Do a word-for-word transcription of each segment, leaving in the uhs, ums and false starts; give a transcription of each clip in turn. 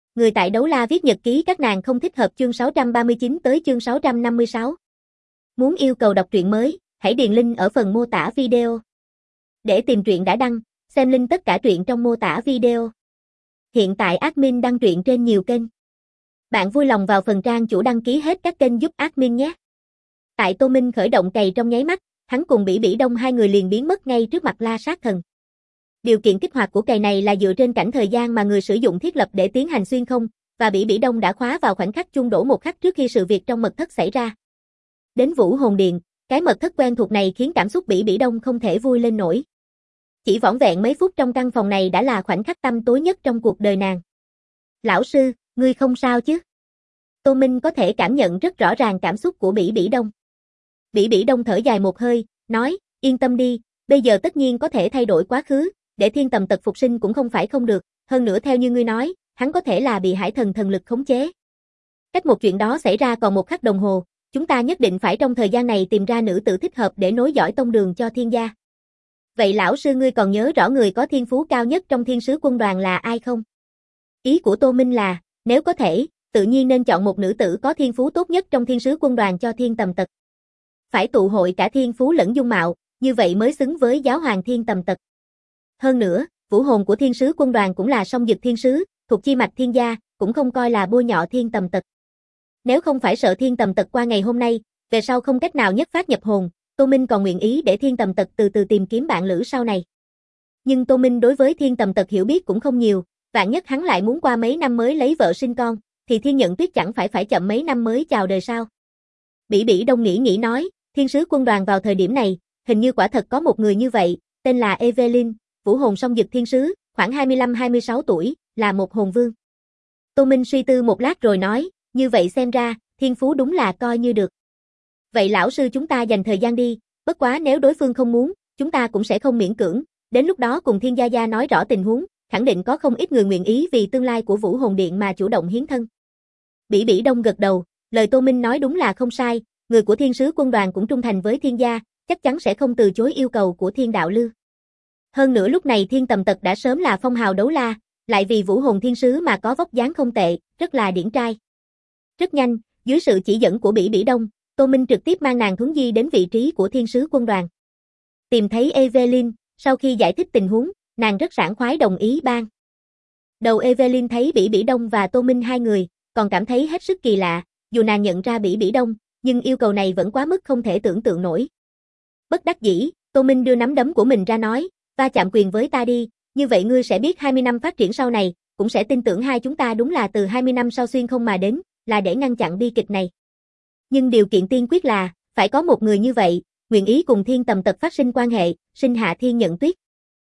Người tại đấu la viết nhật ký các nàng không thích hợp chương sáu trăm ba mươi chín tới chương sáu trăm năm mươi sáu. Muốn yêu cầu đọc truyện mới, hãy điền link ở phần mô tả video. Để tìm truyện đã đăng, xem link tất cả truyện trong mô tả video. Hiện tại admin đăng truyện trên nhiều kênh. Bạn vui lòng vào phần trang chủ đăng ký hết các kênh giúp admin nhé. Tại Tô Minh khởi động cày trong nháy mắt, hắn cùng Bỉ Bỉ Đông hai người liền biến mất ngay trước mặt La Sát Thần. Điều kiện kích hoạt của cày này là dựa trên cảnh thời gian mà người sử dụng thiết lập để tiến hành xuyên không, và Bỉ Bỉ Đông đã khóa vào khoảnh khắc chuông đổ một khắc trước khi sự việc trong mật thất xảy ra. Đến Vũ Hồn Điện, cái mật thất quen thuộc này khiến cảm xúc Bỉ Bỉ Đông không thể vui lên nổi. Chỉ vỏn vẹn mấy phút trong căn phòng này đã là khoảnh khắc tăm tối nhất trong cuộc đời nàng. Lão sư, ngươi không sao chứ? Tô Minh có thể cảm nhận rất rõ ràng cảm xúc của Bỉ Bỉ Đông. Bỉ Bỉ Đông thở dài một hơi, nói, yên tâm đi, bây giờ tất nhiên có thể thay đổi quá khứ, để thiên tầm tật phục sinh cũng không phải không được, hơn nữa theo như ngươi nói, hắn có thể là bị hải thần thần lực khống chế. Cách một chuyện đó xảy ra còn một khắc đồng hồ, chúng ta nhất định phải trong thời gian này tìm ra nữ tử thích hợp để nối dõi tông đường cho thiên gia. Vậy lão sư ngươi còn nhớ rõ người có thiên phú cao nhất trong thiên sứ quân đoàn là ai không? Ý của Tô Minh là, nếu có thể, tự nhiên nên chọn một nữ tử có thiên phú tốt nhất trong thiên sứ quân đoàn cho thiên tầm tật. Phải tụ hội cả thiên phú lẫn dung mạo, như vậy mới xứng với giáo hoàng thiên tầm tật. Hơn nữa, vũ hồn của thiên sứ quân đoàn cũng là song dực thiên sứ, thuộc chi mạch thiên gia, cũng không coi là bôi nhọ thiên tầm tật. Nếu không phải sợ thiên tầm tật qua ngày hôm nay, về sau không cách nào nhất phát nhập hồn, Tô Minh còn nguyện ý để thiên tầm tật từ từ tìm kiếm bạn lữ sau này. Nhưng Tô Minh đối với thiên tầm tật hiểu biết cũng không nhiều, vạn nhất hắn lại muốn qua mấy năm mới lấy vợ sinh con, thì thiên nhận tuyết chẳng phải phải chậm mấy năm mới chào đời sao. Bỉ Bỉ Đông nghĩ nghĩ nói, thiên sứ quân đoàn vào thời điểm này, hình như quả thật có một người như vậy, tên là Evelyn, vũ hồn song dực thiên sứ, khoảng hai mươi lăm hai mươi sáu tuổi, là một hồn vương. Tô Minh suy tư một lát rồi nói, như vậy xem ra, thiên phú đúng là coi như được. Vậy lão sư chúng ta dành thời gian đi, bất quá nếu đối phương không muốn, chúng ta cũng sẽ không miễn cưỡng, đến lúc đó cùng Thiên Gia Gia nói rõ tình huống, khẳng định có không ít người nguyện ý vì tương lai của Vũ Hồn Điện mà chủ động hiến thân. Bỉ Bỉ Đông gật đầu, lời Tô Minh nói đúng là không sai, người của thiên sứ quân đoàn cũng trung thành với Thiên Gia, chắc chắn sẽ không từ chối yêu cầu của Thiên Đạo Lư. Hơn nữa lúc này Thiên Tầm Tật đã sớm là phong hào đấu la, lại vì vũ hồn thiên sứ mà có vóc dáng không tệ, rất là điển trai. Rất nhanh, dưới sự chỉ dẫn của Bỉ Bỉ Đông, Tô Minh trực tiếp mang nàng thuấn di đến vị trí của thiên sứ quân đoàn. Tìm thấy Evelyn, sau khi giải thích tình huống, nàng rất sảng khoái đồng ý ban. Đầu Evelyn thấy Bỉ Bỉ Đông và Tô Minh hai người, còn cảm thấy hết sức kỳ lạ, dù nàng nhận ra Bỉ Bỉ Đông, nhưng yêu cầu này vẫn quá mức không thể tưởng tượng nổi. Bất đắc dĩ, Tô Minh đưa nắm đấm của mình ra nói, va chạm quyền với ta đi, như vậy ngươi sẽ biết hai mươi năm phát triển sau này, cũng sẽ tin tưởng hai chúng ta đúng là từ hai mươi năm sau xuyên không mà đến, là để ngăn chặn bi kịch này. Nhưng điều kiện tiên quyết là, phải có một người như vậy, nguyện ý cùng thiên tầm tật phát sinh quan hệ, sinh hạ thiên nhận tuyết.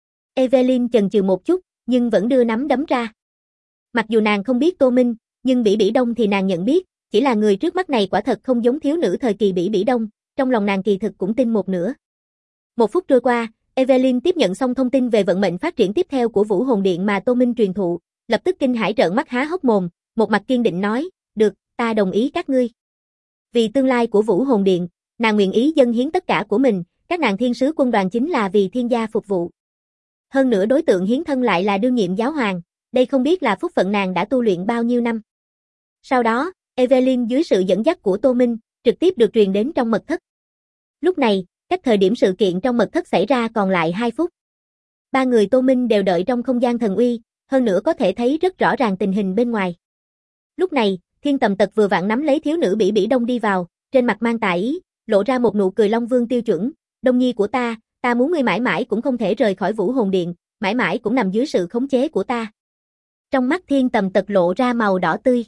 Evelyn chần chừ một chút, nhưng vẫn đưa nắm đấm ra. Mặc dù nàng không biết Tô Minh, nhưng Bỉ Bỉ Đông thì nàng nhận biết, chỉ là người trước mắt này quả thật không giống thiếu nữ thời kỳ Bỉ Bỉ Đông, trong lòng nàng kỳ thực cũng tin một nửa. Một phút trôi qua, Evelyn tiếp nhận xong thông tin về vận mệnh phát triển tiếp theo của Vũ Hồn Điện mà Tô Minh truyền thụ, lập tức kinh hãi trợn mắt há hốc mồm, một mặt kiên định nói, được, ta đồng ý các ngươi. Vì tương lai của Vũ Hồn Điện, nàng nguyện ý dâng hiến tất cả của mình, các nàng thiên sứ quân đoàn chính là vì thiên gia phục vụ. Hơn nữa đối tượng hiến thân lại là đương nhiệm giáo hoàng, đây không biết là phúc phận nàng đã tu luyện bao nhiêu năm. Sau đó, Evelyn dưới sự dẫn dắt của Tô Minh, trực tiếp được truyền đến trong mật thất. Lúc này, cách thời điểm sự kiện trong mật thất xảy ra còn lại hai phút. Ba người Tô Minh đều đợi trong không gian thần uy, hơn nữa có thể thấy rất rõ ràng tình hình bên ngoài. Lúc này, Thiên Tầm Tật vừa vặn nắm lấy thiếu nữ Bỉ Bỉ Đông đi vào, trên mặt mang tà ý, lộ ra một nụ cười Long Vương tiêu chuẩn, Đông nhi của ta, ta muốn ngươi mãi mãi cũng không thể rời khỏi Vũ Hồn Điện, mãi mãi cũng nằm dưới sự khống chế của ta. Trong mắt Thiên Tầm Tật lộ ra màu đỏ tươi.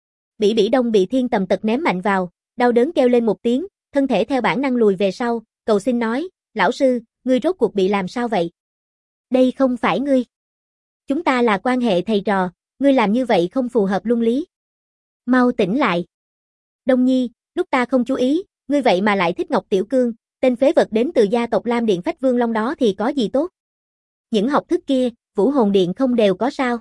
Bỉ Bỉ Đông bị Thiên Tầm Tật ném mạnh vào, đau đớn kêu lên một tiếng, thân thể theo bản năng lùi về sau, cầu xin nói, lão sư, ngươi rốt cuộc bị làm sao vậy? Đây không phải ngươi. Chúng ta là quan hệ thầy trò, ngươi làm như vậy không phù hợp luân lý. Mau tỉnh lại. Đông nhi, lúc ta không chú ý, ngươi vậy mà lại thích Ngọc Tiểu Cương, tên phế vật đến từ gia tộc Lam Điện Phách Vương Long đó thì có gì tốt? Những học thức kia, Vũ Hồn Điện không đều có sao?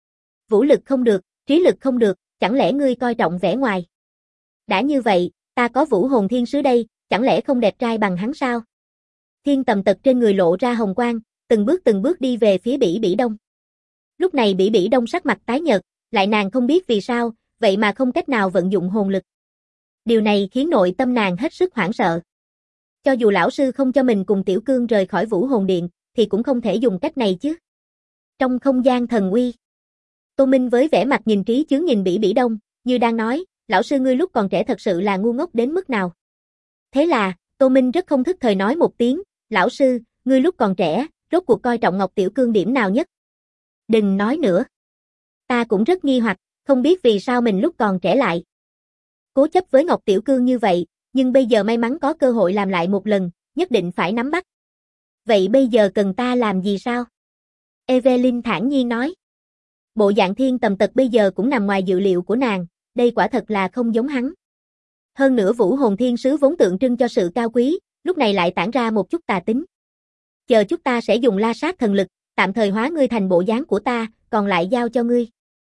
Vũ lực không được, trí lực không được, chẳng lẽ ngươi coi trọng vẻ ngoài? Đã như vậy, ta có Vũ Hồn Thiên Sứ đây, chẳng lẽ không đẹp trai bằng hắn sao? Thiên Tầm Tật trên người lộ ra hồng quang, từng bước từng bước đi về phía Bỉ Bỉ Đông. Lúc này Bỉ Bỉ Đông sắc mặt tái nhợt, lại nàng không biết vì sao, vậy mà không cách nào vận dụng hồn lực. Điều này khiến nội tâm nàng hết sức hoảng sợ. Cho dù lão sư không cho mình cùng Tiểu Cương rời khỏi Vũ Hồn Điện, thì cũng không thể dùng cách này chứ. Trong không gian thần uy, Tô Minh với vẻ mặt nhìn trí chướng nhìn Bỉ Bỉ Đông, như đang nói, lão sư ngươi lúc còn trẻ thật sự là ngu ngốc đến mức nào. Thế là, Tô Minh rất không thức thời nói một tiếng, lão sư, ngươi lúc còn trẻ, rốt cuộc coi trọng Ngọc Tiểu Cương điểm nào nhất? Đừng nói nữa. Ta cũng rất nghi hoặc, không biết vì sao mình lúc còn trẻ lại cố chấp với Ngọc Tiểu Cương như vậy, nhưng bây giờ may mắn có cơ hội làm lại một lần, nhất định phải nắm bắt. Vậy bây giờ cần ta làm gì sao? Evelyn thản nhiên nói. Bộ dạng Thiên Tầm Tật bây giờ cũng nằm ngoài dự liệu của nàng, đây quả thật là không giống hắn. Hơn nữa Vũ Hồn Thiên Sứ vốn tượng trưng cho sự cao quý, lúc này lại tản ra một chút tà tính. Chờ chút ta sẽ dùng la sát thần lực, tạm thời hóa ngươi thành bộ dáng của ta, còn lại giao cho ngươi.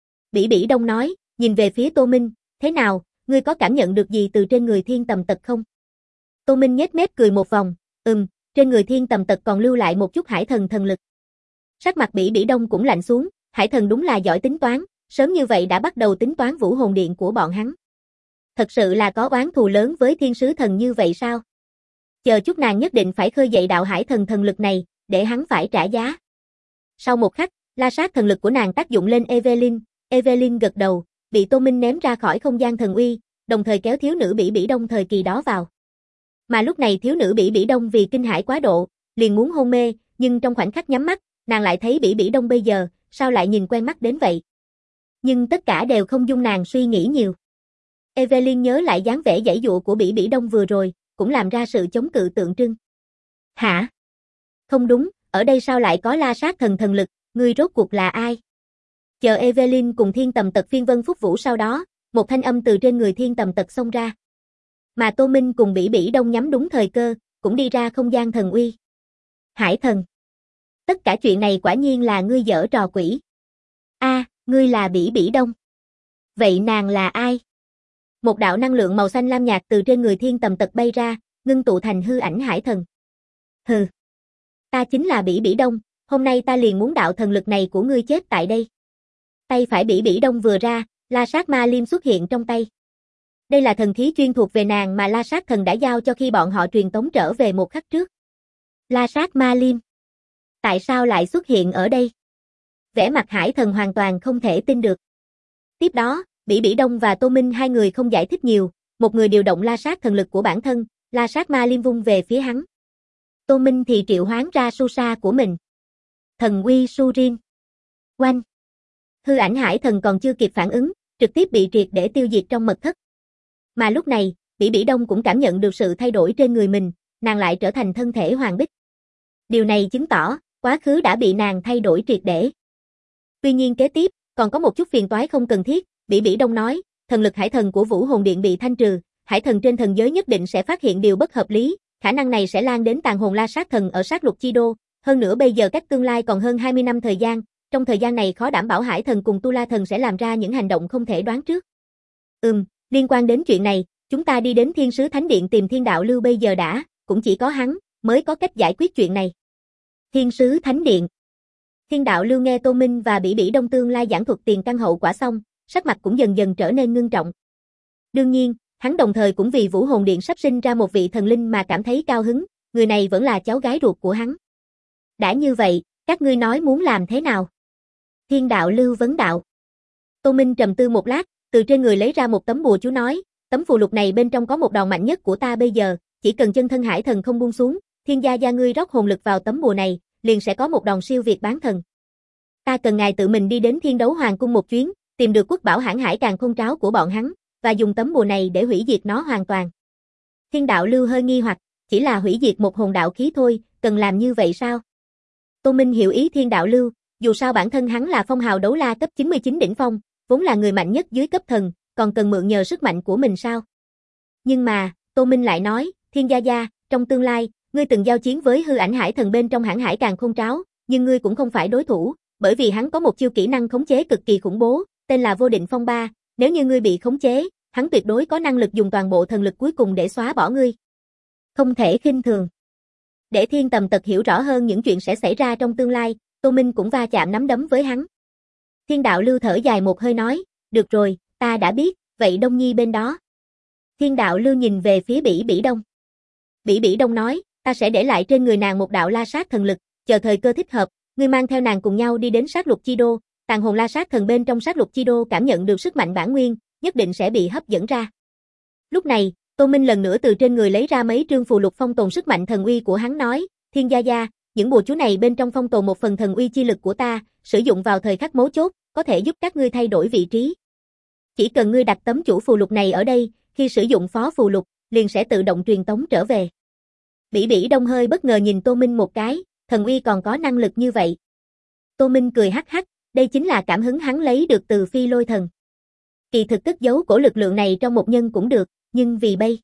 Bỉ Bỉ Đông nói, nhìn về phía Tô Minh, thế nào, ngươi có cảm nhận được gì từ trên người Thiên Tầm Tật không? Tô Minh nhếch mép cười một vòng, ừm, trên người Thiên Tầm Tật còn lưu lại một chút hải thần thần lực. Sắc mặt Bỉ Bỉ Đông cũng lạnh xuống, hải thần đúng là giỏi tính toán, sớm như vậy đã bắt đầu tính toán Vũ Hồn Điện của bọn hắn. Thật sự là có oán thù lớn với thiên sứ thần như vậy sao? Chờ chút nàng nhất định phải khơi dậy đạo hải thần thần lực này, để hắn phải trả giá. Sau một khắc, la sát thần lực của nàng tác dụng lên Evelyn, Evelyn gật đầu, bị Tô Minh ném ra khỏi không gian thần uy, đồng thời kéo thiếu nữ Bỉ Bỉ Đông thời kỳ đó vào. Mà lúc này thiếu nữ Bỉ Bỉ Đông vì kinh hãi quá độ, liền muốn hôn mê, nhưng trong khoảnh khắc nhắm mắt, nàng lại thấy Bỉ Bỉ Đông bây giờ, sao lại nhìn quen mắt đến vậy? Nhưng tất cả đều không dung nàng suy nghĩ nhiều. Evelyn nhớ lại dáng vẻ giãy dụa của Bỉ Bỉ Đông vừa rồi, cũng làm ra sự chống cự tượng trưng. Hả? Không đúng, ở đây sao lại có la sát thần thần lực, ngươi rốt cuộc là ai? Chờ Evelyn cùng Thiên Tầm Tật phiên vân phúc vũ sau đó, một thanh âm từ trên người Thiên Tầm Tật xông ra. Mà Tô Minh cùng Bỉ Bỉ Đông nhắm đúng thời cơ, cũng đi ra không gian thần uy. Hải thần. Tất cả chuyện này quả nhiên là ngươi giở trò quỷ. A, à, ngươi là Bỉ Bỉ Đông. Vậy nàng là ai? Một đạo năng lượng màu xanh lam nhạt từ trên người Thiên Tầm Tật bay ra, ngưng tụ thành hư ảnh hải thần. Hừ. Ta chính là Bỉ Bỉ Đông, hôm nay ta liền muốn đạo thần lực này của ngươi chết tại đây. Tay phải Bỉ Bỉ Đông vừa ra, la sát ma liêm xuất hiện trong tay. Đây là thần khí chuyên thuộc về nàng mà la sát thần đã giao cho khi bọn họ truyền tống trở về một khắc trước. La sát ma liêm. Tại sao lại xuất hiện ở đây? Vẻ mặt hải thần hoàn toàn không thể tin được. Tiếp đó, Bỉ Bỉ Đông và Tô Minh hai người không giải thích nhiều, một người điều động la sát thần lực của bản thân, la sát ma liêm vung về phía hắn. Tô Minh thì triệu hoán ra Susa của mình. Thần uy Surin. Oanh. Hư ảnh hải thần còn chưa kịp phản ứng, trực tiếp bị triệt để tiêu diệt trong mật thất. Mà lúc này, Bỉ Bỉ Đông cũng cảm nhận được sự thay đổi trên người mình, nàng lại trở thành thân thể hoàng bích. Điều này chứng tỏ, quá khứ đã bị nàng thay đổi triệt để. Tuy nhiên kế tiếp, còn có một chút phiền toái không cần thiết, Bỉ Bỉ Đông nói, thần lực hải thần của Vũ Hồn Điện bị thanh trừ, hải thần trên thần giới nhất định sẽ phát hiện điều bất hợp lý, khả năng này sẽ lan đến tàn hồn la sát thần ở sát lục chi đô, hơn nữa bây giờ cách tương lai còn hơn hai mươi năm thời gian, trong thời gian này khó đảm bảo hải thần cùng tu la thần sẽ làm ra những hành động không thể đoán trước. Ừm, liên quan đến chuyện này, chúng ta đi đến Thiên Sứ Thánh Điện tìm Thiên Đạo Lưu bây giờ đã, cũng chỉ có hắn mới có cách giải quyết chuyện này. Thiên Sứ Thánh Điện. Thiên Đạo Lưu nghe Tô Minh và Bỉ Bỉ Đông tương lai giảng thuật tiền căn hậu quả xong, sắc mặt cũng dần dần trở nên ngưng trọng. Đương nhiên, hắn đồng thời cũng vì Vũ Hồn Điện sắp sinh ra một vị thần linh mà cảm thấy cao hứng, người này vẫn là cháu gái ruột của hắn. Đã như vậy, các ngươi nói muốn làm thế nào? Thiên Đạo Lưu vấn đạo. Tô Minh trầm tư một lát, từ trên người lấy ra một tấm bùa chú nói, tấm phù lục này bên trong có một đòn mạnh nhất của ta bây giờ, chỉ cần chân thân hải thần không buông xuống, Thiên gia gia ngươi rót hồn lực vào tấm bùa này, liền sẽ có một đòn siêu việt bán thần. Ta cần ngài tự mình đi đến Thiên Đấu Hoàng cung một chuyến, tìm được quốc bảo hãn hải càn khôn tráo của bọn hắn, và dùng tấm bùa này để hủy diệt nó hoàn toàn. Thiên Đạo Lưu hơi nghi hoặc, chỉ là hủy diệt một hồn đạo khí thôi, cần làm như vậy sao? Tô Minh hiểu ý Thiên Đạo Lưu, dù sao bản thân hắn là phong hào đấu la cấp chín mươi chín đỉnh phong, vốn là người mạnh nhất dưới cấp thần, còn cần mượn nhờ sức mạnh của mình sao? Nhưng mà, Tô Minh lại nói, Thiên gia gia, trong tương lai, ngươi từng giao chiến với hư ảnh hải thần bên trong hãn hải càn khôn tráo, nhưng ngươi cũng không phải đối thủ, bởi vì hắn có một chiêu kỹ năng khống chế cực kỳ khủng bố, tên là Vô Định Phong Ba, nếu như ngươi bị khống chế, hắn tuyệt đối có năng lực dùng toàn bộ thần lực cuối cùng để xóa bỏ ngươi. Không thể khinh thường. Để Thiên Tầm Tật hiểu rõ hơn những chuyện sẽ xảy ra trong tương lai, Tô Minh cũng va chạm nắm đấm với hắn. Thiên đạo lưu thở dài một hơi nói, được rồi, ta đã biết, vậy Đông Nhi bên đó. Thiên đạo lưu nhìn về phía Bỉ Bỉ Đông. Bỉ Bỉ Đông nói, ta sẽ để lại trên người nàng một đạo la sát thần lực, chờ thời cơ thích hợp, ngươi mang theo nàng cùng nhau đi đến sát lục chi đô, tàn hồn la sát thần bên trong sát lục chi đô cảm nhận được sức mạnh bản nguyên, nhất định sẽ bị hấp dẫn ra. Lúc này, Tô Minh lần nữa từ trên người lấy ra mấy trương phù lục phong tồn sức mạnh thần uy của hắn nói, Thiên gia gia, những bùa chú này bên trong phong tồn một phần thần uy chi lực của ta, sử dụng vào thời khắc mấu chốt, có thể giúp các ngươi thay đổi vị trí. Chỉ cần ngươi đặt tấm chủ phù lục này ở đây, khi sử dụng phó phù lục, liền sẽ tự động truyền tống trở về. Bỉ Bỉ Đông hơi bất ngờ nhìn Tô Minh một cái, thần uy còn có năng lực như vậy. Tô Minh cười hắc hắc, đây chính là cảm hứng hắn lấy được từ Phi Lôi Thần. Kỳ thực cất giấu cổ lực lượng này trong một nhân cũng được, nhưng vì bây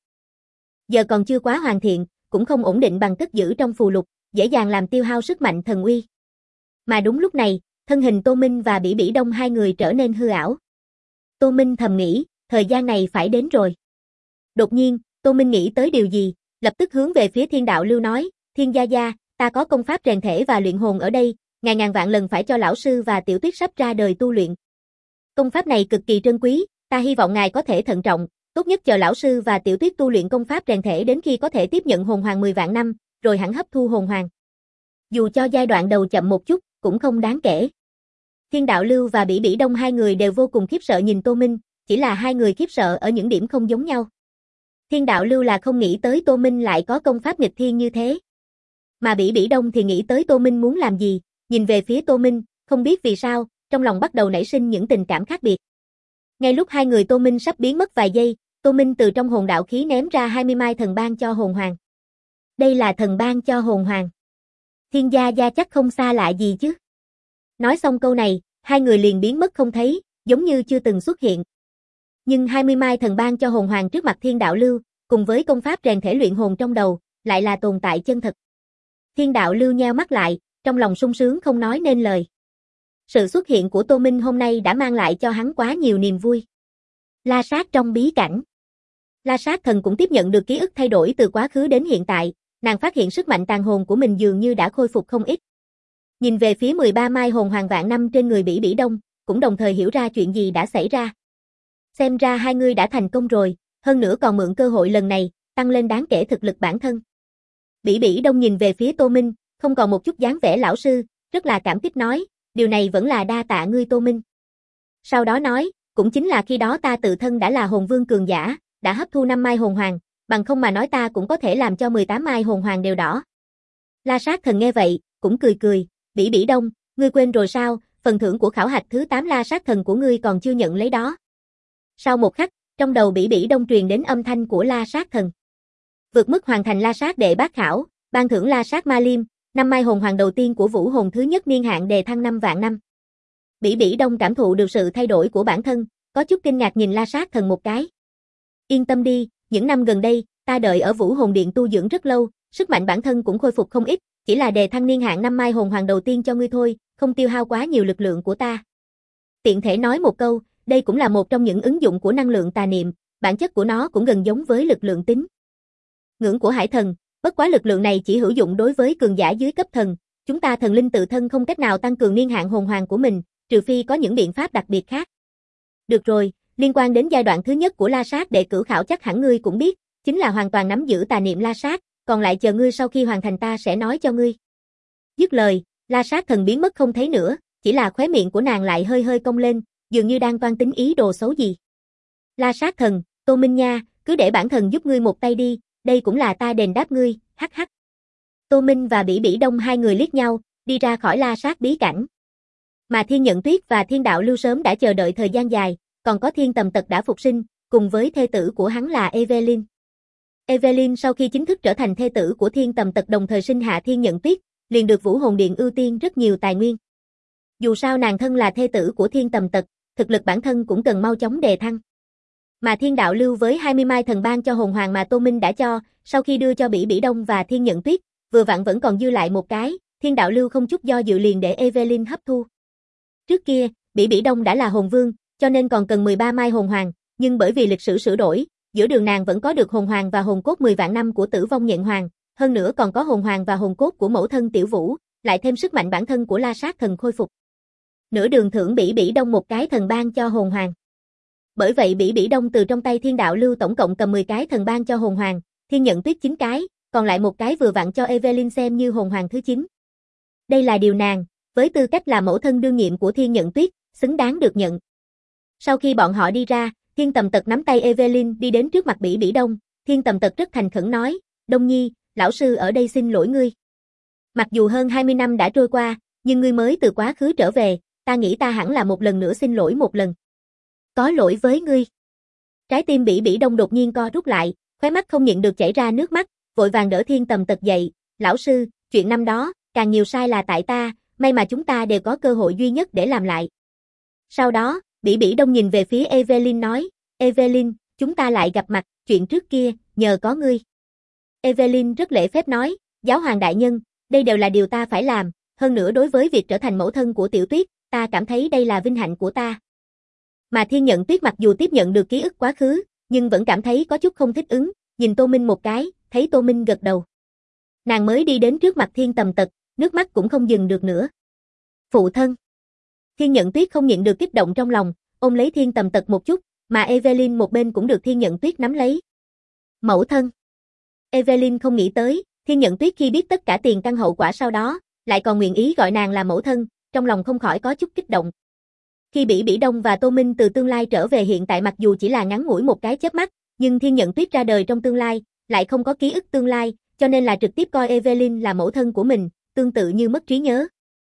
giờ còn chưa quá hoàn thiện, cũng không ổn định bằng cất giữ trong phù lục, dễ dàng làm tiêu hao sức mạnh thần uy. Mà đúng lúc này, thân hình Tô Minh và Bỉ Bỉ Đông hai người trở nên hư ảo. Tô Minh thầm nghĩ, thời gian này phải đến rồi. Đột nhiên, Tô Minh nghĩ tới điều gì, lập tức hướng về phía Thiên đạo lưu nói, Thiên gia gia, ta có công pháp rèn thể và luyện hồn ở đây, ngàn ngàn vạn lần phải cho lão sư và Tiểu Tuyết sắp ra đời tu luyện. Công pháp này cực kỳ trân quý, ta hy vọng ngài có thể thận trọng, tốt nhất chờ lão sư và Tiểu Tuyết tu luyện công pháp rèn thể đến khi có thể tiếp nhận hồn hoàng mười vạn năm, rồi hẳn hấp thu hồn hoàng. Dù cho giai đoạn đầu chậm một chút, cũng không đáng kể. Thiên đạo lưu và Bỉ Bỉ Đông hai người đều vô cùng khiếp sợ nhìn Tô Minh, chỉ là hai người khiếp sợ ở những điểm không giống nhau. Thiên đạo lưu là không nghĩ tới Tô Minh lại có công pháp nghịch thiên như thế. Mà Bỉ Bỉ Đông thì nghĩ tới Tô Minh muốn làm gì, nhìn về phía Tô Minh, không biết vì sao, trong lòng bắt đầu nảy sinh những tình cảm khác biệt. Ngay lúc hai người Tô Minh sắp biến mất vài giây, Tô Minh từ trong hồn đạo khí ném ra hai mươi mai thần ban cho hồn hoàng. Đây là thần ban cho hồn hoàng. Thiên gia gia chắc không xa lạ gì chứ. Nói xong câu này, hai người liền biến mất không thấy, giống như chưa từng xuất hiện. Nhưng hai mươi mai thần ban cho hồn hoàng trước mặt Thiên đạo lưu, cùng với công pháp rèn thể luyện hồn trong đầu, lại là tồn tại chân thật. Thiên đạo lưu nheo mắt lại, trong lòng sung sướng không nói nên lời. Sự xuất hiện của Tô Minh hôm nay đã mang lại cho hắn quá nhiều niềm vui. La sát trong bí cảnh. La sát thần cũng tiếp nhận được ký ức thay đổi từ quá khứ đến hiện tại, nàng phát hiện sức mạnh tàn hồn của mình dường như đã khôi phục không ít. Nhìn về phía mười ba mai hồn hoàng vạn năm trên người Bỉ Bỉ Đông, cũng đồng thời hiểu ra chuyện gì đã xảy ra. Xem ra hai người đã thành công rồi, hơn nữa còn mượn cơ hội lần này, tăng lên đáng kể thực lực bản thân. Bỉ Bỉ Đông nhìn về phía Tô Minh, không còn một chút dáng vẻ lão sư, rất là cảm kích nói, điều này vẫn là đa tạ ngươi Tô Minh. Sau đó nói, cũng chính là khi đó ta tự thân đã là hồn vương cường giả, đã hấp thu năm mai hồn hoàng, bằng không mà nói ta cũng có thể làm cho mười tám mai hồn hoàng đều đỏ. La sát thần nghe vậy, cũng cười cười, Bỉ Bỉ Đông, ngươi quên rồi sao, phần thưởng của khảo hạch thứ tám la sát thần của ngươi còn chưa nhận lấy đó. Sau một khắc, trong đầu Bỉ Bỉ Đông truyền đến âm thanh của la sát thần. Vượt mức hoàn thành la sát đệ bát khảo, ban thưởng la sát ma liêm, năm mai hồn hoàng đầu tiên của vũ hồn thứ nhất niên hạn đề thăng năm vạn năm. Bỉ Bỉ Đông cảm thụ được sự thay đổi của bản thân, có chút kinh ngạc nhìn la sát thần một cái. Yên tâm đi, những năm gần đây, ta đợi ở vũ hồn điện tu dưỡng rất lâu, sức mạnh bản thân cũng khôi phục không ít, chỉ là đề thăng niên hạn năm mai hồn hoàng đầu tiên cho ngươi thôi, không tiêu hao quá nhiều lực lượng của ta. Tiện thể nói một câu, đây cũng là một trong những ứng dụng của năng lượng tà niệm, bản chất của nó cũng gần giống với lực lượng tính. Ngưỡng của hải thần, bất quá lực lượng này chỉ hữu dụng đối với cường giả dưới cấp thần, chúng ta thần linh tự thân không cách nào tăng cường niên hạn hồn hoàng của mình, trừ phi có những biện pháp đặc biệt khác. Được rồi, liên quan đến giai đoạn thứ nhất của la sát đệ cửu khảo chắc hẳn ngươi cũng biết, chính là hoàn toàn nắm giữ tà niệm la sát, còn lại chờ ngươi sau khi hoàn thành ta sẽ nói cho ngươi. Dứt lời, la sát thần biến mất không thấy nữa, chỉ là khóe miệng của nàng lại hơi hơi cong lên, dường như đang toan tính ý đồ xấu gì. La sát thần, Tô Minh nha, cứ để bản thần giúp ngươi một tay đi, đây cũng là ta đền đáp ngươi, hắc hắc. Tô Minh và Bỉ Bỉ Đông hai người liếc nhau, đi ra khỏi la sát bí cảnh. Mà Thiên Nhận Tuyết và Thiên Đạo Lưu sớm đã chờ đợi thời gian dài, còn có Thiên Tầm Tật đã phục sinh, cùng với thê tử của hắn là Evelyn. Evelyn sau khi chính thức trở thành thê tử của Thiên Tầm Tật đồng thời sinh hạ Thiên Nhận Tuyết, liền được Vũ Hồn Điện ưu tiên rất nhiều tài nguyên. Dù sao nàng thân là thê tử của Thiên Tầm Tật, thực lực bản thân cũng cần mau chóng đề thăng. Mà Thiên Đạo Lưu với hai mươi mai thần ban cho hồn hoàng mà Tô Minh đã cho, sau khi đưa cho Bỉ Bỉ Đông và Thiên Nhận Tuyết, vừa vặn vẫn còn dư lại một cái, Thiên Đạo Lưu không chút do dự liền để Evelyn hấp thu. Trước kia, Bỉ Bỉ Đông đã là hồn vương, cho nên còn cần mười ba mai hồn hoàng, nhưng bởi vì lịch sử sửa đổi, giữa đường nàng vẫn có được hồn hoàng và hồn cốt mười vạn năm của Tử Vong Nhện Hoàng, hơn nữa còn có hồn hoàng và hồn cốt của mẫu thân Tiểu Vũ, lại thêm sức mạnh bản thân của La Sát Thần khôi phục. nửa đường thưởng Bỉ Bỉ Đông một cái thần ban cho hồn hoàng. Bởi vậy Bỉ Bỉ Đông từ trong tay Thiên Đạo Lưu tổng cộng cầm mười cái thần ban cho hồn hoàng, Thiên Nhận Tuyết chín cái, còn lại một cái vừa vặn cho Evelyn xem như hồn hoàng thứ chín. Đây là điều nàng, với tư cách là mẫu thân đương nhiệm của Thiên Nhận Tuyết, xứng đáng được nhận. Sau khi bọn họ đi ra, Thiên Tầm Tật nắm tay Evelyn đi đến trước mặt Bỉ Bỉ Đông, Thiên Tầm Tật rất thành khẩn nói, Đông Nhi, lão sư ở đây xin lỗi ngươi. Mặc dù hơn hai mươi năm đã trôi qua, nhưng ngươi mới từ quá khứ trở về, ta nghĩ ta hẳn là một lần nữa xin lỗi một lần. Có lỗi với ngươi. Trái tim Bỉ Bỉ Đông đột nhiên co rút lại, khóe mắt không nhịn được chảy ra nước mắt, vội vàng đỡ Thiên Tầm Tật dậy, lão sư, chuyện năm đó, càng nhiều sai là tại ta, may mà chúng ta đều có cơ hội duy nhất để làm lại. Sau đó, Bỉ Bỉ Đông nhìn về phía Evelyn nói, Evelyn, chúng ta lại gặp mặt, chuyện trước kia, nhờ có ngươi. Evelyn rất lễ phép nói, giáo hoàng đại nhân, đây đều là điều ta phải làm, hơn nữa đối với việc trở thành mẫu thân của Tiểu Tuyết, ta cảm thấy đây là vinh hạnh của ta. Mà Thiên Nhận Tuyết mặc dù tiếp nhận được ký ức quá khứ, nhưng vẫn cảm thấy có chút không thích ứng, nhìn Tô Minh một cái, thấy Tô Minh gật đầu. Nàng mới đi đến trước mặt Thiên Tầm Tật, nước mắt cũng không dừng được nữa. Phụ thân. Thiên Nhận Tuyết không nhịn được kích động trong lòng, ôm lấy Thiên Tầm Tật một chút, mà Evelyn một bên cũng được Thiên Nhận Tuyết nắm lấy. Mẫu thân. Evelyn không nghĩ tới, Thiên Nhận Tuyết khi biết tất cả tiền căn hậu quả sau đó, lại còn nguyện ý gọi nàng là mẫu thân, trong lòng không khỏi có chút kích động. Khi Bỉ Bỉ Đông và Tô Minh từ tương lai trở về hiện tại mặc dù chỉ là ngắn ngủi một cái chớp mắt, nhưng Thiên Nhận Tuyết ra đời trong tương lai, lại không có ký ức tương lai, cho nên là trực tiếp coi Evelyn là mẫu thân của mình, tương tự như mất trí nhớ.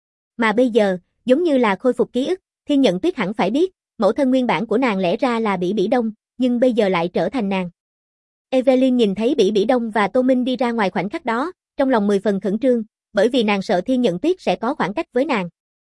Mà bây giờ, giống như là khôi phục ký ức, Thiên Nhận Tuyết hẳn phải biết, mẫu thân nguyên bản của nàng lẽ ra là Bỉ Bỉ Đông, nhưng bây giờ lại trở thành nàng. Evelyn nhìn thấy Bỉ Bỉ Đông và Tô Minh đi ra ngoài khoảnh khắc đó, trong lòng mười phần khẩn trương, bởi vì nàng sợ Thiên Nhận Tuyết sẽ có khoảng cách với nàng.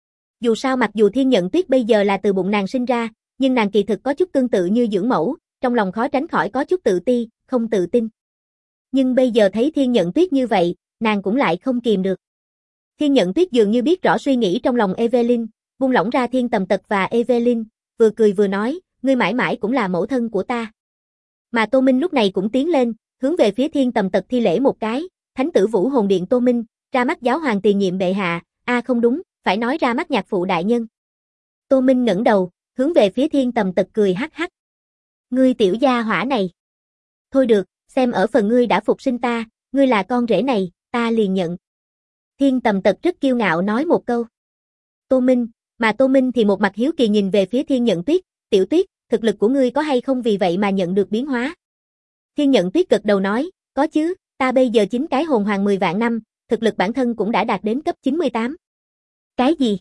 Dù sao mặc dù Thiên Nhận Tuyết bây giờ là từ bụng nàng sinh ra, nhưng nàng kỳ thực có chút tương tự như dưỡng mẫu, trong lòng khó tránh khỏi có chút tự ti, không tự tin. Nhưng bây giờ thấy Thiên Nhận Tuyết như vậy, nàng cũng lại không kìm được. Thiên Nhận Tuyết dường như biết rõ suy nghĩ trong lòng Evelyn, buông lỏng ra Thiên Tầm Tật và Evelyn, vừa cười vừa nói, ngươi mãi mãi cũng là mẫu thân của ta. Mà Tô Minh lúc này cũng tiến lên, hướng về phía Thiên Tầm Tật thi lễ một cái, Thánh tử Vũ Hồn Điện Tô Minh, ra mắt giáo hoàng tiền nhiệm bệ hạ, a à không đúng, phải nói ra mắt nhạc phụ đại nhân. Tô Minh ngẩng đầu, hướng về phía Thiên Tầm Tật cười hắc hắc. Ngươi tiểu gia hỏa này. Thôi được, xem ở phần ngươi đã phục sinh ta, ngươi là con rể này, ta liền nhận. Thiên Tầm Tật rất kiêu ngạo nói một câu. Tô Minh, mà Tô Minh thì một mặt hiếu kỳ nhìn về phía Thiên Nhận Tuyết, Tiểu Tuyết, thực lực của ngươi có hay không vì vậy mà nhận được biến hóa. Thiên Nhận Tuyết gật đầu nói, có chứ, ta bây giờ chín cái hồn hoàng mười vạn năm, thực lực bản thân cũng đã đạt đến cấp chín mươi tám. Cái gì?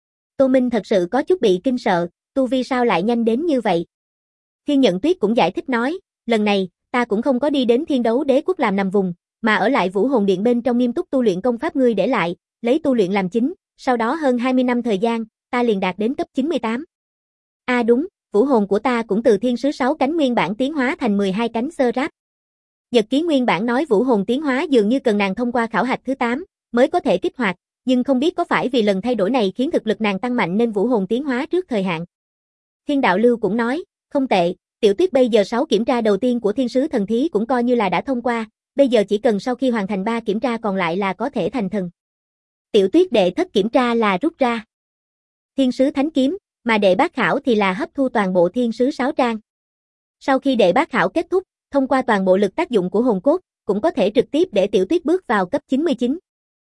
Tô Minh thật sự có chút bị kinh sợ, tu vi sao lại nhanh đến như vậy? Thiên Nhận Tuyết cũng giải thích nói, lần này, ta cũng không có đi đến Thiên Đấu Đế quốc làm nằm vùng, mà ở lại Vũ Hồn Điện bên trong nghiêm túc tu luyện công pháp ngươi để lại, lấy tu luyện làm chính, sau đó hơn hai mươi năm thời gian, ta liền đạt đến cấp chín mươi tám. A à đúng, vũ hồn của ta cũng từ thiên sứ sáu cánh nguyên bản tiến hóa thành mười hai cánh sơ ráp. Nhật ký nguyên bản nói vũ hồn tiến hóa dường như cần nàng thông qua khảo hạch thứ tám mới có thể kích hoạt, nhưng không biết có phải vì lần thay đổi này khiến thực lực nàng tăng mạnh nên vũ hồn tiến hóa trước thời hạn. Thiên Đạo Lưu cũng nói, không tệ, Tiểu Tuyết bây giờ sáu kiểm tra đầu tiên của thiên sứ thần thí cũng coi như là đã thông qua, bây giờ chỉ cần sau khi hoàn thành ba kiểm tra còn lại là có thể thành thần. Tiểu Tuyết đệ thất kiểm tra là rút ra thiên sứ thánh kiếm, mà đệ bát khảo thì là hấp thu toàn bộ thiên sứ sáu trang. Sau khi đệ bát khảo kết thúc, thông qua toàn bộ lực tác dụng của hồn cốt, cũng có thể trực tiếp để Tiểu Tuyết bước vào cấp chín mươi chín.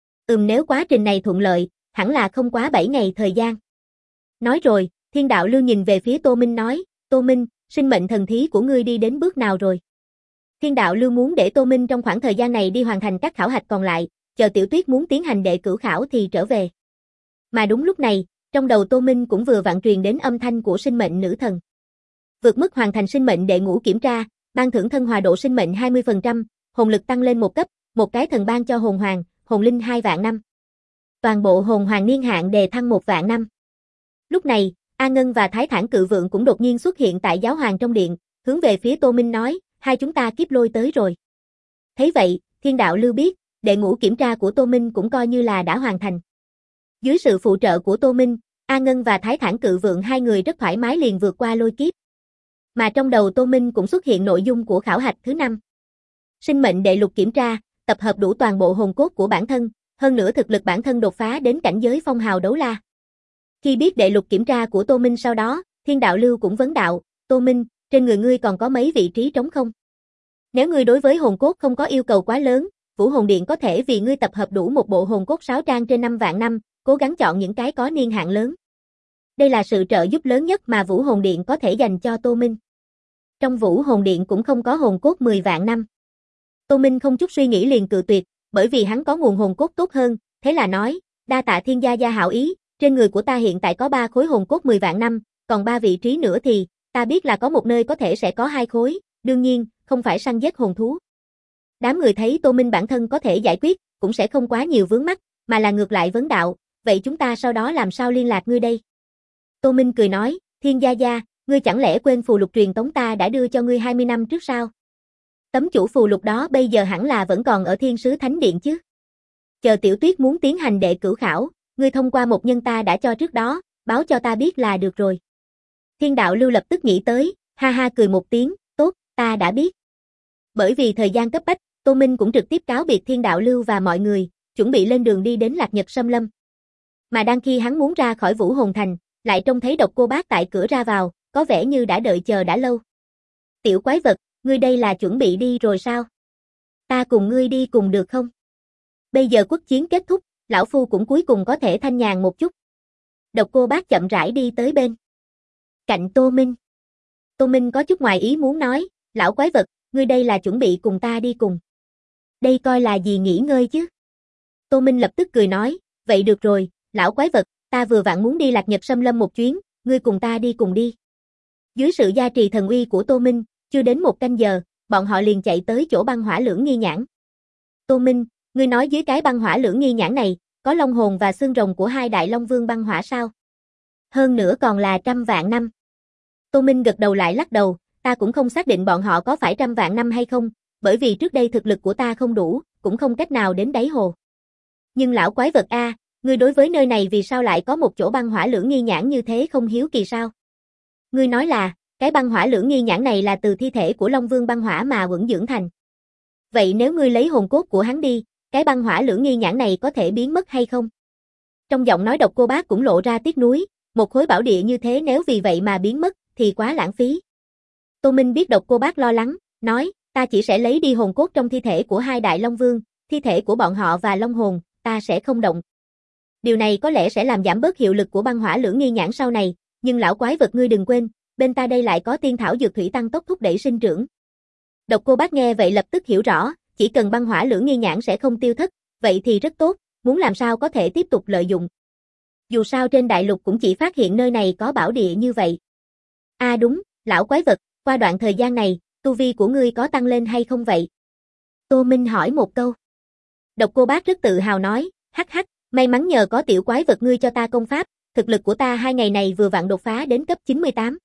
Ừm nếu quá trình này thuận lợi, hẳn là không quá bảy ngày thời gian. Nói rồi, Thiên Đạo Lưu nhìn về phía Tô Minh nói, Tô Minh, sinh mệnh thần thí của ngươi đi đến bước nào rồi? Thiên Đạo Lưu muốn để Tô Minh trong khoảng thời gian này đi hoàn thành các khảo hạch còn lại, chờ Tiểu Tuyết muốn tiến hành đệ cửu khảo thì trở về. Mà đúng lúc này, trong đầu Tô Minh cũng vừa vặn truyền đến âm thanh của sinh mệnh nữ thần. Vượt mức hoàn thành sinh mệnh đệ ngũ kiểm tra, ban thưởng thân hòa độ sinh mệnh hai mươi phần trăm, hồn lực tăng lên một cấp, một cái thần ban cho hồn hoàng, hồn linh hai vạn năm. Toàn bộ hồn hoàng niên hạn đề thăng một vạn năm. Lúc này, A Ngân và Thái Thản Cự Vượng cũng đột nhiên xuất hiện tại giáo hoàng trong điện, hướng về phía Tô Minh nói, hai chúng ta kiếp lôi tới rồi. Thấy vậy, Thiên Đạo Lưu biết, đệ ngũ kiểm tra của Tô Minh cũng coi như là đã hoàn thành. Dưới sự phụ trợ của Tô Minh, A Ngân và Thái Thản Cự Vượng hai người rất thoải mái liền vượt qua lôi kiếp. Mà trong đầu Tô Minh cũng xuất hiện nội dung của khảo hạch thứ năm. Sinh mệnh đệ lục kiểm tra, tập hợp đủ toàn bộ hồn cốt của bản thân, hơn nữa thực lực bản thân đột phá đến cảnh giới phong hào đấu la. Khi biết đệ lục kiểm tra của Tô Minh sau đó, Thiên Đạo Lưu cũng vấn đạo, Tô Minh, trên người ngươi còn có mấy vị trí trống không? Nếu ngươi đối với hồn cốt không có yêu cầu quá lớn, Vũ Hồn Điện có thể vì ngươi tập hợp đủ một bộ hồn cốt sáu trang trên năm vạn năm, cố gắng chọn những cái có niên hạn lớn. Đây là sự trợ giúp lớn nhất mà Vũ Hồn Điện có thể dành cho Tô Minh. Trong Vũ Hồn Điện cũng không có hồn cốt mười vạn năm. Tô Minh không chút suy nghĩ liền cự tuyệt, bởi vì hắn có nguồn hồn cốt tốt hơn, thế là nói, đa tạ Thiên gia gia hảo ý, trên người của ta hiện tại có ba khối hồn cốt mười vạn năm, còn ba vị trí nữa thì, ta biết là có một nơi có thể sẽ có hai khối, đương nhiên, không phải săn giết hồn thú. Đám người thấy Tô Minh bản thân có thể giải quyết, cũng sẽ không quá nhiều vướng mắc, mà là ngược lại vấn đạo, vậy chúng ta sau đó làm sao liên lạc ngươi đây? Tô Minh cười nói, Thiên gia gia, ngươi chẳng lẽ quên phù lục truyền tống ta đã đưa cho ngươi hai mươi năm trước sao? Tấm chủ phù lục đó bây giờ hẳn là vẫn còn ở Thiên Sứ Thánh Điện chứ? Chờ Tiểu Tuyết muốn tiến hành đệ cửu khảo, ngươi thông qua một nhân ta đã cho trước đó, báo cho ta biết là được rồi. Thiên Đạo Lưu lập tức nghĩ tới, ha ha cười một tiếng, tốt, ta đã biết. Bởi vì thời gian cấp bách, Tô Minh cũng trực tiếp cáo biệt Thiên Đạo Lưu và mọi người, chuẩn bị lên đường đi đến Lạc Nhật Sâm Lâm. Mà đang khi hắn muốn ra khỏi Vũ Hồn Thành, lại trông thấy Độc Cô Bác tại cửa ra vào, có vẻ như đã đợi chờ đã lâu. Tiểu quái vật, ngươi đây là chuẩn bị đi rồi sao? Ta cùng ngươi đi cùng được không? Bây giờ quốc chiến kết thúc, lão phu cũng cuối cùng có thể thanh nhàn một chút. Độc Cô Bác chậm rãi đi tới bên cạnh Tô Minh. Tô Minh có chút ngoài ý muốn nói, lão quái vật, ngươi đây là chuẩn bị cùng ta đi cùng. Đây coi là gì nghỉ ngơi chứ? Tô Minh lập tức cười nói, vậy được rồi, lão quái vật, ta vừa vặn muốn đi Lạc Nhật Sâm Lâm một chuyến, ngươi cùng ta đi cùng đi. Dưới sự gia trì thần uy của Tô Minh, chưa đến một canh giờ, bọn họ liền chạy tới chỗ băng hỏa lưỡng nghi nhãn. Tô Minh, ngươi nói dưới cái băng hỏa lưỡng nghi nhãn này, có long hồn và xương rồng của hai đại long vương băng hỏa sao? Hơn nữa còn là trăm vạn năm. Tô Minh gật đầu lại lắc đầu, ta cũng không xác định bọn họ có phải trăm vạn năm hay không, bởi vì trước đây thực lực của ta không đủ, cũng không cách nào đến đáy hồ. Nhưng lão quái vật a, ngươi đối với nơi này vì sao lại có một chỗ băng hỏa lưỡng nghi nhãn như thế không hiếu kỳ sao? Ngươi nói là, cái băng hỏa lưỡng nghi nhãn này là từ thi thể của Long Vương băng hỏa mà quẩn dưỡng thành. Vậy nếu ngươi lấy hồn cốt của hắn đi, cái băng hỏa lưỡng nghi nhãn này có thể biến mất hay không? Trong giọng nói Độc Cô Bác cũng lộ ra tiếc nuối, một khối bảo địa như thế nếu vì vậy mà biến mất, thì quá lãng phí. Tô Minh biết Độc Cô Bác lo lắng, nói, ta chỉ sẽ lấy đi hồn cốt trong thi thể của hai đại Long Vương, thi thể của bọn họ và Long hồn, ta sẽ không động. Điều này có lẽ sẽ làm giảm bớt hiệu lực của băng hỏa lưỡng nghi nhãn sau này, nhưng lão quái vật ngươi đừng quên, bên ta đây lại có tiên thảo dược thủy tăng tốc thúc đẩy sinh trưởng. Độc Cô Bác nghe vậy lập tức hiểu rõ, chỉ cần băng hỏa lưỡng nghi nhãn sẽ không tiêu thất, vậy thì rất tốt, muốn làm sao có thể tiếp tục lợi dụng. Dù sao trên đại lục cũng chỉ phát hiện nơi này có bảo địa như vậy. À đúng, lão quái vật, qua đoạn thời gian này, tu vi của ngươi có tăng lên hay không vậy? Tô Minh hỏi một câu. Độc Cô Bác rất tự hào nói, hắc hắc, may mắn nhờ có tiểu quái vật ngươi cho ta công pháp, thực lực của ta hai ngày này vừa vặn đột phá đến cấp chín mươi tám.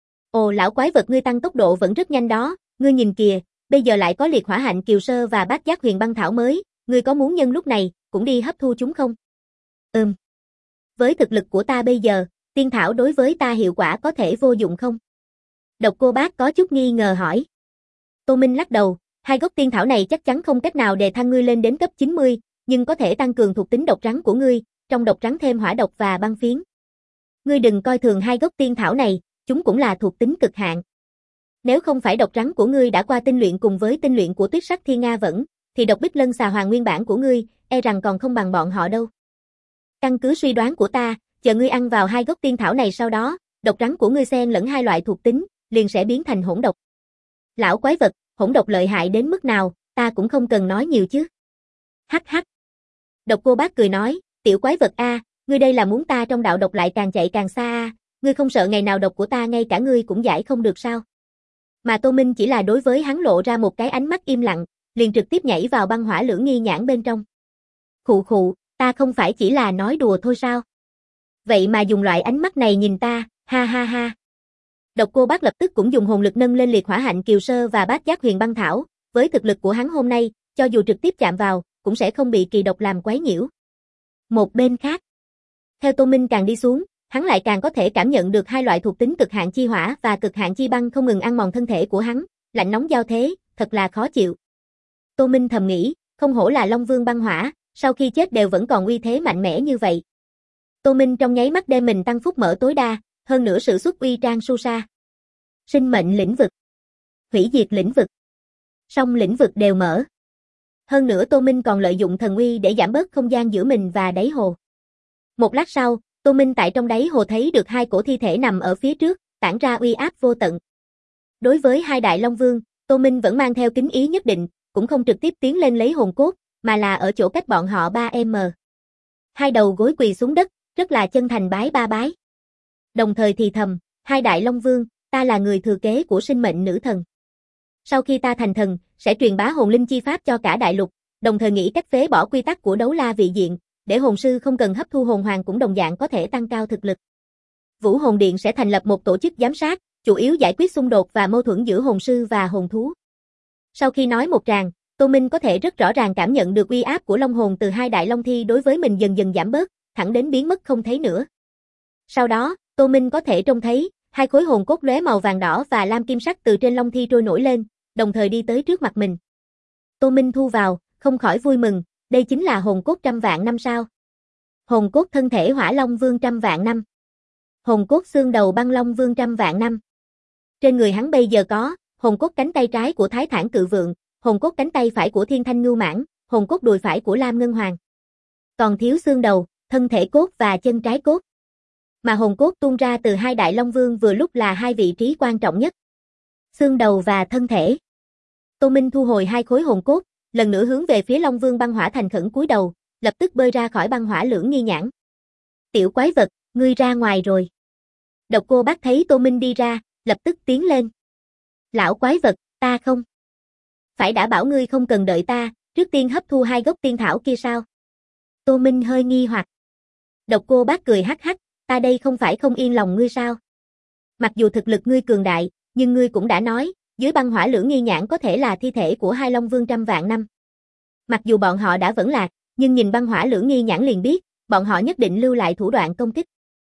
Ồ lão quái vật ngươi tăng tốc độ vẫn rất nhanh đó, ngươi nhìn kìa, bây giờ lại có liệt hỏa hạnh kiều sơ và bát giác huyền băng thảo mới, ngươi có muốn nhân lúc này, cũng đi hấp thu chúng không? Ừm. Với thực lực của ta bây giờ, tiên thảo đối với ta hiệu quả có thể vô dụng không? Độc Cô Bác có chút nghi ngờ hỏi. Tô Minh lắc đầu, hai gốc tiên thảo này chắc chắn không cách nào đề thăng ngươi lên đến cấp chín mươi, nhưng có thể tăng cường thuộc tính độc trắng của ngươi, trong độc trắng thêm hỏa độc và băng phiến. Ngươi đừng coi thường hai gốc tiên thảo này, chúng cũng là thuộc tính cực hạn. Nếu không phải độc trắng của ngươi đã qua tinh luyện cùng với tinh luyện của Tuyết Sắc Thiên Nga Vẫn, thì độc bích lân xà hoàng nguyên bản của ngươi, e rằng còn không bằng bọn họ đâu. Căn cứ suy đoán của ta, chờ ngươi ăn vào hai gốc tiên thảo này sau đó, độc trắng của ngươi xen lẫn hai loại thuộc tính, liền sẽ biến thành hỗn độc. Lão quái vật, hỗn độc lợi hại đến mức nào, ta cũng không cần nói nhiều chứ. Hắc hắc. Độc Cô Bác cười nói, tiểu quái vật a, ngươi đây là muốn ta trong đạo độc lại càng chạy càng xa a, ngươi không sợ ngày nào độc của ta ngay cả ngươi cũng giải không được sao? Mà Tô Minh chỉ là đối với hắn lộ ra một cái ánh mắt im lặng, liền trực tiếp nhảy vào băng hỏa lưỡng nghi nhãn bên trong. Khụ khụ, ta không phải chỉ là nói đùa thôi sao? Vậy mà dùng loại ánh mắt này nhìn ta, ha ha ha. Độc Cô Bác lập tức cũng dùng hồn lực nâng lên liệt hỏa hạnh kiều sơ và bát giác huyền băng thảo, với thực lực của hắn hôm nay, cho dù trực tiếp chạm vào, cũng sẽ không bị kỳ độc làm quấy nhiễu. Một bên khác, theo Tô Minh càng đi xuống, hắn lại càng có thể cảm nhận được hai loại thuộc tính cực hạn chi hỏa và cực hạn chi băng không ngừng ăn mòn thân thể của hắn, lạnh nóng giao thế, thật là khó chịu. Tô Minh thầm nghĩ, không hổ là Long Vương băng hỏa, sau khi chết đều vẫn còn uy thế mạnh mẽ như vậy. Tô Minh trong nháy mắt đem mình tăng phúc mở tối đa, hơn nữa sử xuất uy trang su sa. Sinh mệnh lĩnh vực, hủy diệt lĩnh vực, song lĩnh vực đều mở. Hơn nữa Tô Minh còn lợi dụng thần uy để giảm bớt không gian giữa mình và đáy hồ. Một lát sau, Tô Minh tại trong đáy hồ thấy được hai cổ thi thể nằm ở phía trước, tản ra uy áp vô tận. Đối với hai đại long vương, Tô Minh vẫn mang theo kính ý nhất định, cũng không trực tiếp tiến lên lấy hồn cốt, mà là ở chỗ cách bọn họ ba mét. Hai đầu gối quỳ xuống đất, rất là chân thành bái ba bái. Đồng thời thì thầm, hai đại long vương, ta là người thừa kế của sinh mệnh nữ thần. Sau khi ta thành thần, sẽ truyền bá hồn linh chi pháp cho cả đại lục, đồng thời nghĩ cách phế bỏ quy tắc của đấu la vị diện, để hồn sư không cần hấp thu hồn hoàng cũng đồng dạng có thể tăng cao thực lực. Vũ Hồn Điện sẽ thành lập một tổ chức giám sát, chủ yếu giải quyết xung đột và mâu thuẫn giữa hồn sư và hồn thú. Sau khi nói một tràng, Tô Minh có thể rất rõ ràng cảm nhận được uy áp của long hồn từ hai đại long thi đối với mình dần dần giảm bớt, thẳng đến biến mất không thấy nữa. Sau đó, Tô Minh có thể trông thấy hai khối hồn cốt lóe màu vàng đỏ và lam kim sắc từ trên long thi trôi nổi lên, đồng thời đi tới trước mặt mình. Tô Minh thu vào, không khỏi vui mừng, đây chính là hồn cốt trăm vạn năm sao? Hồn cốt thân thể hỏa long vương trăm vạn năm. Hồn cốt xương đầu băng long vương trăm vạn năm. Trên người hắn bây giờ có hồn cốt cánh tay trái của Thái Thản Cự Vượng, hồn cốt cánh tay phải của Thiên Thanh Ngưu Mãng, hồn cốt đùi phải của Lam Ngân Hoàng. Còn thiếu xương đầu, thân thể cốt và chân trái cốt. Mà hồn cốt tuôn ra từ hai đại long vương vừa lúc là hai vị trí quan trọng nhất. Xương đầu và thân thể. Tô Minh thu hồi hai khối hồn cốt, lần nữa hướng về phía Long Vương băng hỏa thành khẩn cúi đầu, lập tức bơi ra khỏi băng hỏa lưỡng nghi nhãn. Tiểu quái vật, ngươi ra ngoài rồi. Độc Cô Bác thấy Tô Minh đi ra, lập tức tiến lên. Lão quái vật, ta không. Phải đã bảo ngươi không cần đợi ta, trước tiên hấp thu hai gốc tiên thảo kia sao? Tô Minh hơi nghi hoặc. Độc Cô Bác cười hắc hắc, ta đây không phải không yên lòng ngươi sao? Mặc dù thực lực ngươi cường đại, nhưng ngươi cũng đã nói, dưới băng hỏa lưỡng nghi nhãn có thể là thi thể của hai long vương trăm vạn năm. Mặc dù bọn họ đã vẫn lạc, nhưng nhìn băng hỏa lưỡng nghi nhãn liền biết, bọn họ nhất định lưu lại thủ đoạn công kích.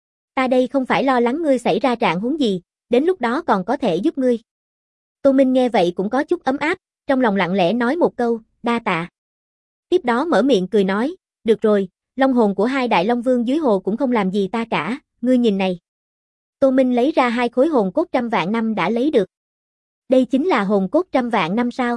Ta đây không phải lo lắng ngươi xảy ra trạng huống gì, đến lúc đó còn có thể giúp ngươi. Tô Minh nghe vậy cũng có chút ấm áp, trong lòng lặng lẽ nói một câu, đa tạ. Tiếp đó mở miệng cười nói, được rồi, long hồn của hai đại long vương dưới hồ cũng không làm gì ta cả, ngươi nhìn này. Tô Minh lấy ra hai khối hồn cốt trăm vạn năm đã lấy được. Đây chính là hồn cốt trăm vạn năm sao?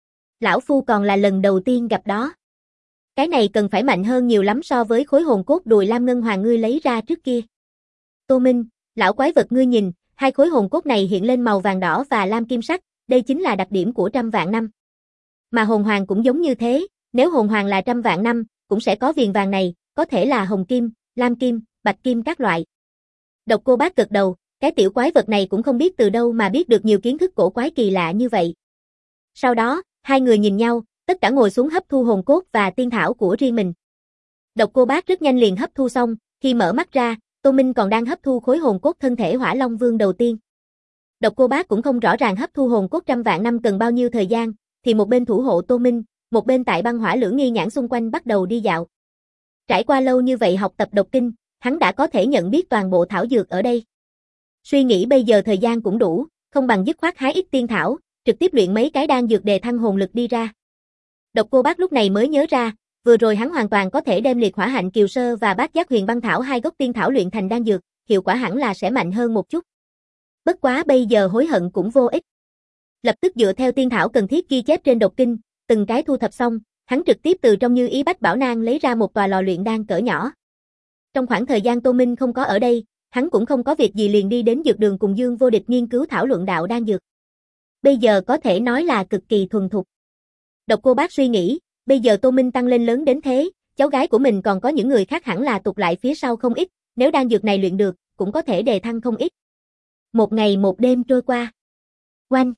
Lão Phu còn là lần đầu tiên gặp đó. Cái này cần phải mạnh hơn nhiều lắm so với khối hồn cốt đùi Lam Ngân Hoàng ngươi lấy ra trước kia. Tô Minh, lão quái vật ngươi nhìn, hai khối hồn cốt này hiện lên màu vàng đỏ và lam kim sắc, đây chính là đặc điểm của trăm vạn năm. Mà hồn hoàng cũng giống như thế, nếu hồn hoàng là trăm vạn năm, cũng sẽ có viền vàng này, có thể là hồng kim, lam kim, bạch kim các loại. Độc Cô Bác gật đầu, cái tiểu quái vật này cũng không biết từ đâu mà biết được nhiều kiến thức cổ quái kỳ lạ như vậy. Sau đó, hai người nhìn nhau, tất cả ngồi xuống hấp thu hồn cốt và tiên thảo của riêng mình. Độc Cô Bác rất nhanh liền hấp thu xong, khi mở mắt ra, Tô Minh còn đang hấp thu khối hồn cốt thân thể Hỏa Long Vương đầu tiên. Độc Cô Bác cũng không rõ ràng hấp thu hồn cốt trăm vạn năm cần bao nhiêu thời gian, thì một bên thủ hộ Tô Minh, một bên tại băng hỏa lưỡng nghi nhãn xung quanh bắt đầu đi dạo. Trải qua lâu như vậy học tập độc kinh, hắn đã có thể nhận biết toàn bộ thảo dược ở đây. Suy nghĩ bây giờ thời gian cũng đủ, không bằng dứt khoát hái ít tiên thảo, trực tiếp luyện mấy cái đan dược đề thăng hồn lực đi ra. Độc Cô Bác lúc này mới nhớ ra, vừa rồi hắn hoàn toàn có thể đem liệt hỏa hạnh kiều sơ và bát giác huyền băng thảo hai gốc tiên thảo luyện thành đan dược, hiệu quả hẳn là sẽ mạnh hơn một chút. Bất quá bây giờ hối hận cũng vô ích. Lập tức dựa theo tiên thảo cần thiết ghi chép trên độc kinh, từng cái thu thập xong, hắn trực tiếp từ trong Như Ý Bách Bảo Nang lấy ra một tòa lò luyện đan cỡ nhỏ. Trong khoảng thời gian Tô Minh không có ở đây, hắn cũng không có việc gì liền đi đến dược đường cùng Dương Vô Địch nghiên cứu thảo luận đạo đan dược. Bây giờ có thể nói là cực kỳ thuần thục. Độc Cô Bác suy nghĩ, bây giờ Tô Minh tăng lên lớn đến thế, cháu gái của mình còn có những người khác hẳn là tụt lại phía sau không ít, nếu đan dược này luyện được, cũng có thể đề thăng không ít. Một ngày một đêm trôi qua. Oanh!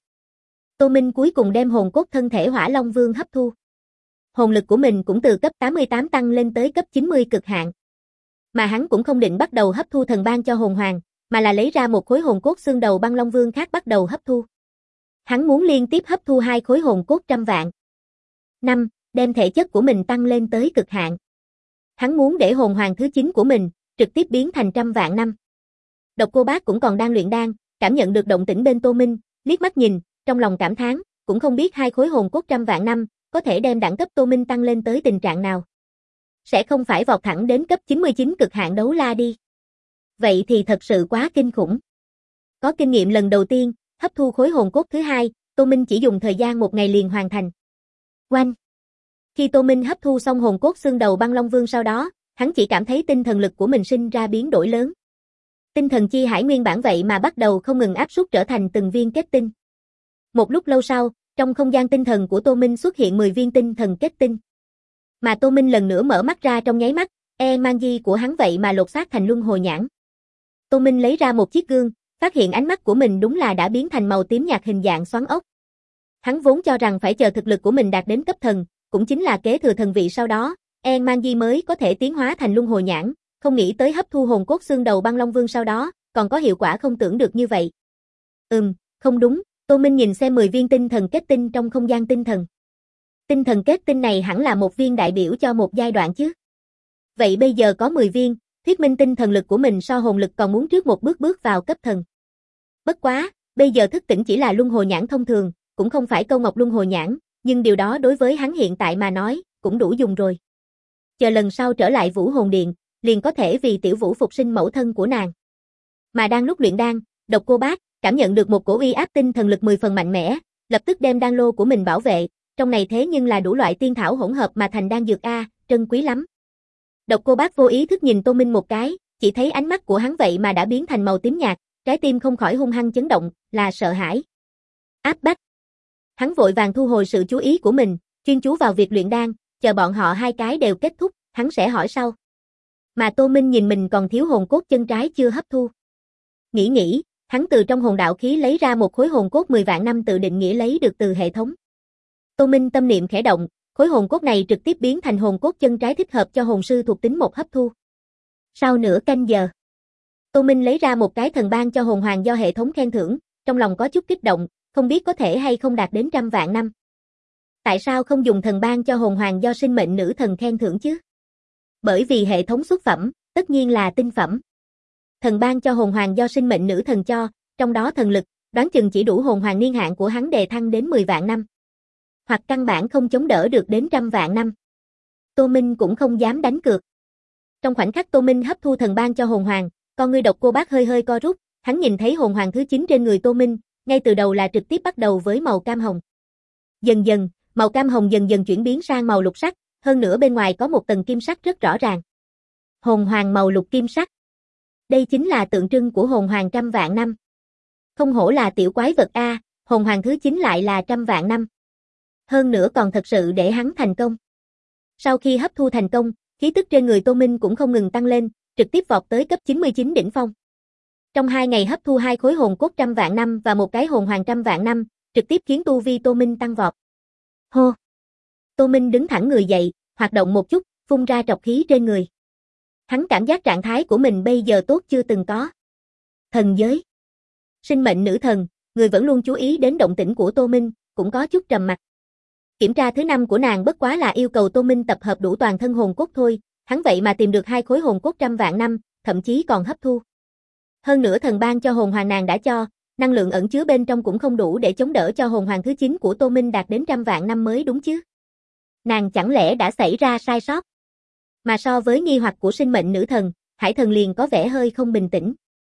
Tô Minh cuối cùng đem hồn cốt thân thể Hỏa Long Vương hấp thu. Hồn lực của mình cũng từ cấp tám mươi tám tăng lên tới cấp chín mươi cực hạn. Mà hắn cũng không định bắt đầu hấp thu thần ban cho hồn hoàng, mà là lấy ra một khối hồn cốt xương đầu băng long vương khác bắt đầu hấp thu. Hắn muốn liên tiếp hấp thu hai khối hồn cốt trăm vạn năm, đem thể chất của mình tăng lên tới cực hạn. Hắn muốn để hồn hoàng thứ chín của mình trực tiếp biến thành trăm vạn năm. Độc Cô Bác cũng còn đang luyện đan, cảm nhận được động tĩnh bên Tô Minh, liếc mắt nhìn, trong lòng cảm thán, cũng không biết hai khối hồn cốt trăm vạn năm có thể đem đẳng cấp Tô Minh tăng lên tới tình trạng nào. sẽ không phải vọt thẳng đến cấp chín mươi chín cực hạn đấu la đi. Vậy thì thật sự quá kinh khủng. Có kinh nghiệm lần đầu tiên, hấp thu khối hồn cốt thứ hai, Tô Minh chỉ dùng thời gian một ngày liền hoàn thành. Oanh! Khi Tô Minh hấp thu xong hồn cốt xương đầu băng long vương sau đó, hắn chỉ cảm thấy tinh thần lực của mình sinh ra biến đổi lớn. Tinh thần chi hải nguyên bản vậy mà bắt đầu không ngừng áp suất trở thành từng viên kết tinh. Một lúc lâu sau, trong không gian tinh thần của Tô Minh xuất hiện mười viên tinh thần kết tinh. Mà Tô Minh lần nữa mở mắt ra trong nháy mắt, e mang di của hắn vậy mà lột xác thành luân hồi nhãn. Tô Minh lấy ra một chiếc gương, phát hiện ánh mắt của mình đúng là đã biến thành màu tím nhạt hình dạng xoắn ốc. Hắn vốn cho rằng phải chờ thực lực của mình đạt đến cấp thần, cũng chính là kế thừa thần vị sau đó, En Man Di mới có thể tiến hóa thành luân hồi nhãn, không nghĩ tới hấp thu hồn cốt xương đầu băng long vương sau đó, còn có hiệu quả không tưởng được như vậy. Ừm, không đúng, Tô Minh nhìn xem mười viên tinh thần kết tinh trong không gian tinh thần. Tinh thần kết tinh này hẳn là một viên đại biểu cho một giai đoạn chứ. Vậy bây giờ có mười viên, thuyết minh tinh thần lực của mình so hồn lực còn muốn trước một bước bước vào cấp thần. Bất quá, bây giờ thức tỉnh chỉ là luân hồi nhãn thông thường, cũng không phải câu ngọc luân hồi nhãn, nhưng điều đó đối với hắn hiện tại mà nói, cũng đủ dùng rồi. Chờ lần sau trở lại Vũ Hồn Điện, liền có thể vì Tiểu Vũ phục sinh mẫu thân của nàng. Mà đang lúc luyện đan, Độc Cô Bác cảm nhận được một cổ uy áp tinh thần lực mười phần mạnh mẽ, lập tức đem đan lô của mình bảo vệ, trong này thế nhưng là đủ loại tiên thảo hỗn hợp mà thành đan dược a, trân quý lắm. Độc Cô Bác vô ý thức nhìn Tô Minh một cái, chỉ thấy ánh mắt của hắn vậy mà đã biến thành màu tím nhạt, trái tim không khỏi hung hăng chấn động, là sợ hãi. Áp bách. Hắn vội vàng thu hồi sự chú ý của mình, chuyên chú vào việc luyện đan, chờ bọn họ hai cái đều kết thúc, hắn sẽ hỏi sau. Mà Tô Minh nhìn mình còn thiếu hồn cốt chân trái chưa hấp thu. Nghĩ nghĩ, hắn từ trong hồn đạo khí lấy ra một khối hồn cốt mười vạn năm tự định nghĩa lấy được từ hệ thống. Tô Minh tâm niệm khẽ động, khối hồn cốt này trực tiếp biến thành hồn cốt chân trái thích hợp cho hồn sư thuộc tính một hấp thu. Sau nửa canh giờ, Tô Minh lấy ra một cái thần ban cho hồn hoàng do hệ thống khen thưởng, trong lòng có chút kích động, không biết có thể hay không đạt đến trăm vạn năm. Tại sao không dùng thần ban cho hồn hoàng do sinh mệnh nữ thần khen thưởng chứ? Bởi vì hệ thống xuất phẩm, tất nhiên là tinh phẩm. Thần ban cho hồn hoàng do sinh mệnh nữ thần cho, trong đó thần lực, đoán chừng chỉ đủ hồn hoàng niên hạn của hắn đề thăng đến mười vạn năm. Hoặc căn bản không chống đỡ được đến trăm vạn năm. Tô Minh cũng không dám đánh cược. Trong khoảnh khắc Tô Minh hấp thu thần ban cho hồn hoàng, con ngươi Độc Cô Bác hơi hơi co rút, hắn nhìn thấy hồn hoàng thứ chín trên người Tô Minh, ngay từ đầu là trực tiếp bắt đầu với màu cam hồng. Dần dần, màu cam hồng dần dần chuyển biến sang màu lục sắc, hơn nữa bên ngoài có một tầng kim sắc rất rõ ràng. Hồn hoàng màu lục kim sắc. Đây chính là tượng trưng của hồn hoàng trăm vạn năm. Không hổ là tiểu quái vật a, hồn hoàng thứ chín lại là trăm vạn năm. Hơn nữa còn thật sự để hắn thành công. Sau khi hấp thu thành công, khí tức trên người Tô Minh cũng không ngừng tăng lên, trực tiếp vọt tới cấp chín mươi chín đỉnh phong. Trong hai ngày hấp thu hai khối hồn cốt trăm vạn năm và một cái hồn hoàng trăm vạn năm, trực tiếp khiến tu vi Tô Minh tăng vọt. Hô! Tô Minh đứng thẳng người dậy, hoạt động một chút, phun ra trọc khí trên người. Hắn cảm giác trạng thái của mình bây giờ tốt chưa từng có. Thần giới. Sinh mệnh nữ thần, người vẫn luôn chú ý đến động tĩnh của Tô Minh, cũng có chút trầm mặc. Kiểm tra thứ năm của nàng bất quá là yêu cầu Tô Minh tập hợp đủ toàn thân hồn cốt thôi, hắn vậy mà tìm được hai khối hồn cốt trăm vạn năm, thậm chí còn hấp thu. Hơn nữa thần ban cho hồn hoàng nàng đã cho, năng lượng ẩn chứa bên trong cũng không đủ để chống đỡ cho hồn hoàng thứ chín của Tô Minh đạt đến trăm vạn năm mới đúng chứ. Nàng chẳng lẽ đã xảy ra sai sót? Mà so với nghi hoặc của sinh mệnh nữ thần, Hải Thần liền có vẻ hơi không bình tĩnh.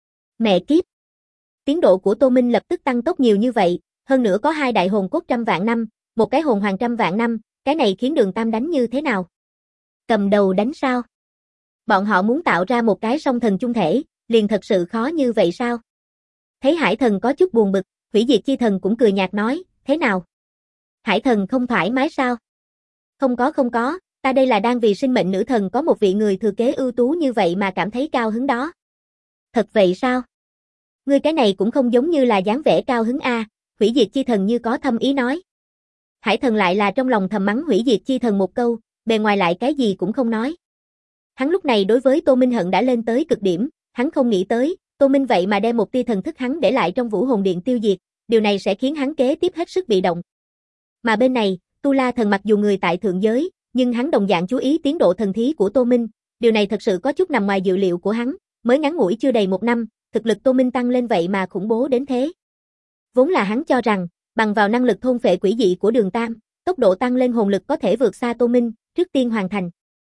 Mẹ kiếp! Tiến độ của Tô Minh lập tức tăng tốc nhiều như vậy, hơn nữa có hai đại hồn cốt trăm vạn năm, một cái hồn hoàng trăm vạn năm, cái này khiến Đường Tam đánh như thế nào? Cầm đầu đánh sao? Bọn họ muốn tạo ra một cái song thần chung thể, liền thật sự khó như vậy sao? Thấy Hải Thần có chút buồn bực, Hủy Diệt Chi Thần cũng cười nhạt nói, thế nào? Hải Thần không thoải mái sao? Không có không có, ta đây là đang vì sinh mệnh nữ thần có một vị người thừa kế ưu tú như vậy mà cảm thấy cao hứng đó. Thật vậy sao? Ngươi cái này cũng không giống như là dáng vẻ cao hứng a, Hủy Diệt Chi Thần như có thâm ý nói. Hải Thần lại là trong lòng thầm mắng Hủy Diệt Chi Thần một câu, bề ngoài lại cái gì cũng không nói. Hắn lúc này đối với Tô Minh hận đã lên tới cực điểm, hắn không nghĩ tới, Tô Minh vậy mà đem một tia thần thức hắn để lại trong Vũ Hồn Điện tiêu diệt, điều này sẽ khiến hắn kế tiếp hết sức bị động. Mà bên này, Tu La Thần mặc dù người tại thượng giới, nhưng hắn đồng dạng chú ý tiến độ thần thí của Tô Minh, điều này thật sự có chút nằm ngoài dự liệu của hắn, mới ngắn ngủi chưa đầy một năm, thực lực Tô Minh tăng lên vậy mà khủng bố đến thế. Vốn là hắn cho rằng, bằng vào năng lực thôn phệ quỷ dị của Đường Tam, tốc độ tăng lên hồn lực có thể vượt xa Tô Minh, trước tiên hoàn thành.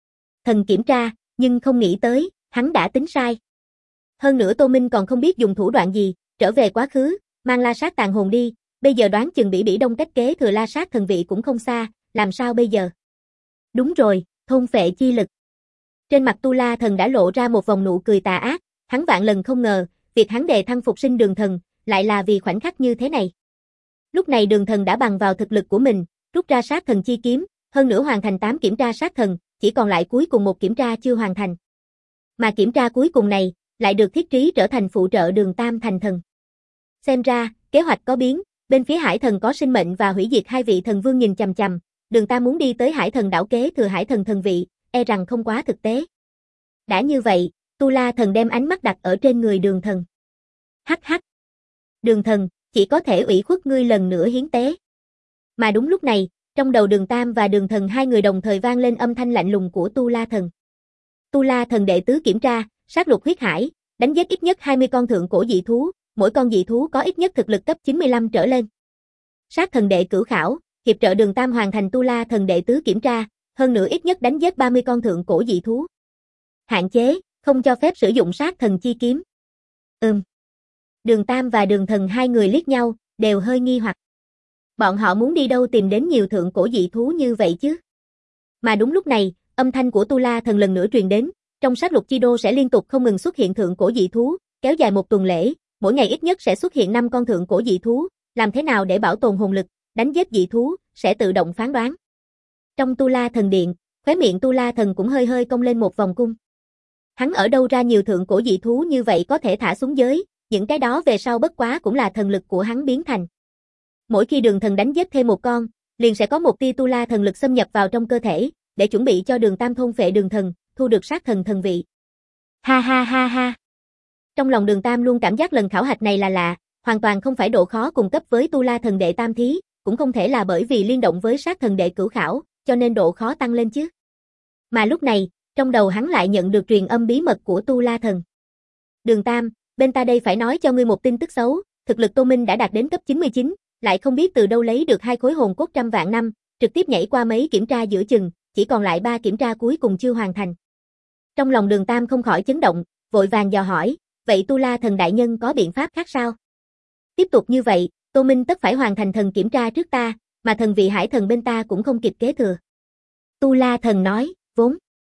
thần kiểm tra, nhưng không nghĩ tới, hắn đã tính sai. Hơn nữa Tô Minh còn không biết dùng thủ đoạn gì, trở về quá khứ, mang La Sát tàn hồn đi, bây giờ đoán chừng Bỉ Bỉ Đông cách kế thừa La Sát thần vị cũng không xa, làm sao bây giờ? Đúng rồi, thôn phệ chi lực. Trên mặt Tu La Thần đã lộ ra một vòng nụ cười tà ác, hắn vạn lần không ngờ, việc hắn đề thăng phục sinh Đường Thần, lại là vì khoảnh khắc như thế này. Lúc này Đường Thần đã bằng vào thực lực của mình, rút ra sát thần chi kiếm, hơn nữa hoàn thành tám kiểm tra sát thần, chỉ còn lại cuối cùng một kiểm tra chưa hoàn thành. Mà kiểm tra cuối cùng này, lại được thiết trí trở thành phụ trợ Đường Tam thành thần. Xem ra, kế hoạch có biến, bên phía Hải Thần có sinh mệnh và hủy diệt hai vị thần vương nhìn chằm chằm, Đường Tam muốn đi tới Hải Thần đảo kế thừa Hải Thần thần vị, e rằng không quá thực tế. Đã như vậy, Tu La Thần đem ánh mắt đặt ở trên người Đường Thần. Hắc hắc. Đường Thần, chỉ có thể ủy khuất ngươi lần nữa hiến tế. Mà đúng lúc này, trong đầu Đường Tam và Đường Thần hai người đồng thời vang lên âm thanh lạnh lùng của Tu La Thần. Tu La Thần đệ tứ kiểm tra, sát lục huyết hải, đánh giết ít nhất hai mươi con thượng cổ dị thú, mỗi con dị thú có ít nhất thực lực cấp chín mươi lăm trở lên. Sát thần đệ cửu khảo, hiệp trợ Đường Tam hoàn thành Tu La Thần đệ tứ kiểm tra, hơn nữa ít nhất đánh giết ba mươi con thượng cổ dị thú. Hạn chế, không cho phép sử dụng sát thần chi kiếm. Ừm. Đường Tam và Đường Thần hai người liếc nhau, đều hơi nghi hoặc. Bọn họ muốn đi đâu tìm đến nhiều thượng cổ dị thú như vậy chứ? Mà đúng lúc này, âm thanh của Tu La Thần lần nữa truyền đến, trong sát lục chi đô sẽ liên tục không ngừng xuất hiện thượng cổ dị thú, kéo dài một tuần lễ, mỗi ngày ít nhất sẽ xuất hiện năm con thượng cổ dị thú, làm thế nào để bảo tồn hồn lực, đánh giết dị thú, sẽ tự động phán đoán. Trong Tu La Thần điện, khóe miệng Tu La Thần cũng hơi hơi cong lên một vòng cung. Hắn ở đâu ra nhiều thượng cổ dị thú như vậy có thể thả xuống giới, những cái đó về sau bất quá cũng là thần lực của hắn biến thành. Mỗi khi Đường Thần đánh giết thêm một con, liền sẽ có một tia Tu La thần lực xâm nhập vào trong cơ thể, để chuẩn bị cho Đường Tam thôn phệ Đường Thần, thu được sát thần thần vị. Ha ha ha ha. Trong lòng Đường Tam luôn cảm giác lần khảo hạch này là lạ, hoàn toàn không phải độ khó cùng cấp với Tu La thần đệ tam thí, cũng không thể là bởi vì liên động với sát thần đệ cửu khảo, cho nên độ khó tăng lên chứ. Mà lúc này, trong đầu hắn lại nhận được truyền âm bí mật của Tu La thần. Đường Tam, bên ta đây phải nói cho ngươi một tin tức xấu, thực lực Tô Minh đã đạt đến cấp chín mươi chín, lại không biết từ đâu lấy được hai khối hồn cốt trăm vạn năm, trực tiếp nhảy qua mấy kiểm tra giữa chừng, chỉ còn lại ba kiểm tra cuối cùng chưa hoàn thành. Trong lòng Đường Tam không khỏi chấn động, vội vàng dò hỏi, vậy Tu La thần đại nhân có biện pháp khác sao? Tiếp tục như vậy, Tô Minh tất phải hoàn thành thần kiểm tra trước ta, mà thần vị Hải Thần bên ta cũng không kịp kế thừa. Tu La thần nói, vốn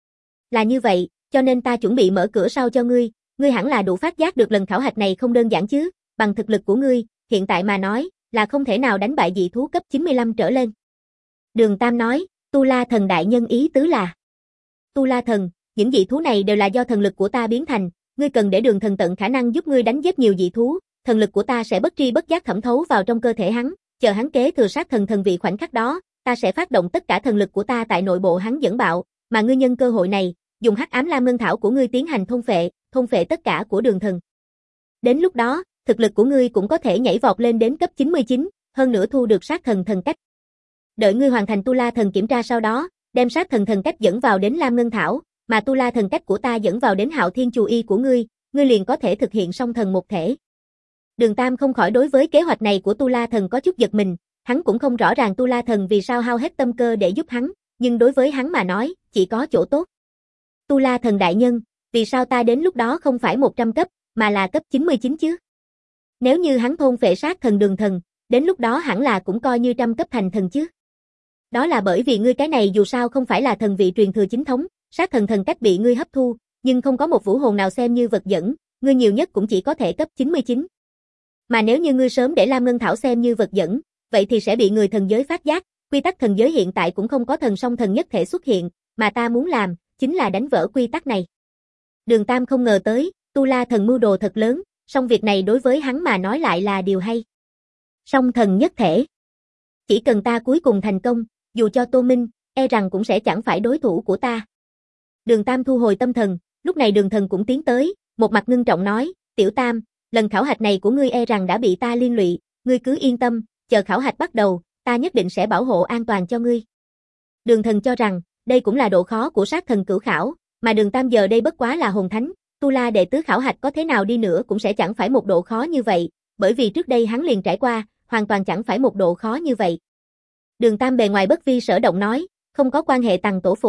là như vậy, cho nên ta chuẩn bị mở cửa sau cho ngươi, ngươi hẳn là đủ phát giác được lần khảo hạch này không đơn giản chứ, bằng thực lực của ngươi, hiện tại mà nói, là không thể nào đánh bại dị thú cấp chín mươi lăm trở lên. Đường Tam nói, Tu La thần đại nhân ý tứ là, Tu La thần, những dị thú này đều là do thần lực của ta biến thành, ngươi cần để Đường thần tận khả năng giúp ngươi đánh giết nhiều dị thú, thần lực của ta sẽ bất tri bất giác thẩm thấu vào trong cơ thể hắn, chờ hắn kế thừa sát thần thần vị khoảnh khắc đó, ta sẽ phát động tất cả thần lực của ta tại nội bộ hắn dẫn bạo, mà ngươi nhân cơ hội này, dùng Hắc Ám Lam Ngân Thảo của ngươi tiến hành thôn phệ, thôn phệ tất cả của Đường thần. Đến lúc đó, thực lực của ngươi cũng có thể nhảy vọt lên đến cấp chín mươi chín, hơn nữa thu được sát thần thần cách. Đợi ngươi hoàn thành Tu La thần kiểm tra sau đó, đem sát thần thần cách dẫn vào đến Lam Ngân Thảo, mà Tu La thần cách của ta dẫn vào đến Hạo Thiên Chù Y của ngươi, ngươi liền có thể thực hiện song thần một thể. Đường Tam không khỏi đối với kế hoạch này của Tu La thần có chút giật mình, hắn cũng không rõ ràng Tu La thần vì sao hao hết tâm cơ để giúp hắn, nhưng đối với hắn mà nói, chỉ có chỗ tốt. Tu La thần đại nhân, vì sao ta đến lúc đó không phải một trăm cấp, mà là cấp chín mươi chín chứ? Nếu như hắn thôn phệ sát thần Đường thần, đến lúc đó hẳn là cũng coi như trăm cấp thành thần chứ. Đó là bởi vì ngươi cái này dù sao không phải là thần vị truyền thừa chính thống, sát thần thần cách bị ngươi hấp thu, nhưng không có một vũ hồn nào xem như vật dẫn, ngươi nhiều nhất cũng chỉ có thể cấp chín mươi chín. Mà nếu như ngươi sớm để Lam Ngân Thảo xem như vật dẫn, vậy thì sẽ bị người thần giới phát giác, quy tắc thần giới hiện tại cũng không có thần song thần nhất thể xuất hiện, mà ta muốn làm, chính là đánh vỡ quy tắc này. Đường Tam không ngờ tới, Tu La thần mưu đồ thật lớn, song việc này đối với hắn mà nói lại là điều hay. Song thần nhất thể. Chỉ cần ta cuối cùng thành công, dù cho Tô Minh, e rằng cũng sẽ chẳng phải đối thủ của ta. Đường Tam thu hồi tâm thần, lúc này Đường thần cũng tiến tới, một mặt ngưng trọng nói, Tiểu Tam, lần khảo hạch này của ngươi e rằng đã bị ta liên lụy, ngươi cứ yên tâm, chờ khảo hạch bắt đầu, ta nhất định sẽ bảo hộ an toàn cho ngươi. Đường thần cho rằng, đây cũng là độ khó của sát thần cửu khảo, mà Đường Tam giờ đây bất quá là hồn thánh, Tu La đệ tứ khảo hạch có thế nào đi nữa cũng sẽ chẳng phải một độ khó như vậy, bởi vì trước đây hắn liền trải qua, hoàn toàn chẳng phải một độ khó như vậy. Đường Tam bề ngoài bất vi sở động nói, không có quan hệ tằng tổ phụ,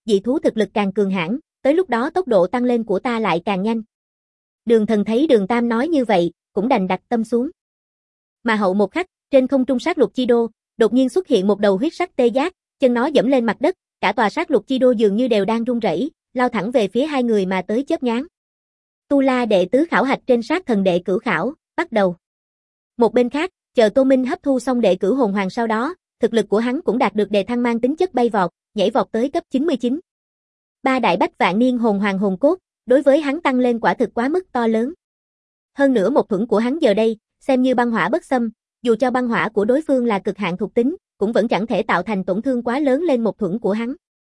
dị thú thực lực càng cường hãn, tới lúc đó tốc độ tăng lên của ta lại càng nhanh. Đường Thần thấy Đường Tam nói như vậy, cũng đành đặt tâm xuống. Mà hậu một khắc, trên không trung sát lục chi đô, đột nhiên xuất hiện một đầu huyết sắc tê giác, chân nó dẫm lên mặt đất, cả tòa sát lục chi đô dường như đều đang rung rẩy, lao thẳng về phía hai người mà tới chớp nhoáng. Tu La đệ tứ khảo hạch trên sát thần đệ cửu khảo, bắt đầu. Một bên khác, chờ Tô Minh hấp thu xong đệ cửu hồn hoàng sau đó, thực lực của hắn cũng đạt được đề thăng mang tính chất bay vọt, nhảy vọt tới cấp chín mươi chín. Ba đại bách vạn niên hồn hoàng hồn cốt, đối với hắn tăng lên quả thực quá mức to lớn. Hơn nữa một thuẫn của hắn giờ đây, xem như băng hỏa bất xâm, dù cho băng hỏa của đối phương là cực hạn thuộc tính, cũng vẫn chẳng thể tạo thành tổn thương quá lớn lên một thuẫn của hắn.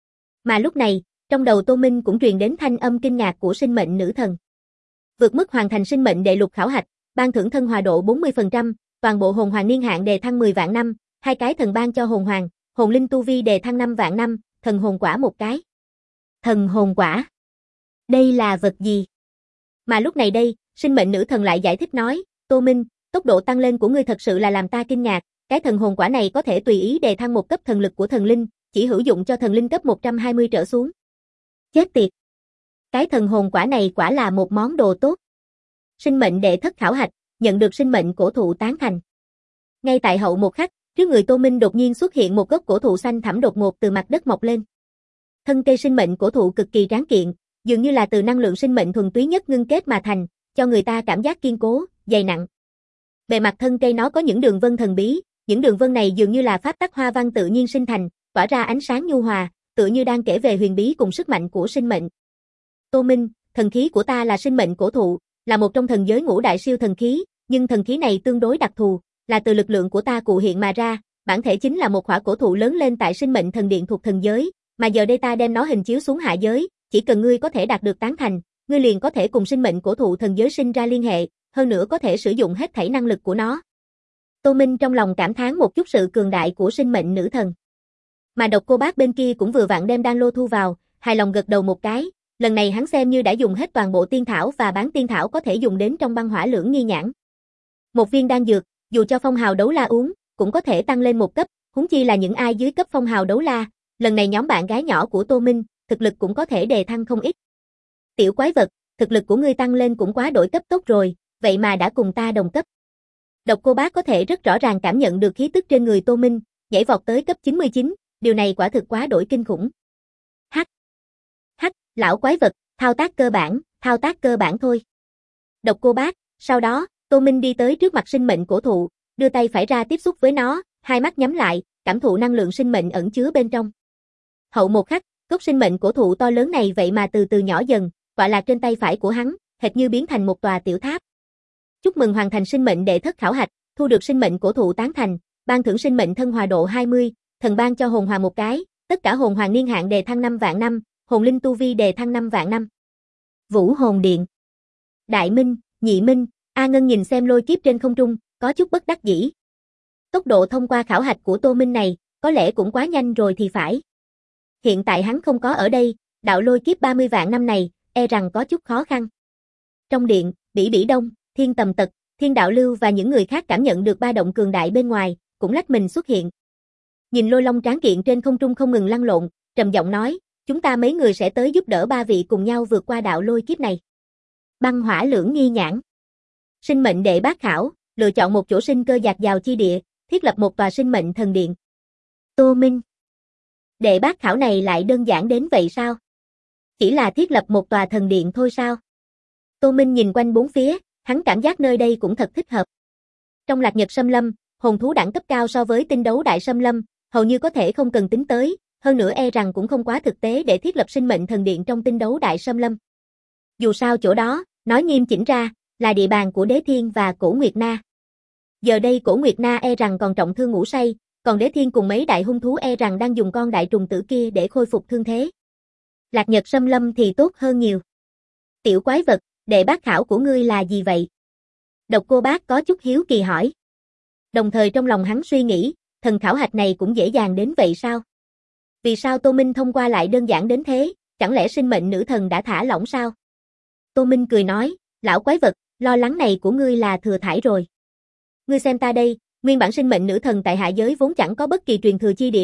Mà lúc này, trong đầu Tô Minh cũng truyền đến thanh âm kinh ngạc của sinh mệnh nữ thần. Vượt mức hoàn thành sinh mệnh đệ lục khảo hạch, ban thưởng thân hòa độ bốn mươi phần trăm, toàn bộ hồn hoàng niên hạn đề thăng mười vạn năm, hai cái thần ban cho hồn hoàng, hồn linh tu vi đề thăng năm vạn năm, thần hồn quả một cái. Thần hồn quả? Đây là vật gì? Mà lúc này đây, sinh mệnh nữ thần lại giải thích nói, Tô Minh, tốc độ tăng lên của ngươi thật sự là làm ta kinh ngạc, cái thần hồn quả này có thể tùy ý đề thăng một cấp thần lực của thần linh, chỉ hữu dụng cho thần linh cấp một trăm hai mươi trở xuống. Chết tiệt! Cái thần hồn quả này quả là một món đồ tốt. Sinh mệnh đệ thất khảo hạch, nhận được sinh mệnh cổ thụ tán thành. Ngay tại hậu một khắc, trước người Tô Minh đột nhiên xuất hiện một gốc cổ thụ xanh thẳm đột ngột từ mặt đất mọc lên. Thân cây sinh mệnh cổ thụ cực kỳ tráng kiện, dường như là từ năng lượng sinh mệnh thuần túy nhất ngưng kết mà thành, cho người ta cảm giác kiên cố, dày nặng. Bề mặt thân cây nó có những đường vân thần bí, những đường vân này dường như là pháp tắc hoa văn tự nhiên sinh thành, tỏa ra ánh sáng nhu hòa, tựa như đang kể về huyền bí cùng sức mạnh của sinh mệnh. Tô Minh, thần khí của ta là sinh mệnh cổ thụ, là một trong thần giới ngũ đại siêu thần khí, nhưng thần khí này tương đối đặc thù, là từ lực lượng của ta cụ hiện mà ra, bản thể chính là một khỏa cổ thụ lớn lên tại sinh mệnh thần điện thuộc thần giới, mà giờ đây ta đem nó hình chiếu xuống hạ giới, chỉ cần ngươi có thể đạt được tán thành, ngươi liền có thể cùng sinh mệnh cổ thụ thần giới sinh ra liên hệ, hơn nữa có thể sử dụng hết thảy năng lực của nó. Tô Minh trong lòng cảm thán một chút sự cường đại của sinh mệnh nữ thần. Mà Độc Cô Bác bên kia cũng vừa vặn đem đan lô thu vào, hài lòng gật đầu một cái, lần này hắn xem như đã dùng hết toàn bộ tiên thảo và bán tiên thảo có thể dùng đến trong băng hỏa lưỡng nghi nhãn. Một viên đan dược, dù cho phong hào đấu la uống, cũng có thể tăng lên một cấp, huống chi là những ai dưới cấp phong hào đấu la, lần này nhóm bạn gái nhỏ của Tô Minh, thực lực cũng có thể đề thăng không ít. Tiểu quái vật, thực lực của ngươi tăng lên cũng quá đổi cấp tốt rồi, vậy mà đã cùng ta đồng cấp. Độc Cô Bác có thể rất rõ ràng cảm nhận được khí tức trên người Tô Minh, nhảy vọt tới cấp chín mươi chín, điều này quả thực quá đổi kinh khủng. Hắc. Hắc, lão quái vật, thao tác cơ bản, thao tác cơ bản thôi. Độc Cô Bác, sau đó, Tô Minh đi tới trước mặt sinh mệnh cổ thụ, đưa tay phải ra tiếp xúc với nó, hai mắt nhắm lại, cảm thụ năng lượng sinh mệnh ẩn chứa bên trong. Hậu một khắc, gốc sinh mệnh cổ thụ to lớn này vậy mà từ từ nhỏ dần, tọa lạc trên tay phải của hắn, hệt như biến thành một tòa tiểu tháp. Chúc mừng hoàn thành sinh mệnh đệ thất khảo hạch, thu được sinh mệnh cổ thụ tán thành, ban thưởng sinh mệnh thân hòa độ hai mươi, thần ban cho hồn hòa một cái, tất cả hồn hoàng niên hạn đề thăng năm vạn năm, hồn linh tu vi đề thăng năm vạn năm. Vũ Hồn Điện. Đại Minh, Nhị Minh, A Ngân nhìn xem lôi kiếp trên không trung, có chút bất đắc dĩ. Tốc độ thông qua khảo hạch của Tô Minh này, có lẽ cũng quá nhanh rồi thì phải. Hiện tại hắn không có ở đây, đạo lôi kiếp ba mươi vạn năm này, e rằng có chút khó khăn. Trong điện, Bỉ Bỉ Đông, Thiên Tầm Tật, Thiên Đạo Lưu và những người khác cảm nhận được ba động cường đại bên ngoài, cũng lách mình xuất hiện. Nhìn lôi long tráng kiện trên không trung không ngừng lăn lộn, trầm giọng nói, chúng ta mấy người sẽ tới giúp đỡ ba vị cùng nhau vượt qua đạo lôi kiếp này. Băng hỏa lưỡng nghi nhãn. Sinh mệnh đệ bát khảo, lựa chọn một chỗ sinh cơ dạt dào chi địa, thiết lập một tòa sinh mệnh thần điện. Tô Minh. Đệ bát khảo này lại đơn giản đến vậy sao? Chỉ là thiết lập một tòa thần điện thôi sao? Tô Minh nhìn quanh bốn phía, hắn cảm giác nơi đây cũng thật thích hợp. Trong Lạc Nhật Sâm Lâm, hồn thú đẳng cấp cao so với tinh đấu đại Sâm Lâm, hầu như có thể không cần tính tới, hơn nữa e rằng cũng không quá thực tế để thiết lập sinh mệnh thần điện trong tinh đấu đại Sâm Lâm. Dù sao chỗ đó, nói nghiêm chỉnh ra, là địa bàn của Đế Thiên và Cổ Nguyệt Na. Giờ đây Cổ Nguyệt Na e rằng còn trọng thương ngủ say, còn Đế Thiên cùng mấy đại hung thú e rằng đang dùng con đại trùng tử kia để khôi phục thương thế. Lạc Nhật Sâm Lâm thì tốt hơn nhiều. Tiểu quái vật, đệ bát khảo của ngươi là gì vậy? Độc Cô Bác có chút hiếu kỳ hỏi. Đồng thời trong lòng hắn suy nghĩ, thần khảo hạch này cũng dễ dàng đến vậy sao? Vì sao Tô Minh thông qua lại đơn giản đến thế, chẳng lẽ sinh mệnh nữ thần đã thả lỏng sao? Tô Minh cười nói, lão quái vật, lo lắng này của ngươi là thừa thãi rồi. Ngươi xem ta đây, nguyên bản sinh mệnh nữ thần tại hạ giới vốn chẳng có bất kỳ truyền thừa chi địa nào,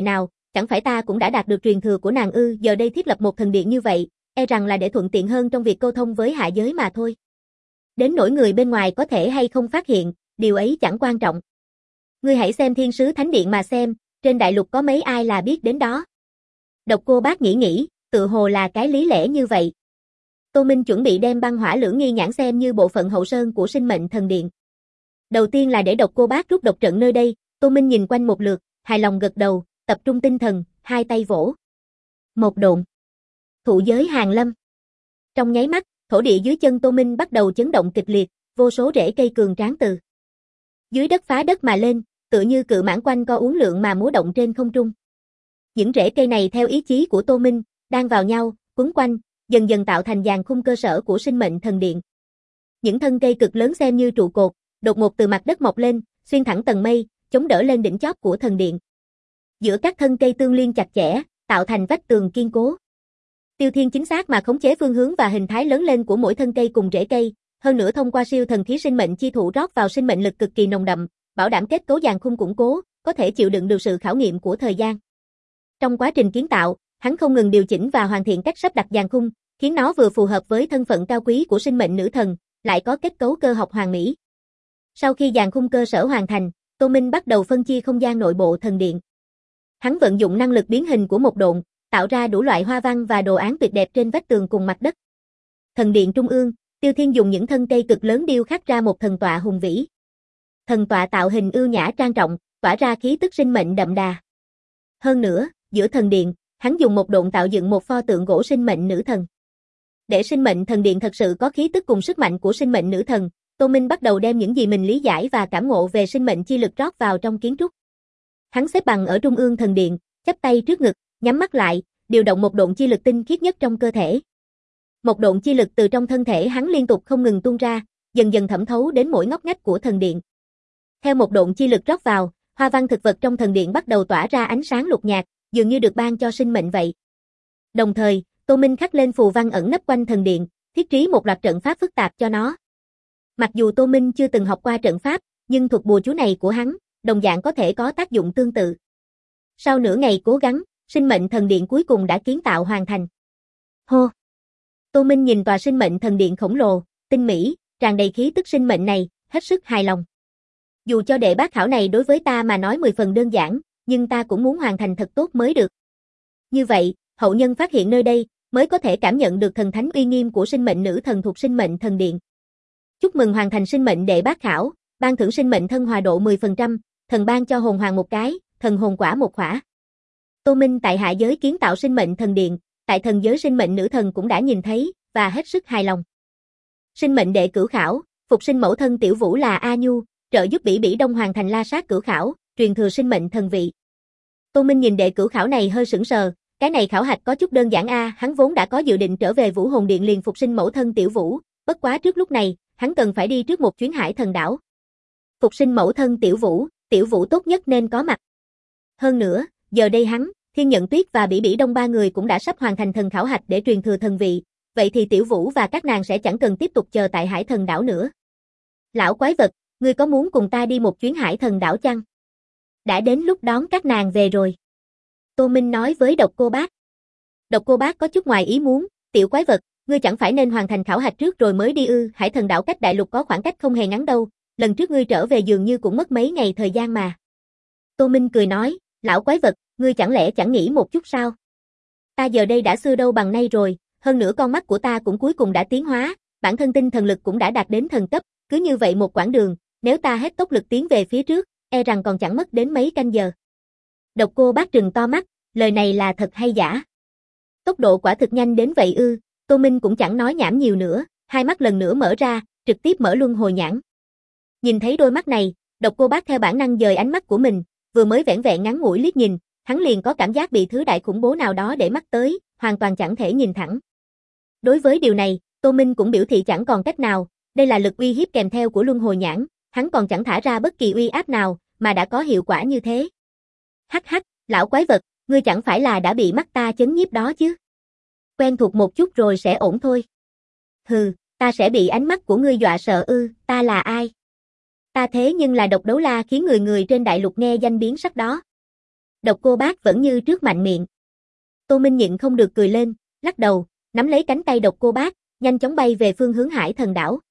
chẳng phải ta cũng đã đạt được truyền thừa của nàng ư, giờ đây thiết lập một thần điện như vậy, e rằng là để thuận tiện hơn trong việc câu thông với hạ giới mà thôi. Đến nỗi người bên ngoài có thể hay không phát hiện, điều ấy chẳng quan trọng. Ngươi hãy xem Thiên Sứ Thánh Điện mà xem, trên đại lục có mấy ai là biết đến đó. Độc Cô Bác nghĩ nghĩ, tự hồ là cái lý lẽ như vậy. Tô Minh chuẩn bị đem băng hỏa lưỡng nghi nhãn xem như bộ phận hậu sơn của sinh mệnh thần điện. Đầu tiên là để Độc Cô Bác rút độc trận nơi đây, Tô Minh nhìn quanh một lượt, hài lòng gật đầu, tập trung tinh thần, hai tay vỗ. Một độn. Thụ giới hàng lâm. Trong nháy mắt, thổ địa dưới chân Tô Minh bắt đầu chấn động kịch liệt, vô số rễ cây cường tráng từ dưới đất phá đất mà lên, tựa như cự mãng quanh co uốn lượn mà múa động trên không trung. Những rễ cây này theo ý chí của Tô Minh, đang vào nhau, quấn quanh, dần dần tạo thành dàn khung cơ sở của sinh mệnh thần điện. Những thân cây cực lớn xem như trụ cột, đột ngột từ mặt đất mọc lên, xuyên thẳng tầng mây, chống đỡ lên đỉnh chóp của thần điện. Giữa các thân cây tương liên chặt chẽ, tạo thành vách tường kiên cố. Tiêu Thiên chính xác mà khống chế phương hướng và hình thái lớn lên của mỗi thân cây cùng rễ cây, hơn nữa thông qua siêu thần khí sinh mệnh chi thụ rót vào sinh mệnh lực cực kỳ nồng đậm, bảo đảm kết cấu dàn khung củng cố, có thể chịu đựng được sự khảo nghiệm của thời gian. Trong quá trình kiến tạo, hắn không ngừng điều chỉnh và hoàn thiện cách sắp đặt dàn khung, khiến nó vừa phù hợp với thân phận cao quý của sinh mệnh nữ thần, lại có kết cấu cơ học hoàn mỹ. Sau khi dàn khung cơ sở hoàn thành, Tô Minh bắt đầu phân chia không gian nội bộ thần điện. Hắn vận dụng năng lực biến hình của một độn, tạo ra đủ loại hoa văn và đồ án tuyệt đẹp trên vách tường cùng mặt đất. Thần điện trung ương, Tiêu Thiên dùng những thân cây cực lớn điêu khắc ra một thần tọa hùng vĩ. Thần tọa tạo hình ưu nhã trang trọng, tỏa ra khí tức sinh mệnh đậm đà. Hơn nữa, giữa thần điện, hắn dùng một độn tạo dựng một pho tượng gỗ sinh mệnh nữ thần. Để sinh mệnh thần điện thật sự có khí tức cùng sức mạnh của sinh mệnh nữ thần, Tô Minh bắt đầu đem những gì mình lý giải và cảm ngộ về sinh mệnh chi lực rót vào trong kiến trúc. Hắn xếp bằng ở trung ương thần điện, chắp tay trước ngực, nhắm mắt lại, điều động một độn chi lực tinh khiết nhất trong cơ thể. Một độn chi lực từ trong thân thể hắn liên tục không ngừng tuôn ra, dần dần thẩm thấu đến mỗi ngóc ngách của thần điện. Theo một độn chi lực rót vào, hoa văn thực vật trong thần điện bắt đầu tỏa ra ánh sáng lục nhạt, dường như được ban cho sinh mệnh vậy. Đồng thời, Tô Minh khắc lên phù văn ẩn nấp quanh thần điện, thiết trí một loạt trận pháp phức tạp cho nó. Mặc dù Tô Minh chưa từng học qua trận pháp, nhưng thuật bùa chú này của hắn, đồng dạng có thể có tác dụng tương tự. Sau nửa ngày cố gắng, sinh mệnh thần điện cuối cùng đã kiến tạo hoàn thành. Hô! Tô Minh nhìn tòa sinh mệnh thần điện khổng lồ, tinh mỹ, tràn đầy khí tức sinh mệnh này, hết sức hài lòng. Dù cho đệ bát khảo này đối với ta mà nói mười phần đơn giản, nhưng ta cũng muốn hoàn thành thật tốt mới được. Như vậy, hậu nhân phát hiện nơi đây, mới có thể cảm nhận được thần thánh uy nghiêm của sinh mệnh nữ thần thuộc sinh mệnh thần điện. Chúc mừng hoàn thành sinh mệnh đệ bát khảo, ban thưởng sinh mệnh thân hòa độ mười phần trăm, thần ban cho hồn hoàng một cái, thần hồn quả một khỏa. Tô Minh tại hạ giới kiến tạo sinh mệnh thần điện, tại thần giới sinh mệnh nữ thần cũng đã nhìn thấy, và hết sức hài lòng. Sinh mệnh đệ cửu khảo, phục sinh mẫu thân tiểu vũ là A Nhu, trợ giúp Bỉ Bỉ Đông hoàn thành la sát cửu khảo, truyền thừa sinh mệnh thần vị. Tô Minh nhìn đệ cửu khảo này hơi sững sờ, cái này khảo hạch có chút đơn giản a, hắn vốn đã có dự định trở về Vũ Hồn Điện liền phục sinh mẫu thân tiểu vũ, bất quá trước lúc này, hắn cần phải đi trước một chuyến Hải Thần đảo. Phục sinh mẫu thân tiểu vũ, tiểu vũ tốt nhất nên có mặt. Hơn nữa, giờ đây hắn, Thiên Nhận Tuyết và Bỉ Bỉ Đông ba người cũng đã sắp hoàn thành thần khảo hạch để truyền thừa thần vị, vậy thì tiểu vũ và các nàng sẽ chẳng cần tiếp tục chờ tại Hải Thần đảo nữa. Lão quái vật, ngươi có muốn cùng ta đi một chuyến Hải Thần đảo chăng? Đã đến lúc đón các nàng về rồi. Tô Minh nói với Độc Cô Bác. Độc Cô Bác có chút ngoài ý muốn, tiểu quái vật, ngươi chẳng phải nên hoàn thành khảo hạch trước rồi mới đi ư? Hải Thần đảo cách đại lục có khoảng cách không hề ngắn đâu, lần trước ngươi trở về dường như cũng mất mấy ngày thời gian mà. Tô Minh cười nói, lão quái vật, ngươi chẳng lẽ chẳng nghĩ một chút sao? Ta giờ đây đã xưa đâu bằng nay rồi, hơn nữa con mắt của ta cũng cuối cùng đã tiến hóa, bản thân tinh thần lực cũng đã đạt đến thần cấp, cứ như vậy một quãng đường, nếu ta hết tốc lực tiến về phía trước, e rằng còn chẳng mất đến mấy canh giờ. Độc Cô Bác trừng to mắt, lời này là thật hay giả? Tốc độ quả thực nhanh đến vậy ư? Tô Minh cũng chẳng nói nhảm nhiều nữa, hai mắt lần nữa mở ra, trực tiếp mở luân hồi nhãn. Nhìn thấy đôi mắt này, Độc Cô Bác theo bản năng dời ánh mắt của mình, vừa mới vẻn vẹn ngắn ngủi liếc nhìn, hắn liền có cảm giác bị thứ đại khủng bố nào đó để mắt tới, hoàn toàn chẳng thể nhìn thẳng. Đối với điều này, Tô Minh cũng biểu thị chẳng còn cách nào, đây là lực uy hiếp kèm theo của luân hồi nhãn, hắn còn chẳng thả ra bất kỳ uy áp nào, mà đã có hiệu quả như thế. Hắc hắc, lão quái vật, ngươi chẳng phải là đã bị mắt ta chấn nhiếp đó chứ? Quen thuộc một chút rồi sẽ ổn thôi. Hừ, ta sẽ bị ánh mắt của ngươi dọa sợ ư? Ta là ai? Ta thế nhưng là Độc Đấu La khiến người người trên đại lục nghe danh biến sắc đó. Độc Cô Bác vẫn như trước mạnh miệng. Tô Minh nhịn không được cười lên, lắc đầu, nắm lấy cánh tay Độc Cô Bác, nhanh chóng bay về phương hướng Hải Thần đảo.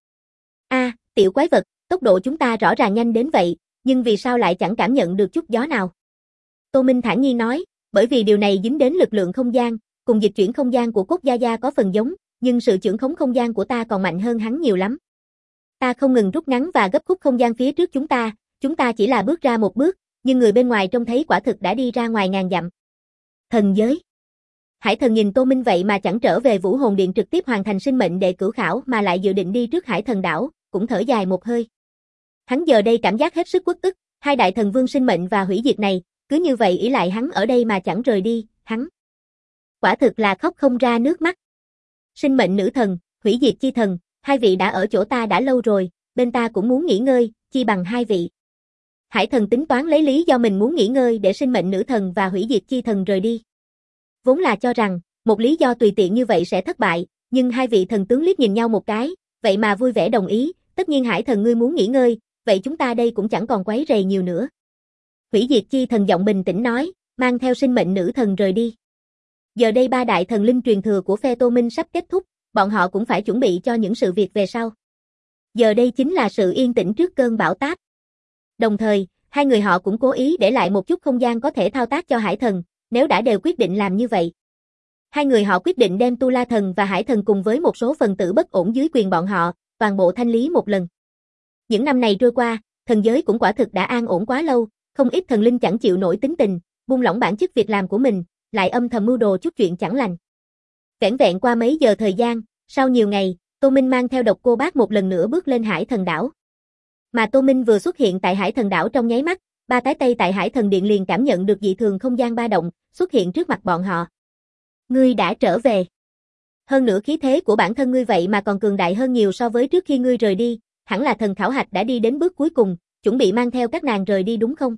A, tiểu quái vật, tốc độ chúng ta rõ ràng nhanh đến vậy, nhưng vì sao lại chẳng cảm nhận được chút gió nào? Tô Minh thản nhiên nói, bởi vì điều này dính đến lực lượng không gian, cùng dịch chuyển không gian của Cốt Gia Gia có phần giống, nhưng sự chưởng khống không gian của ta còn mạnh hơn hắn nhiều lắm. Ta không ngừng rút ngắn và gấp khúc không gian phía trước chúng ta, chúng ta chỉ là bước ra một bước, nhưng người bên ngoài trông thấy quả thực đã đi ra ngoài ngàn dặm. Thần giới. Hải Thần nhìn Tô Minh vậy mà chẳng trở về Vũ Hồn Điện trực tiếp hoàn thành sinh mệnh đệ cửu khảo mà lại dự định đi trước Hải Thần đảo, cũng thở dài một hơi. Hắn giờ đây cảm giác hết sức uất ức, hai đại thần vương sinh mệnh và hủy diệt này, cứ như vậy ỷ lại hắn ở đây mà chẳng rời đi, hắn. Quả thực là khóc không ra nước mắt. Sinh mệnh nữ thần, hủy diệt chi thần, hai vị đã ở chỗ ta đã lâu rồi, bên ta cũng muốn nghỉ ngơi, chi bằng hai vị. Hải Thần tính toán lấy lý do mình muốn nghỉ ngơi để sinh mệnh nữ thần và hủy diệt chi thần rời đi. Vốn là cho rằng, một lý do tùy tiện như vậy sẽ thất bại, nhưng hai vị thần tướng liếc nhìn nhau một cái, vậy mà vui vẻ đồng ý, tất nhiên Hải Thần ngươi muốn nghỉ ngơi, vậy chúng ta đây cũng chẳng còn quấy rầy nhiều nữa. Hủy diệt chi thần giọng bình tĩnh nói, mang theo sinh mệnh nữ thần rời đi. Giờ đây ba đại thần linh truyền thừa của phe Tô Minh sắp kết thúc, bọn họ cũng phải chuẩn bị cho những sự việc về sau. Giờ đây chính là sự yên tĩnh trước cơn bão táp. Đồng thời, hai người họ cũng cố ý để lại một chút không gian có thể thao tác cho Hải Thần, nếu đã đều quyết định làm như vậy. Hai người họ quyết định đem Tu La Thần và Hải Thần cùng với một số phần tử bất ổn dưới quyền bọn họ, toàn bộ thanh lý một lần. Những năm này trôi qua, thần giới cũng quả thực đã an ổn quá lâu, không ít thần linh chẳng chịu nổi tính tình, buông lỏng bản chức việc làm của mình, lại âm thầm mưu đồ chút chuyện chẳng lành. Vẻn vẹn qua mấy giờ thời gian, sau nhiều ngày, Tô Minh mang theo Độc Cô Bác một lần nữa bước lên Hải Thần đảo. Mà Tô Minh vừa xuất hiện tại Hải Thần đảo trong nháy mắt, ba tái tây tại Hải Thần điện liền cảm nhận được dị thường không gian ba động, xuất hiện trước mặt bọn họ. Ngươi đã trở về. Hơn nữa khí thế của bản thân ngươi vậy mà còn cường đại hơn nhiều so với trước khi ngươi rời đi, hẳn là thần khảo hạch đã đi đến bước cuối cùng, chuẩn bị mang theo các nàng rời đi đúng không?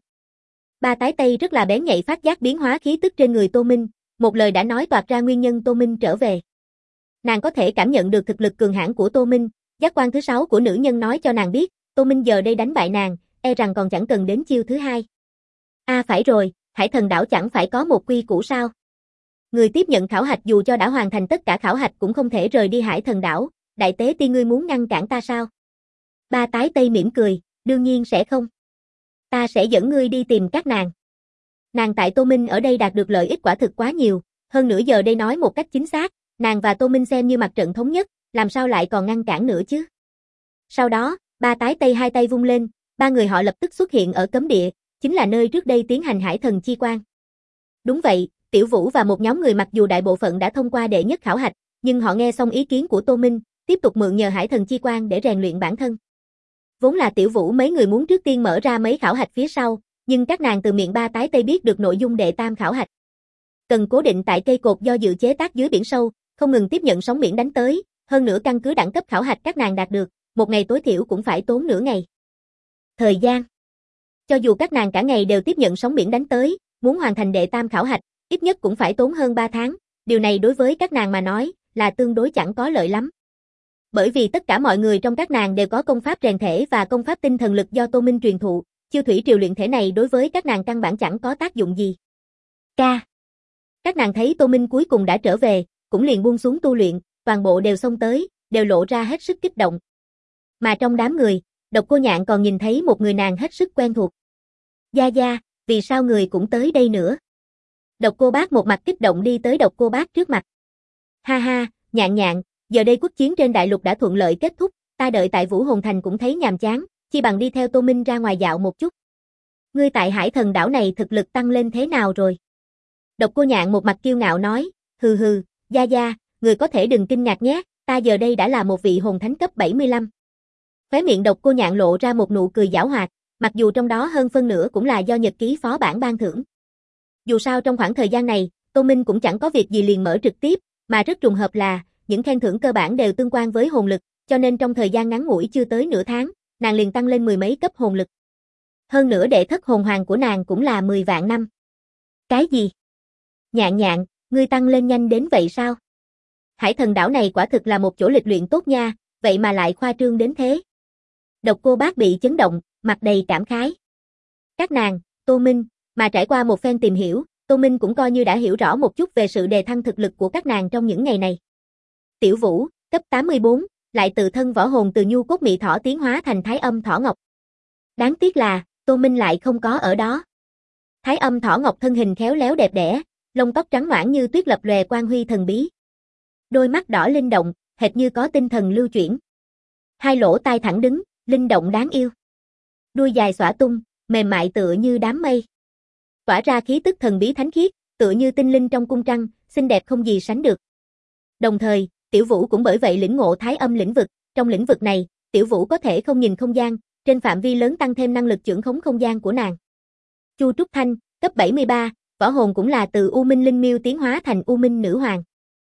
Ba tái tây rất là bén nhạy phát giác biến hóa khí tức trên người Tô Minh, một lời đã nói toạc ra nguyên nhân Tô Minh trở về. Nàng có thể cảm nhận được thực lực cường hãn của Tô Minh, giác quan thứ sáu của nữ nhân nói cho nàng biết, Tô Minh giờ đây đánh bại nàng, e rằng còn chẳng cần đến chiêu thứ hai. A à, phải rồi, Hải Thần đảo chẳng phải có một quy củ sao? Người tiếp nhận khảo hạch dù cho đã hoàn thành tất cả khảo hạch cũng không thể rời đi Hải Thần đảo, đại tế ti ngươi muốn ngăn cản ta sao? Ba tái tây mỉm cười, đương nhiên sẽ không. Ta sẽ dẫn ngươi đi tìm các nàng. Nàng tại Tô Minh ở đây đạt được lợi ích quả thực quá nhiều, hơn nữa giờ đây nói một cách chính xác, nàng và Tô Minh xem như mặt trận thống nhất, làm sao lại còn ngăn cản nữa chứ? Sau đó, ba tái tây hai tay vung lên, ba người họ lập tức xuất hiện ở cấm địa, chính là nơi trước đây tiến hành Hải Thần chi quan. Đúng vậy, Tiểu Vũ và một nhóm người mặc dù đại bộ phận đã thông qua đệ nhất khảo hạch, nhưng họ nghe xong ý kiến của Tô Minh, tiếp tục mượn nhờ Hải Thần chi quan để rèn luyện bản thân. Vốn là Tiểu Vũ mấy người muốn trước tiên mở ra mấy khảo hạch phía sau, nhưng các nàng từ miệng ba tái tây biết được nội dung đệ tam khảo hạch. Cần cố định tại cây cột do dự chế tác dưới biển sâu, không ngừng tiếp nhận sóng biển đánh tới, hơn nữa căn cứ đẳng cấp khảo hạch các nàng đạt được, một ngày tối thiểu cũng phải tốn nửa ngày. Thời gian. Cho dù các nàng cả ngày đều tiếp nhận sóng biển đánh tới, muốn hoàn thành đệ tam khảo hạch, ít nhất cũng phải tốn hơn ba tháng, điều này đối với các nàng mà nói, là tương đối chẳng có lợi lắm. Bởi vì tất cả mọi người trong các nàng đều có công pháp rèn thể và công pháp tinh thần lực do Tô Minh truyền thụ, chiêu thủy triều luyện thể này đối với các nàng căn bản chẳng có tác dụng gì. Ca. Các nàng thấy Tô Minh cuối cùng đã trở về, cũng liền buông xuống tu luyện, toàn bộ đều xông tới, đều lộ ra hết sức kích động. Mà trong đám người, Độc Cô Nhạn còn nhìn thấy một người nàng hết sức quen thuộc. Gia Gia, vì sao người cũng tới đây nữa? Độc Cô Bác một mặt kích động đi tới Độc Cô Bác trước mặt. Ha ha, Nhạn Nhạn, giờ đây quốc chiến trên đại lục đã thuận lợi kết thúc, ta đợi tại Vũ Hồn Thành cũng thấy nhàm chán, chi bằng đi theo Tô Minh ra ngoài dạo một chút. Ngươi tại Hải Thần đảo này thực lực tăng lên thế nào rồi? Độc Cô Nhạn một mặt kiêu ngạo nói, hừ hừ, Gia Gia, người có thể đừng kinh ngạc nhé, ta giờ đây đã là một vị hồn thánh cấp bảy mươi lăm. Khóe miệng Độc Cô Nhạn lộ ra một nụ cười giảo hoạt, mặc dù trong đó hơn phân nửa cũng là do nhật ký phó bản ban thưởng. Dù sao trong khoảng thời gian này, Tô Minh cũng chẳng có việc gì liền mở trực tiếp, mà rất trùng hợp là, những khen thưởng cơ bản đều tương quan với hồn lực, cho nên trong thời gian ngắn ngủi chưa tới nửa tháng, nàng liền tăng lên mười mấy cấp hồn lực. Hơn nữa đệ thất hồn hoàng của nàng cũng là mười vạn năm. Cái gì? Nhạn Nhạn, ngươi tăng lên nhanh đến vậy sao? Hải Thần đảo này quả thực là một chỗ lịch luyện tốt nha, vậy mà lại khoa trương đến thế. Độc Cô Bác bị chấn động, mặt đầy cảm khái. Các nàng, Tô Minh, Mà trải qua một phen tìm hiểu, Tô Minh cũng coi như đã hiểu rõ một chút về sự đề thăng thực lực của các nàng trong những ngày này. Tiểu Vũ, cấp tám mươi bốn, lại tự thân võ hồn từ nhu cốt mị thỏ tiến hóa thành Thái Âm Thỏ Ngọc. Đáng tiếc là, Tô Minh lại không có ở đó. Thái Âm Thỏ Ngọc thân hình khéo léo đẹp đẽ, lông tóc trắng nõn như tuyết lập lòe quang huy thần bí. Đôi mắt đỏ linh động, hệt như có tinh thần lưu chuyển. Hai lỗ tai thẳng đứng, linh động đáng yêu. Đuôi dài xõa tung, mềm mại tựa như đám mây. Tỏa ra khí tức thần bí thánh khiết, tựa như tinh linh trong cung trăng, xinh đẹp không gì sánh được. Đồng thời, Tiểu Vũ cũng bởi vậy lĩnh ngộ Thái Âm lĩnh vực, trong lĩnh vực này, Tiểu Vũ có thể không nhìn không gian, trên phạm vi lớn tăng thêm năng lực chưởng khống không gian của nàng. Chu Trúc Thanh, cấp bảy mươi ba, võ hồn cũng là từ U Minh Linh Miêu tiến hóa thành U Minh Nữ Hoàng.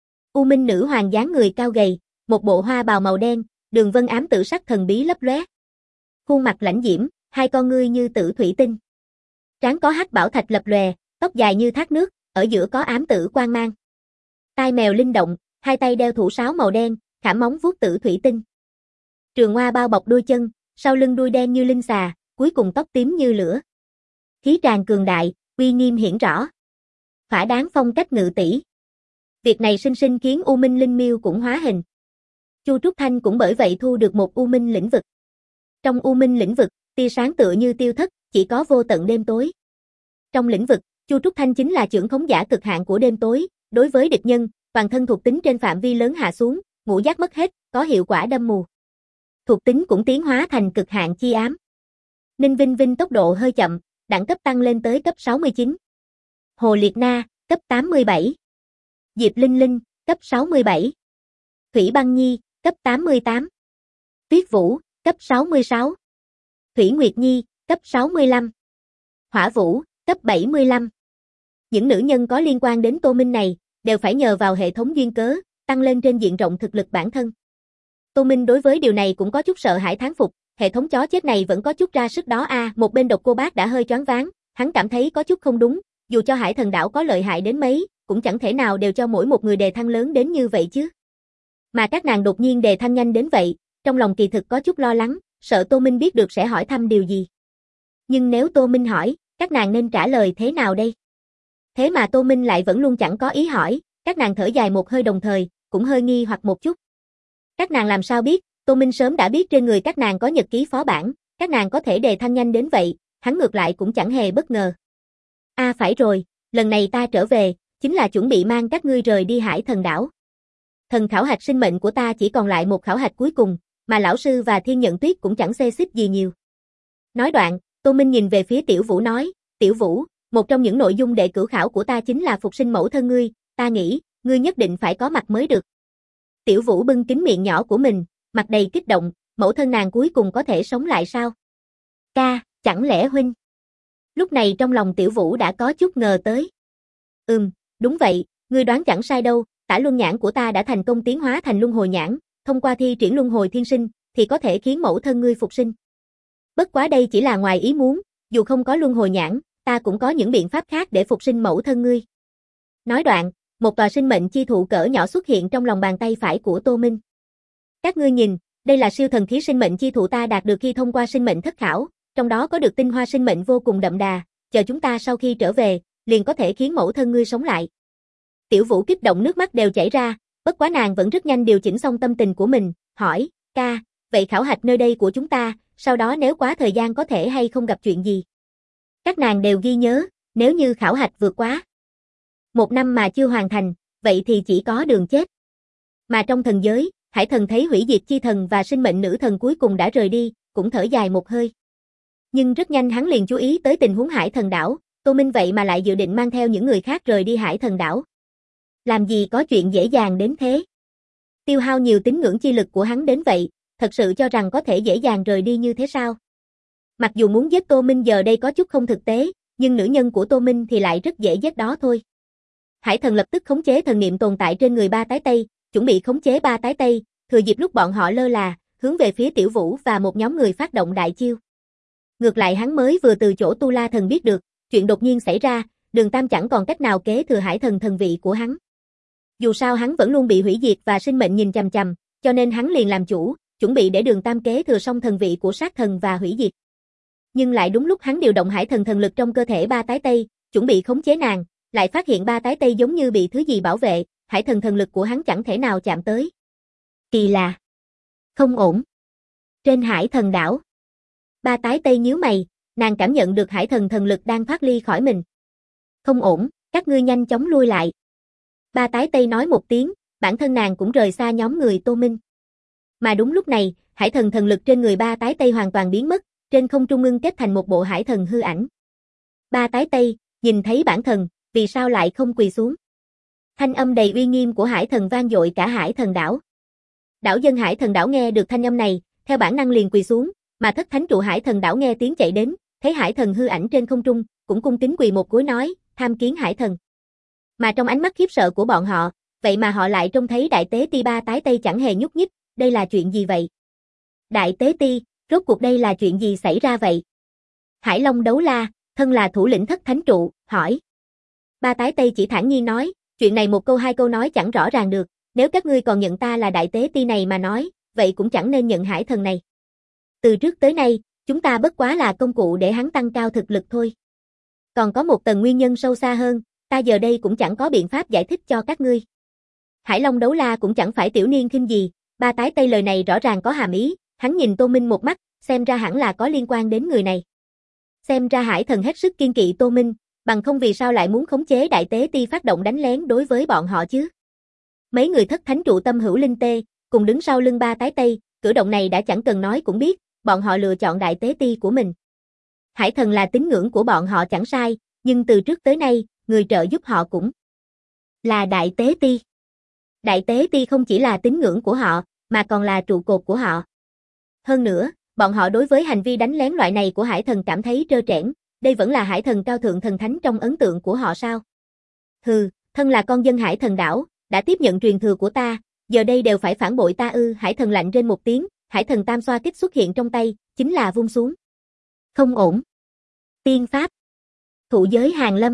U Minh Nữ Hoàng dáng người cao gầy, một bộ hoa bào màu đen, đường vân ám tử sắc thần bí lấp lóe. Khuôn mặt lãnh diễm, hai con ngươi như tử thủy tinh. Trán có hắc bảo thạch lập lòe, tóc dài như thác nước, ở giữa có ám tử quang mang. Tai mèo linh động, hai tay đeo thủ sáo màu đen, khảm móng vuốt tử thủy tinh. Trường hoa bao bọc đôi chân, sau lưng đuôi đen như linh xà, cuối cùng tóc tím như lửa. Khí tràn cường đại, uy nghiêm hiển rõ. Thỏa đáng phong cách ngự tỷ. Việc này sinh sinh khiến U Minh Linh Miêu cũng hóa hình. Chu Trúc Thanh cũng bởi vậy thu được một U Minh lĩnh vực. Trong U Minh lĩnh vực, tia sáng tựa như tiêu thất, chỉ có vô tận đêm tối. Trong lĩnh vực, Chu Trúc Thanh chính là chưởng khống giả cực hạn của đêm tối, đối với địch nhân, toàn thân thuộc tính trên phạm vi lớn hạ xuống, ngũ giác mất hết, có hiệu quả đâm mù. Thuộc tính cũng tiến hóa thành cực hạn chi ám. Ninh Vinh Vinh tốc độ hơi chậm, đẳng cấp tăng lên tới cấp sáu mươi chín. Hồ Liệt Na, cấp tám mươi bảy. Diệp Linh Linh, cấp sáu mươi bảy. Thủy Băng Nhi, cấp tám mươi tám. Tuyết Vũ, cấp sáu mươi sáu. Thủy Nguyệt Nhi, cấp sáu mươi lăm. Hỏa Vũ, cấp bảy mươi lăm. Những nữ nhân có liên quan đến Tô Minh này, đều phải nhờ vào hệ thống duyên cớ, tăng lên trên diện rộng thực lực bản thân. Tô Minh đối với điều này cũng có chút sợ hãi thán phục, hệ thống chó chết này vẫn có chút ra sức đó a. À, một bên Độc Cô Bác đã hơi choáng váng, hắn cảm thấy có chút không đúng, dù cho Hải Thần Đảo có lợi hại đến mấy, cũng chẳng thể nào đều cho mỗi một người đề thăng lớn đến như vậy chứ. Mà các nàng đột nhiên đề thăng nhanh đến vậy, trong lòng kỳ thực có chút lo lắng, sợ Tô Minh biết được sẽ hỏi thăm điều gì. Nhưng nếu Tô Minh hỏi, các nàng nên trả lời thế nào đây? Thế mà Tô Minh lại vẫn luôn chẳng có ý hỏi, các nàng thở dài một hơi đồng thời, cũng hơi nghi hoặc một chút. Các nàng làm sao biết, Tô Minh sớm đã biết trên người các nàng có nhật ký phó bản, các nàng có thể đề thăng nhanh đến vậy, hắn ngược lại cũng chẳng hề bất ngờ. À phải rồi, lần này ta trở về, chính là chuẩn bị mang các ngươi rời đi Hải Thần Đảo. Thần khảo hạch sinh mệnh của ta chỉ còn lại một khảo hạch cuối cùng, mà lão sư và Thiên Nhận Tuyết cũng chẳng xê xích gì nhiều. Nói đoạn, Tô Minh nhìn về phía Tiểu Vũ nói, Tiểu Vũ, một trong những nội dung đệ cửu khảo của ta chính là phục sinh mẫu thân ngươi, ta nghĩ, ngươi nhất định phải có mặt mới được. Tiểu Vũ bưng kín miệng nhỏ của mình, mặt đầy kích động, mẫu thân nàng cuối cùng có thể sống lại sao? Ca, chẳng lẽ huynh? Lúc này trong lòng Tiểu Vũ đã có chút ngờ tới. Ừm, đúng vậy, ngươi đoán chẳng sai đâu, tả luân nhãn của ta đã thành công tiến hóa thành luân hồi nhãn, thông qua thi triển luân hồi thiên sinh, thì có thể khiến mẫu thân ngươi phục sinh. Bất quá đây chỉ là ngoài ý muốn, dù không có luân hồi nhãn, ta cũng có những biện pháp khác để phục sinh mẫu thân ngươi. Nói đoạn, một tòa sinh mệnh chi thụ cỡ nhỏ xuất hiện trong lòng bàn tay phải của Tô Minh. Các ngươi nhìn, đây là siêu thần khí sinh mệnh chi thụ ta đạt được khi thông qua sinh mệnh thất khảo, trong đó có được tinh hoa sinh mệnh vô cùng đậm đà, chờ chúng ta sau khi trở về, liền có thể khiến mẫu thân ngươi sống lại. Tiểu Vũ kích động nước mắt đều chảy ra, bất quá nàng vẫn rất nhanh điều chỉnh xong tâm tình của mình, hỏi, ca, vậy khảo hạch nơi đây của chúng ta, sau đó nếu quá thời gian có thể hay không gặp chuyện gì? Các nàng đều ghi nhớ, nếu như khảo hạch vượt quá một năm mà chưa hoàn thành, vậy thì chỉ có đường chết. Mà trong thần giới, Hải Thần thấy hủy diệt chi thần và sinh mệnh nữ thần cuối cùng đã rời đi, cũng thở dài một hơi. Nhưng rất nhanh hắn liền chú ý tới tình huống Hải Thần đảo, Tô Minh vậy mà lại dự định mang theo những người khác rời đi Hải Thần đảo. Làm gì có chuyện dễ dàng đến thế? Tiêu hao nhiều tín ngưỡng chi lực của hắn đến vậy, thật sự cho rằng có thể dễ dàng rời đi như thế sao? Mặc dù muốn giết Tô Minh giờ đây có chút không thực tế, nhưng nữ nhân của Tô Minh thì lại rất dễ giết đó thôi. Hải Thần lập tức khống chế thần niệm tồn tại trên người ba tái tây, chuẩn bị khống chế ba tái tây, thừa dịp lúc bọn họ lơ là, hướng về phía Tiểu Vũ và một nhóm người phát động đại chiêu. Ngược lại hắn mới vừa từ chỗ Tu La Thần biết được, chuyện đột nhiên xảy ra, Đường Tam chẳng còn cách nào kế thừa Hải Thần thần vị của hắn. Dù sao hắn vẫn luôn bị hủy diệt và sinh mệnh nhìn chằm chằm, cho nên hắn liền làm chủ, chuẩn bị để Đường Tam kế thừa xong thần vị của sát thần và hủy diệt. Nhưng lại đúng lúc hắn điều động hải thần thần lực trong cơ thể ba tái tây, chuẩn bị khống chế nàng, lại phát hiện ba tái tây giống như bị thứ gì bảo vệ, hải thần thần lực của hắn chẳng thể nào chạm tới. Kỳ lạ. Không ổn. Trên hải thần đảo. Ba tái tây nhíu mày, nàng cảm nhận được hải thần thần lực đang thoát ly khỏi mình. Không ổn, các ngươi nhanh chóng lui lại. Ba tái tây nói một tiếng, bản thân nàng cũng rời xa nhóm người Tô Minh. Mà đúng lúc này, hải thần thần lực trên người ba tái tây hoàn toàn biến mất, trên không trung ngưng kết thành một bộ hải thần hư ảnh. Ba tái tây, nhìn thấy bản thần, vì sao lại không quỳ xuống? Thanh âm đầy uy nghiêm của hải thần vang dội cả hải thần đảo. Đảo dân hải thần đảo nghe được thanh âm này, theo bản năng liền quỳ xuống, mà thất thánh trụ hải thần đảo nghe tiếng chạy đến, thấy hải thần hư ảnh trên không trung, cũng cung kính quỳ một gối nói, tham kiến hải thần. Mà trong ánh mắt khiếp sợ của bọn họ, vậy mà họ lại trông thấy đại tế ti ba tái tây chẳng hề nhúc nhích, đây là chuyện gì vậy? Đại tế ti, rốt cuộc đây là chuyện gì xảy ra vậy? Hải Long Đấu La, thân là thủ lĩnh thất thánh trụ, hỏi. Ba tái tây chỉ thản nhiên nói, chuyện này một câu hai câu nói chẳng rõ ràng được, nếu các ngươi còn nhận ta là đại tế ti này mà nói, vậy cũng chẳng nên nhận hải thần này. Từ trước tới nay, chúng ta bất quá là công cụ để hắn tăng cao thực lực thôi. Còn có một tầng nguyên nhân sâu xa hơn, ta giờ đây cũng chẳng có biện pháp giải thích cho các ngươi. Hải Long Đấu La cũng chẳng phải tiểu niên khinh gì, ba tái tây lời này rõ ràng có hàm ý, hắn nhìn Tô Minh một mắt, xem ra hẳn là có liên quan đến người này. Xem ra hải thần hết sức kiên kỵ Tô Minh, bằng không vì sao lại muốn khống chế đại tế ti phát động đánh lén đối với bọn họ chứ. Mấy người thất thánh trụ tâm hữu linh tê, cùng đứng sau lưng ba tái tây, cử động này đã chẳng cần nói cũng biết, bọn họ lựa chọn đại tế ti của mình. Hải thần là tín ngưỡng của bọn họ chẳng sai, nhưng từ trước tới nay, người trợ giúp họ cũng là đại tế ti. Đại tế ti không chỉ là tín ngưỡng của họ, mà còn là trụ cột của họ. Hơn nữa, bọn họ đối với hành vi đánh lén loại này của hải thần cảm thấy trơ trẽn, đây vẫn là hải thần cao thượng thần thánh trong ấn tượng của họ sao? Hừ, thân là con dân hải thần đảo, đã tiếp nhận truyền thừa của ta, giờ đây đều phải phản bội ta ư? Hải thần lạnh rên một tiếng, hải thần tam xoa kích xuất hiện trong tay, chính là vung xuống. Không ổn. Tiên pháp. Thụ giới hàng lâm.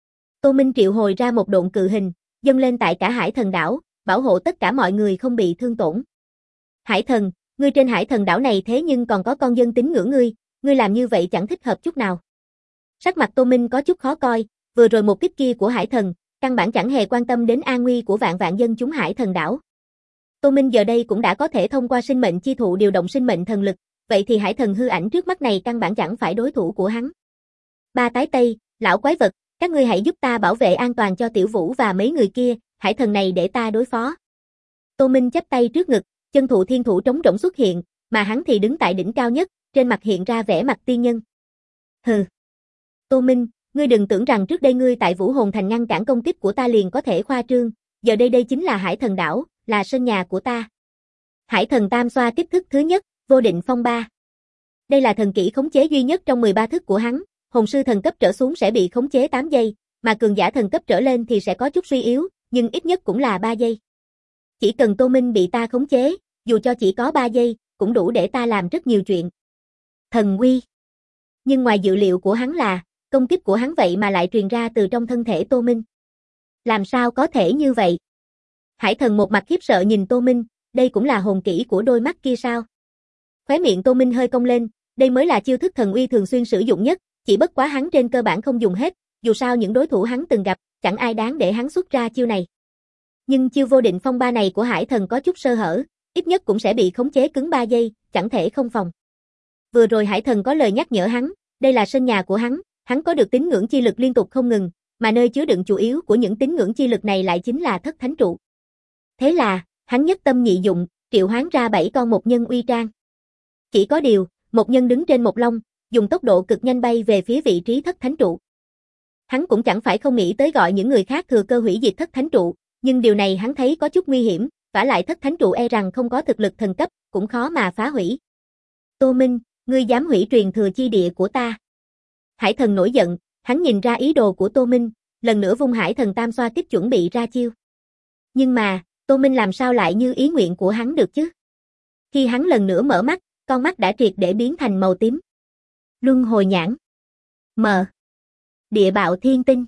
Tô Minh triệu hồi ra một độn cự hình, dâng lên tại cả hải thần đảo, bảo hộ tất cả mọi người không bị thương tổn. Hải thần, ngươi trên hải thần đảo này thế nhưng còn có con dân tín ngưỡng ngươi, ngươi làm như vậy chẳng thích hợp chút nào. Sắc mặt Tô Minh có chút khó coi, vừa rồi một kích kia của hải thần, căn bản chẳng hề quan tâm đến an nguy của vạn vạn dân chúng hải thần đảo. Tô Minh giờ đây cũng đã có thể thông qua sinh mệnh chi thụ điều động sinh mệnh thần lực, vậy thì hải thần hư ảnh trước mắt này căn bản chẳng phải đối thủ của hắn. Ba tái tây, lão quái vật, các ngươi hãy giúp ta bảo vệ an toàn cho Tiểu Vũ và mấy người kia, hải thần này để ta đối phó. Tô Minh chắp tay trước ngực, chân thụ thiên thủ trống rỗng xuất hiện, mà hắn thì đứng tại đỉnh cao nhất, trên mặt hiện ra vẻ mặt tiên nhân. Hừ. Tô Minh, ngươi đừng tưởng rằng trước đây ngươi tại Vũ Hồn Thành ngăn cản công kích của ta liền có thể khoa trương, giờ đây đây chính là hải thần đảo, là sân nhà của ta. Hải thần tam xoa kích thức thứ nhất, vô định phong ba. Đây là thần kỹ khống chế duy nhất trong mười ba thức của hắn, hồn sư thần cấp trở xuống sẽ bị khống chế tám giây, mà cường giả thần cấp trở lên thì sẽ có chút suy yếu, nhưng ít nhất cũng là ba giây. Chỉ cần Tô Minh bị ta khống chế, dù cho chỉ có ba giây, cũng đủ để ta làm rất nhiều chuyện. Thần uy. Nhưng ngoài dự liệu của hắn là, công kích của hắn vậy mà lại truyền ra từ trong thân thể Tô Minh. Làm sao có thể như vậy? Hải thần một mặt khiếp sợ nhìn Tô Minh, đây cũng là hồn kỹ của đôi mắt kia sao? Khóe miệng Tô Minh hơi cong lên, đây mới là chiêu thức thần uy thường xuyên sử dụng nhất, chỉ bất quá hắn trên cơ bản không dùng hết, dù sao những đối thủ hắn từng gặp, chẳng ai đáng để hắn xuất ra chiêu này. Nhưng chiêu vô định phong ba này của hải thần có chút sơ hở, ít nhất cũng sẽ bị khống chế cứng ba giây, chẳng thể không phòng. Vừa rồi hải thần có lời nhắc nhở hắn, đây là sân nhà của hắn, hắn có được tín ngưỡng chi lực liên tục không ngừng, mà nơi chứa đựng chủ yếu của những tín ngưỡng chi lực này lại chính là thất thánh trụ. Thế là, hắn nhất tâm nhị dụng, triệu hoán ra bảy con một nhân uy trang. Chỉ có điều, một nhân đứng trên một long, dùng tốc độ cực nhanh bay về phía vị trí thất thánh trụ. Hắn cũng chẳng phải không nghĩ tới gọi những người khác thừa cơ hủy diệt thất thánh trụ, nhưng điều này hắn thấy có chút nguy hiểm, vả lại thất thánh trụ e rằng không có thực lực thần cấp, cũng khó mà phá hủy. Tô Minh, ngươi dám hủy truyền thừa chi địa của ta. Hải thần nổi giận, hắn nhìn ra ý đồ của Tô Minh, lần nữa vung hải thần tam xoa kích chuẩn bị ra chiêu. Nhưng mà, Tô Minh làm sao lại như ý nguyện của hắn được chứ? Khi hắn lần nữa mở mắt, con mắt đã triệt để biến thành màu tím. Luân hồi nhãn. Mờ. Địa bạo thiên tinh.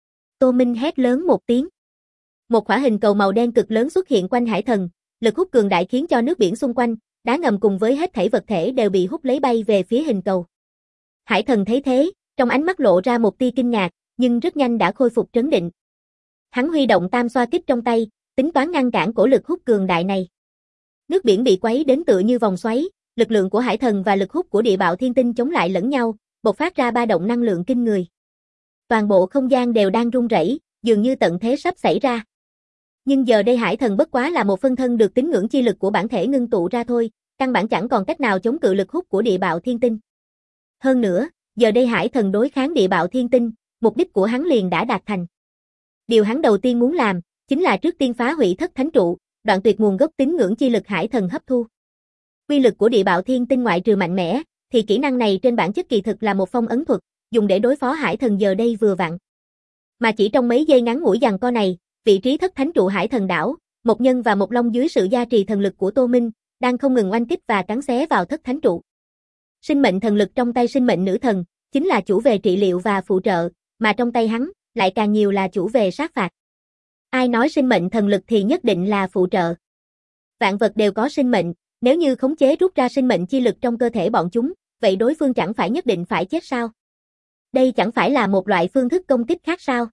Tô Minh hét lớn một tiếng. Một khỏa hình cầu màu đen cực lớn xuất hiện quanh hải thần, lực hút cường đại khiến cho nước biển xung quanh, đá ngầm cùng với hết thảy vật thể đều bị hút lấy bay về phía hình cầu. Hải thần thấy thế, trong ánh mắt lộ ra một tia kinh ngạc, nhưng rất nhanh đã khôi phục trấn định. Hắn huy động tam xoa kích trong tay, tính toán ngăn cản cổ lực hút cường đại này. Nước biển bị quấy đến tựa như vòng xoáy, lực lượng của hải thần và lực hút của địa bạo thiên tinh chống lại lẫn nhau, bộc phát ra ba động năng lượng kinh người. Toàn bộ không gian đều đang rung rẩy, dường như tận thế sắp xảy ra. Nhưng giờ đây hải thần bất quá là một phân thân được tín ngưỡng chi lực của bản thể ngưng tụ ra thôi, căn bản chẳng còn cách nào chống cự lực hút của địa bạo thiên tinh. Hơn nữa, giờ đây hải thần đối kháng địa bạo thiên tinh, mục đích của hắn liền đã đạt thành. Điều hắn đầu tiên muốn làm, chính là trước tiên phá hủy thất thánh trụ, đoạn tuyệt nguồn gốc tín ngưỡng chi lực hải thần hấp thu. Quy lực của địa bạo thiên tinh ngoại trừ mạnh mẽ, thì kỹ năng này trên bản chất kỳ thực là một phong ấn thuật, dùng để đối phó hải thần giờ đây vừa vặn. Mà chỉ trong mấy giây ngắn ngủi giằng co này, vị trí thất thánh trụ hải thần đảo, một nhân và một long dưới sự gia trì thần lực của Tô Minh, đang không ngừng oanh kích và cắn xé vào thất thánh trụ. Sinh mệnh thần lực trong tay sinh mệnh nữ thần, chính là chủ về trị liệu và phụ trợ, mà trong tay hắn, lại càng nhiều là chủ về sát phạt. Ai nói sinh mệnh thần lực thì nhất định là phụ trợ. Vạn vật đều có sinh mệnh, nếu như khống chế rút ra sinh mệnh chi lực trong cơ thể bọn chúng, vậy đối phương chẳng phải nhất định phải chết sao? Đây chẳng phải là một loại phương thức công kích khác sao?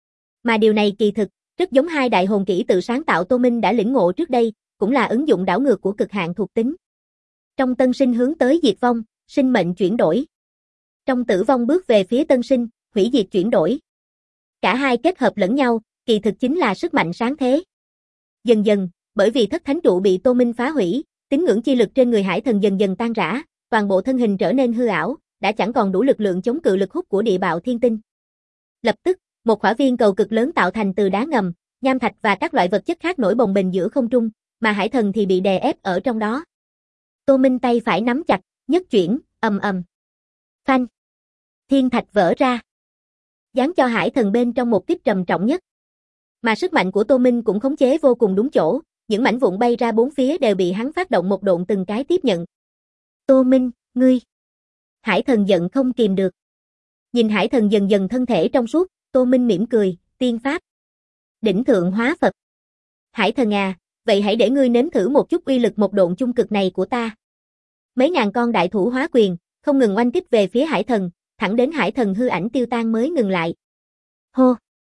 Mà điều này kỳ thực, rất giống hai đại hồn kỹ tự sáng tạo Tô Minh đã lĩnh ngộ trước đây, cũng là ứng dụng đảo ngược của cực hạn thuộc tính. Trong tân sinh hướng tới diệt vong, sinh mệnh chuyển đổi. Trong tử vong bước về phía tân sinh, hủy diệt chuyển đổi. Cả hai kết hợp lẫn nhau, kỳ thực chính là sức mạnh sáng thế. Dần dần, bởi vì thất thánh trụ bị Tô Minh phá hủy, tín ngưỡng chi lực trên người hải thần dần dần tan rã, toàn bộ thân hình trở nên hư ảo, đã chẳng còn đủ lực lượng chống cự lực hút của địa bạo thiên tinh. Lập tức, một khỏa viên cầu cực lớn tạo thành từ đá ngầm, nham thạch và các loại vật chất khác nổi bồng bềnh giữa không trung, mà hải thần thì bị đè ép ở trong đó. Tô Minh tay phải nắm chặt, nhất chuyển, ầm ầm. Phanh. Thiên thạch vỡ ra. Giáng cho hải thần bên trong một kích trầm trọng nhất. Mà sức mạnh của Tô Minh cũng khống chế vô cùng đúng chỗ, những mảnh vụn bay ra bốn phía đều bị hắn phát động một độn từng cái tiếp nhận. Tô Minh, ngươi. Hải thần giận không kìm được. Nhìn hải thần dần dần thân thể trong suốt, Tô Minh mỉm cười, tiên pháp. Đỉnh thượng hóa Phật. Hải thần à, vậy hãy để ngươi nếm thử một chút uy lực một độn chung cực này của ta. Mấy ngàn con đại thủ hóa quyền, không ngừng oanh kích về phía hải thần, thẳng đến hải thần hư ảnh tiêu tan mới ngừng lại. Hô.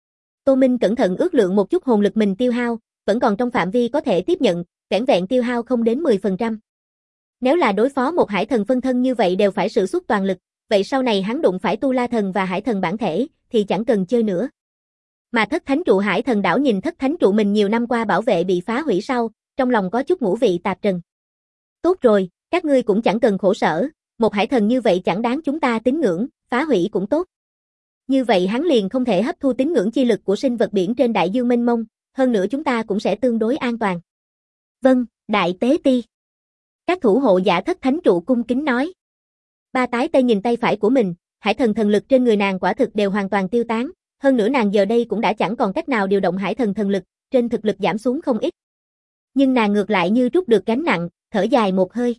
Tô Minh cẩn thận ước lượng một chút hồn lực mình tiêu hao, vẫn còn trong phạm vi có thể tiếp nhận, vẻn vẹn tiêu hao không đến mười phần trăm. Nếu là đối phó một hải thần phân thân như vậy đều phải sử xuất toàn lực, vậy sau này hắn đụng phải tu la thần và hải thần bản thể, thì chẳng cần chơi nữa. Mà thất thánh trụ hải thần đảo nhìn thất thánh trụ mình nhiều năm qua bảo vệ bị phá hủy sau, trong lòng có chút ngũ vị tạp trần. Tốt rồi, các ngươi cũng chẳng cần khổ sở, một hải thần như vậy chẳng đáng chúng ta tín ngưỡng, phá hủy cũng tốt. Như vậy hắn liền không thể hấp thu tín ngưỡng chi lực của sinh vật biển trên đại dương mênh mông, hơn nữa chúng ta cũng sẽ tương đối an toàn. Vâng, đại tế ti. Các thủ hộ giả thất thánh trụ cung kính nói. Ba tái tê nhìn tay phải của mình, hải thần thần lực trên người nàng quả thực đều hoàn toàn tiêu tán, hơn nữa nàng giờ đây cũng đã chẳng còn cách nào điều động hải thần thần lực, trên thực lực giảm xuống không ít. Nhưng nàng ngược lại như rút được gánh nặng, thở dài một hơi.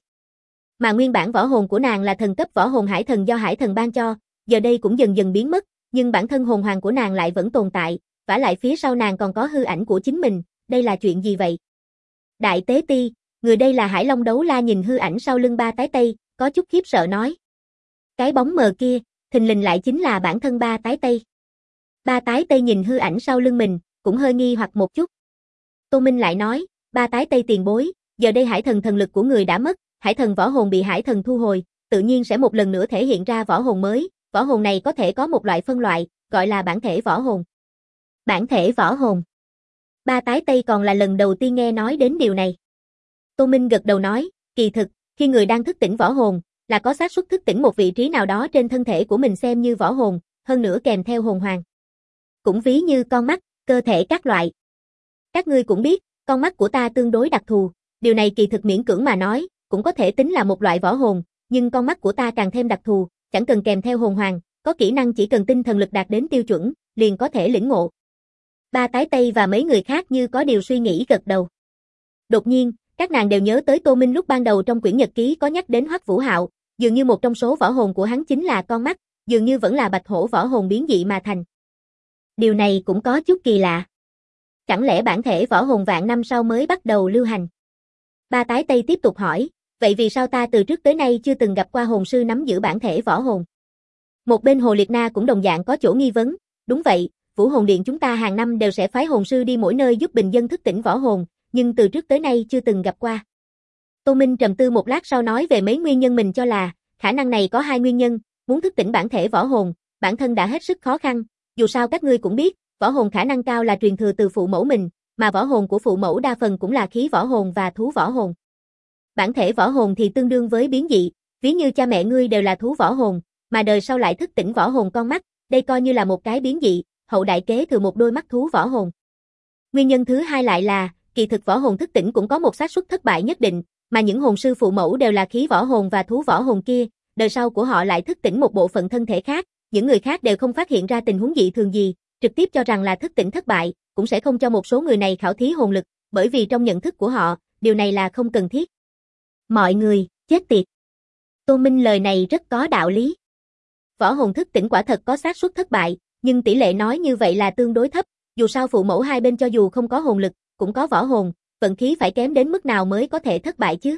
Mà nguyên bản võ hồn của nàng là thần cấp võ hồn hải thần do hải thần ban cho, giờ đây cũng dần dần biến mất, nhưng bản thân hồn hoàng của nàng lại vẫn tồn tại, vả lại phía sau nàng còn có hư ảnh của chính mình, đây là chuyện gì vậy? Đại tế ti, người đây là Hải Long Đấu La nhìn hư ảnh sau lưng ba tái tây, có chút khiếp sợ nói. Cái bóng mờ kia, thình lình lại chính là bản thân ba tái tây. Ba tái tây nhìn hư ảnh sau lưng mình, cũng hơi nghi hoặc một chút. Tô Minh lại nói, ba tái tây tiền bối, giờ đây hải thần thần lực của người đã mất, hải thần võ hồn bị hải thần thu hồi, tự nhiên sẽ một lần nữa thể hiện ra võ hồn mới, võ hồn này có thể có một loại phân loại, gọi là bản thể võ hồn. Bản thể võ hồn. Ba tái tây còn là lần đầu tiên nghe nói đến điều này. Tô Minh gật đầu nói, kỳ thực, khi người đang thức tỉnh võ hồn, là có xác suất thức tỉnh một vị trí nào đó trên thân thể của mình xem như võ hồn, hơn nữa kèm theo hồn hoàng. Cũng ví như con mắt, cơ thể các loại. Các ngươi cũng biết, con mắt của ta tương đối đặc thù, điều này kỳ thực miễn cưỡng mà nói, cũng có thể tính là một loại võ hồn, nhưng con mắt của ta càng thêm đặc thù, chẳng cần kèm theo hồn hoàng, có kỹ năng chỉ cần tinh thần lực đạt đến tiêu chuẩn, liền có thể lĩnh ngộ. Ba tái tây và mấy người khác như có điều suy nghĩ gật đầu. Đột nhiên, các nàng đều nhớ tới Tô Minh lúc ban đầu trong quyển nhật ký có nhắc đến Hoắc Vũ Hạo, dường như một trong số võ hồn của hắn chính là con mắt, dường như vẫn là bạch hổ võ hồn biến dị mà thành. Điều này cũng có chút kỳ lạ. Chẳng lẽ bản thể võ hồn vạn năm sau mới bắt đầu lưu hành? Ba tái tây tiếp tục hỏi, vậy vì sao ta từ trước tới nay chưa từng gặp qua hồn sư nắm giữ bản thể võ hồn? Một bên Hồ Liệt Na cũng đồng dạng có chỗ nghi vấn, đúng vậy, Vũ Hồn Điện chúng ta hàng năm đều sẽ phái hồn sư đi mỗi nơi giúp bình dân thức tỉnh võ hồn, nhưng từ trước tới nay chưa từng gặp qua. Tô Minh trầm tư một lát sau nói về mấy nguyên nhân mình cho là, khả năng này có hai nguyên nhân, muốn thức tỉnh bản thể võ hồn, bản thân đã hết sức khó khăn, dù sao các ngươi cũng biết, võ hồn khả năng cao là truyền thừa từ phụ mẫu mình, mà võ hồn của phụ mẫu đa phần cũng là khí võ hồn và thú võ hồn. Bản thể võ hồn thì tương đương với biến dị, ví như cha mẹ ngươi đều là thú võ hồn, mà đời sau lại thức tỉnh võ hồn con mắt, đây coi như là một cái biến dị, hậu đại kế thừa một đôi mắt thú võ hồn. Nguyên nhân thứ hai lại là, kỳ thực võ hồn thức tỉnh cũng có một xác suất thất bại nhất định, mà những hồn sư phụ mẫu đều là khí võ hồn và thú võ hồn kia, đời sau của họ lại thức tỉnh một bộ phận thân thể khác, những người khác đều không phát hiện ra tình huống dị thường gì, trực tiếp cho rằng là thức tỉnh thất bại, cũng sẽ không cho một số người này khảo thí hồn lực, bởi vì trong nhận thức của họ, điều này là không cần thiết. Mọi người, chết tiệt. Tô Minh lời này rất có đạo lý. Võ hồn thức tỉnh quả thật có xác suất thất bại, nhưng tỷ lệ nói như vậy là tương đối thấp, dù sao phụ mẫu hai bên cho dù không có hồn lực, cũng có võ hồn, vận khí phải kém đến mức nào mới có thể thất bại chứ.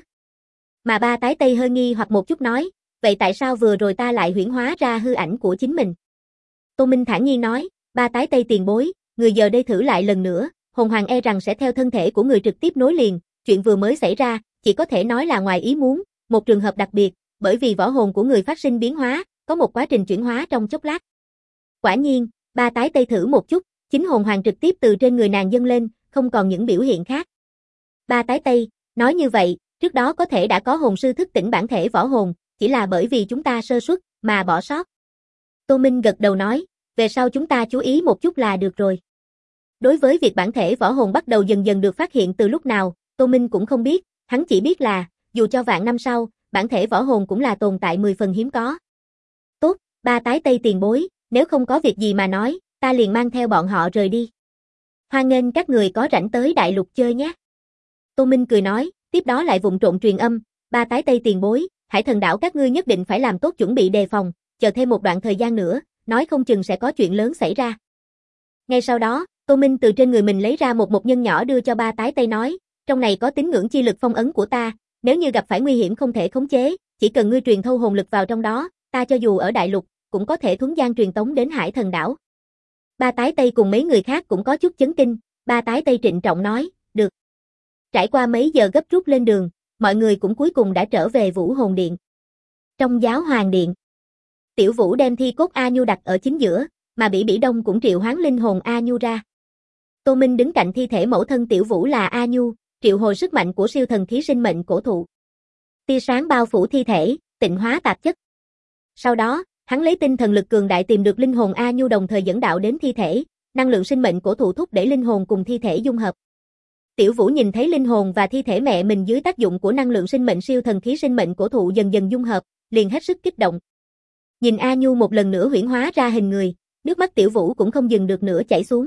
Mà ba tái tây hơi nghi hoặc một chút nói, vậy tại sao vừa rồi ta lại huyễn hóa ra hư ảnh của chính mình? Tô Minh thản nhiên nói, ba tái tây tiền bối, người giờ đây thử lại lần nữa, hồn hoàng e rằng sẽ theo thân thể của người trực tiếp nối liền, chuyện vừa mới xảy ra, chỉ có thể nói là ngoài ý muốn, một trường hợp đặc biệt, bởi vì võ hồn của người phát sinh biến hóa, có một quá trình chuyển hóa trong chốc lát. Quả nhiên, ba tái tây thử một chút, chính hồn hoàng trực tiếp từ trên người nàng dâng lên, không còn những biểu hiện khác. Ba tái tây, nói như vậy, trước đó có thể đã có hồn sư thức tỉnh bản thể võ hồn, chỉ là bởi vì chúng ta sơ suất, mà bỏ sót. Tô Minh gật đầu nói, về sau chúng ta chú ý một chút là được rồi. Đối với việc bản thể võ hồn bắt đầu dần dần được phát hiện từ lúc nào, Tô Minh cũng không biết, hắn chỉ biết là, dù cho vạn năm sau, bản thể võ hồn cũng là tồn tại mười phần hiếm có. Tốt, ba tái tây tiền bối, nếu không có việc gì mà nói, ta liền mang theo bọn họ rời đi. Hoan nghênh các người có rảnh tới đại lục chơi nhé. Tô Minh cười nói, tiếp đó lại vụng trộn truyền âm, ba tái tây tiền bối, Hải Thần đảo các ngươi nhất định phải làm tốt chuẩn bị đề phòng, chờ thêm một đoạn thời gian nữa, nói không chừng sẽ có chuyện lớn xảy ra. Ngay sau đó, Tô Minh từ trên người mình lấy ra một một nhân nhỏ đưa cho ba tái tây nói, trong này có tín ngưỡng chi lực phong ấn của ta, nếu như gặp phải nguy hiểm không thể khống chế, chỉ cần ngươi truyền thâu hồn lực vào trong đó, ta cho dù ở đại lục, cũng có thể thuấn gian truyền tống đến Hải Thần đảo. Ba tái tây cùng mấy người khác cũng có chút chấn kinh, ba tái tây trịnh trọng nói, được. Trải qua mấy giờ gấp rút lên đường, mọi người cũng cuối cùng đã trở về Vũ Hồn Điện. Trong Giáo Hoàng Điện, Tiểu Vũ đem thi cốt A Nhu đặt ở chính giữa, mà Bỉ Bỉ Đông cũng triệu hoán linh hồn A Nhu ra. Tô Minh đứng cạnh thi thể mẫu thân Tiểu Vũ là A Nhu, triệu hồi sức mạnh của siêu thần khí sinh mệnh cổ thụ. Tia sáng bao phủ thi thể, tịnh hóa tạp chất. Sau đó, hắn lấy tinh thần lực cường đại tìm được linh hồn A Nhu đồng thời dẫn đạo đến thi thể, năng lượng sinh mệnh cổ thụ thúc đẩy linh hồn cùng thi thể dung hợp. Tiểu Vũ nhìn thấy linh hồn và thi thể mẹ mình dưới tác dụng của năng lượng sinh mệnh siêu thần khí sinh mệnh cổ thụ dần dần dung hợp, liền hết sức kích động. Nhìn A Nhu một lần nữa huyễn hóa ra hình người, nước mắt Tiểu Vũ cũng không dừng được nữa chảy xuống.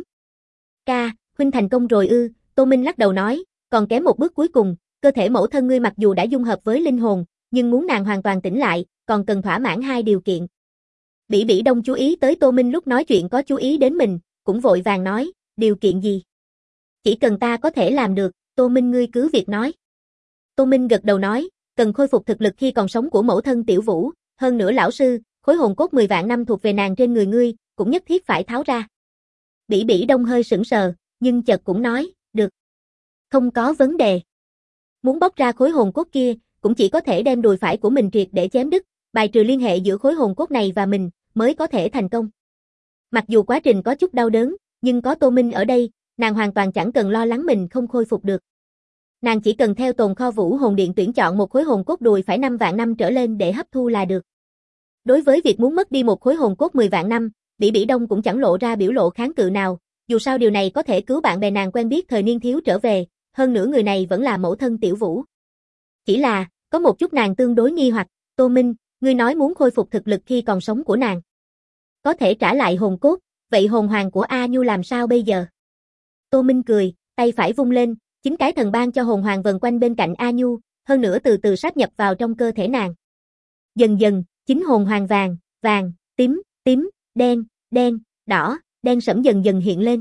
Ca, huynh thành công rồi ư? Tô Minh lắc đầu nói, còn kém một bước cuối cùng, cơ thể mẫu thân ngươi mặc dù đã dung hợp với linh hồn, nhưng muốn nàng hoàn toàn tỉnh lại, còn cần thỏa mãn hai điều kiện. Bỉ Bỉ Đông chú ý tới Tô Minh lúc nói chuyện có chú ý đến mình, cũng vội vàng nói, điều kiện gì? Chỉ cần ta có thể làm được, Tô Minh ngươi cứ việc nói. Tô Minh gật đầu nói, cần khôi phục thực lực khi còn sống của mẫu thân Tiểu Vũ, hơn nữa lão sư, khối hồn cốt mười vạn năm thuộc về nàng trên người ngươi, cũng nhất thiết phải tháo ra. Bỉ Bỉ Đông hơi sững sờ, nhưng chợt cũng nói, được. Không có vấn đề. Muốn bóc ra khối hồn cốt kia, cũng chỉ có thể đem đùi phải của mình triệt để chém đứt, bài trừ liên hệ giữa khối hồn cốt này và mình, mới có thể thành công. Mặc dù quá trình có chút đau đớn, nhưng có Tô Minh ở đây, nàng hoàn toàn chẳng cần lo lắng mình không khôi phục được. Nàng chỉ cần theo tồn kho Vũ Hồn Điện tuyển chọn một khối hồn cốt đùi phải năm vạn năm trở lên để hấp thu là được. Đối với việc muốn mất đi một khối hồn cốt mười vạn năm, Bỉ Bỉ Đông cũng chẳng lộ ra biểu lộ kháng cự nào, dù sao điều này có thể cứu bạn bè nàng quen biết thời niên thiếu trở về, hơn nữa người này vẫn là mẫu thân Tiểu Vũ. Chỉ là, có một chút nàng tương đối nghi hoặc, Tô Minh, ngươi nói muốn khôi phục thực lực khi còn sống của nàng. Có thể trả lại hồn cốt, vậy hồn hoàng của A Nhu làm sao bây giờ? Tô Minh cười, tay phải vung lên, chính cái thần ban cho hồn hoàng vần quanh bên cạnh A Nhu, hơn nữa từ từ sáp nhập vào trong cơ thể nàng. Dần dần, chính hồn hoàng vàng, vàng, tím, tím, đen, đen, đỏ, đen sẫm dần dần hiện lên.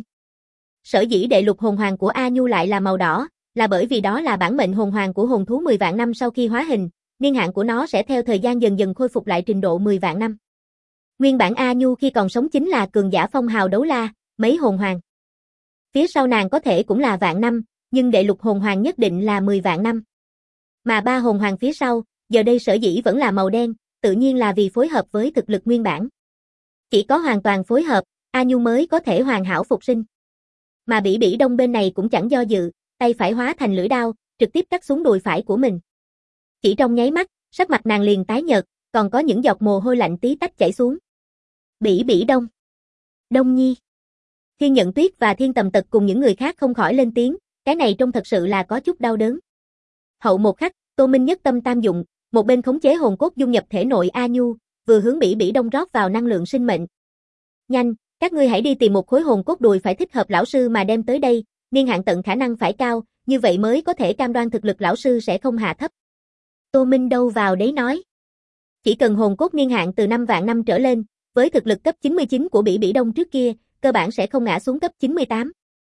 Sở dĩ đệ lục hồn hoàng của A Nhu lại là màu đỏ, là bởi vì đó là bản mệnh hồn hoàng của hồn thú mười vạn năm sau khi hóa hình, niên hạn của nó sẽ theo thời gian dần dần khôi phục lại trình độ mười vạn năm. Nguyên bản A Nhu khi còn sống chính là cường giả phong hào đấu la, mấy hồn hoàng. Phía sau nàng có thể cũng là vạn năm, nhưng đệ lục hồn hoàng nhất định là mười vạn năm. Mà ba hồn hoàng phía sau, giờ đây sở dĩ vẫn là màu đen, tự nhiên là vì phối hợp với thực lực nguyên bản. Chỉ có hoàn toàn phối hợp, A Nhu mới có thể hoàn hảo phục sinh. Mà Bỉ Bỉ Đông bên này cũng chẳng do dự, tay phải hóa thành lưỡi đao, trực tiếp cắt xuống đùi phải của mình. Chỉ trong nháy mắt, sắc mặt nàng liền tái nhợt, còn có những giọt mồ hôi lạnh tí tách chảy xuống. Bỉ Bỉ Đông. Đông Nhi. Thiên Nhận Tuyết và Thiên Tầm Tật cùng những người khác không khỏi lên tiếng, cái này trông thật sự là có chút đau đớn. Hậu một khắc, Tô Minh nhất tâm tam dụng, một bên khống chế hồn cốt dung nhập thể nội A Nhu, vừa hướng Bỉ Bỉ Đông rót vào năng lượng sinh mệnh. Nhanh, các ngươi hãy đi tìm một khối hồn cốt đùi phải thích hợp lão sư mà đem tới đây, niên hạn tận khả năng phải cao, như vậy mới có thể cam đoan thực lực lão sư sẽ không hạ thấp. Tô Minh đâu vào đấy nói. Chỉ cần hồn cốt niên hạn từ năm vạn năm trở lên, với thực lực cấp chín mươi chín của Bỉ Bỉ Đông trước kia, cơ bản sẽ không ngã xuống cấp chín mươi tám.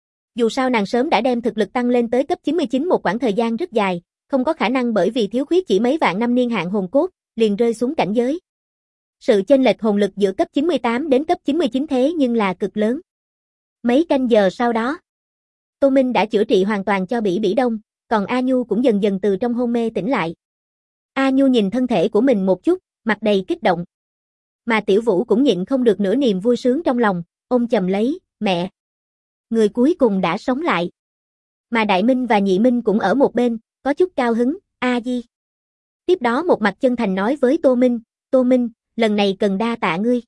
Dù sao nàng sớm đã đem thực lực tăng lên tới cấp chín mươi chín một quãng thời gian rất dài, không có khả năng bởi vì thiếu khuyết chỉ mấy vạn năm niên hạn hồn cốt, liền rơi xuống cảnh giới. Sự chênh lệch hồn lực giữa cấp chín mươi tám đến cấp chín mươi chín thế nhưng là cực lớn. Mấy canh giờ sau đó, Tô Minh đã chữa trị hoàn toàn cho Bỉ Bỉ Đông, còn A Nhu cũng dần dần từ trong hôn mê tỉnh lại. A Nhu nhìn thân thể của mình một chút, mặt đầy kích động. Mà Tiểu Vũ cũng nhịn không được nửa niềm vui sướng trong lòng, ôm chầm lấy, mẹ. Người cuối cùng đã sống lại. Mà Đại Minh và Nhị Minh cũng ở một bên, có chút cao hứng, A Di. Tiếp đó một mặt chân thành nói với Tô Minh, Tô Minh, lần này cần đa tạ ngươi.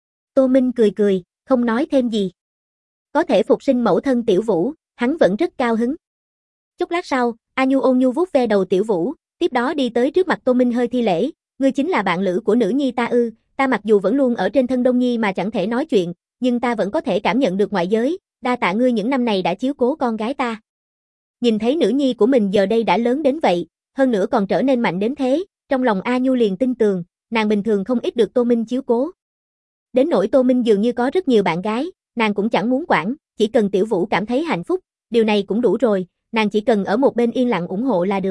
Tô Minh cười cười, không nói thêm gì. Có thể phục sinh mẫu thân Tiểu Vũ, hắn vẫn rất cao hứng. Chốc lát sau, A Nhu ôn nhu vuốt ve đầu Tiểu Vũ, tiếp đó đi tới trước mặt Tô Minh hơi thi lễ, ngươi chính là bạn lữ của nữ nhi ta ư, ta mặc dù vẫn luôn ở trên thân Đông Nhi mà chẳng thể nói chuyện, nhưng ta vẫn có thể cảm nhận được ngoại giới, đa tạ ngươi những năm này đã chiếu cố con gái ta. Nhìn thấy nữ nhi của mình giờ đây đã lớn đến vậy, hơn nữa còn trở nên mạnh đến thế, trong lòng A Nhu liền tin tường, nàng bình thường không ít được Tô Minh chiếu cố. Đến nỗi Tô Minh dường như có rất nhiều bạn gái, nàng cũng chẳng muốn quản, chỉ cần Tiểu Vũ cảm thấy hạnh phúc, điều này cũng đủ rồi, nàng chỉ cần ở một bên yên lặng ủng hộ là được.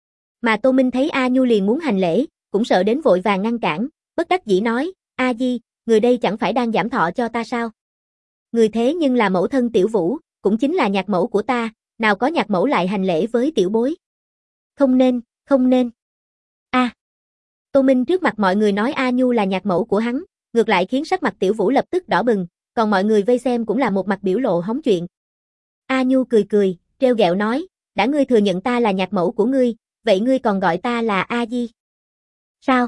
Mà Tô Minh thấy A Nhu liền muốn hành lễ, cũng sợ đến vội vàng ngăn cản, bất đắc dĩ nói, A Di, người đây chẳng phải đang giảm thọ cho ta sao? Người thế nhưng là mẫu thân Tiểu Vũ, cũng chính là nhạc mẫu của ta, nào có nhạc mẫu lại hành lễ với tiểu bối. Không nên, không nên. A. À. Tô Minh trước mặt mọi người nói A Nhu là nhạc mẫu của hắn, ngược lại khiến sắc mặt Tiểu Vũ lập tức đỏ bừng, còn mọi người vây xem cũng là một mặt biểu lộ hóng chuyện. A Nhu cười cười, trêu ghẹo nói, đã ngươi thừa nhận ta là nhạc mẫu của ngươi, vậy ngươi còn gọi ta là A Di. Sao?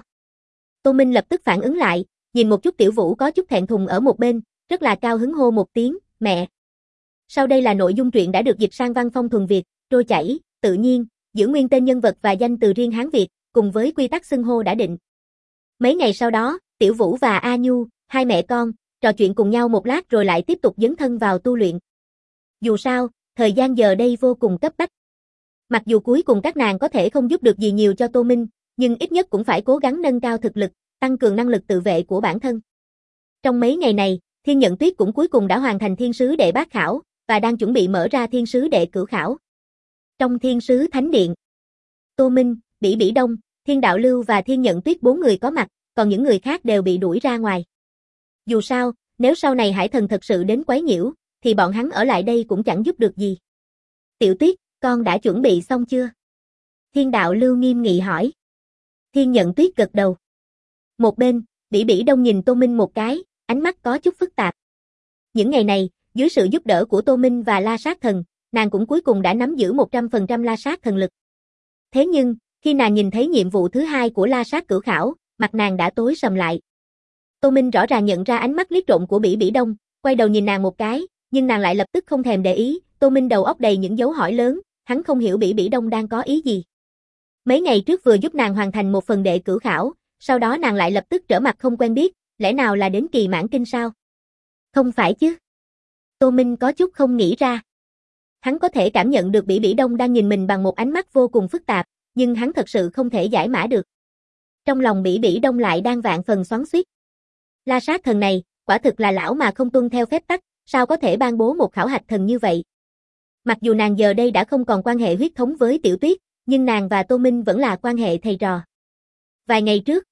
Tô Minh lập tức phản ứng lại, nhìn một chút Tiểu Vũ có chút thẹn thùng ở một bên, rất là cao hứng hô một tiếng, mẹ. Sau đây là nội dung truyện đã được dịch sang văn phong thuần Việt, trôi chảy, tự nhiên, giữ nguyên tên nhân vật và danh từ riêng Hán Việt, cùng với quy tắc xưng hô đã định. Mấy ngày sau đó, Tiểu Vũ và A Nhu, hai mẹ con, trò chuyện cùng nhau một lát rồi lại tiếp tục dấn thân vào tu luyện. Dù sao, thời gian giờ đây vô cùng cấp bách. Mặc dù cuối cùng các nàng có thể không giúp được gì nhiều cho Tô Minh, nhưng ít nhất cũng phải cố gắng nâng cao thực lực, tăng cường năng lực tự vệ của bản thân. Trong mấy ngày này, Thiên Nhận Tuyết cũng cuối cùng đã hoàn thành thiên sứ đệ bát khảo, và đang chuẩn bị mở ra thiên sứ đệ cửu khảo. Trong thiên sứ thánh điện, Tô Minh, Bỉ Bỉ Đông, Thiên Đạo Lưu và Thiên Nhận Tuyết bốn người có mặt, còn những người khác đều bị đuổi ra ngoài. Dù sao, nếu sau này Hải Thần thật sự đến quấy nhiễu, thì bọn hắn ở lại đây cũng chẳng giúp được gì. Tiểu Tuyết, con đã chuẩn bị xong chưa? Thiên Đạo Lưu nghiêm nghị hỏi. Thiên Nhận Tuyết gật đầu. Một bên, Bỉ Bỉ Đông nhìn Tô Minh một cái, ánh mắt có chút phức tạp. Những ngày này, dưới sự giúp đỡ của Tô Minh và La Sát Thần, nàng cũng cuối cùng đã nắm giữ một trăm phần trăm La Sát Thần lực. Thế nhưng, khi nàng nhìn thấy nhiệm vụ thứ hai của La Sát cửu khảo, mặt nàng đã tối sầm lại. Tô Minh rõ ràng nhận ra ánh mắt liếc trộm của Bỉ Bỉ Đông, quay đầu nhìn nàng một cái, nhưng nàng lại lập tức không thèm để ý, Tô Minh đầu óc đầy những dấu hỏi lớn, hắn không hiểu Bỉ Bỉ Đông đang có ý gì. Mấy ngày trước vừa giúp nàng hoàn thành một phần đệ cửu khảo, sau đó nàng lại lập tức trở mặt không quen biết, lẽ nào là đến kỳ mãn kinh sao? Không phải chứ? Tô Minh có chút không nghĩ ra. Hắn có thể cảm nhận được Bỉ Bỉ Đông đang nhìn mình bằng một ánh mắt vô cùng phức tạp, nhưng hắn thật sự không thể giải mã được. Trong lòng Bỉ Bỉ Đông lại đang vạn phần xoắn xuýt. La Sát Thần này, quả thực là lão mà không tuân theo phép tắc, sao có thể ban bố một khảo hạch thần như vậy? Mặc dù nàng giờ đây đã không còn quan hệ huyết thống với Tiểu Tuyết, nhưng nàng và Tô Minh vẫn là quan hệ thầy trò. Vài ngày trước,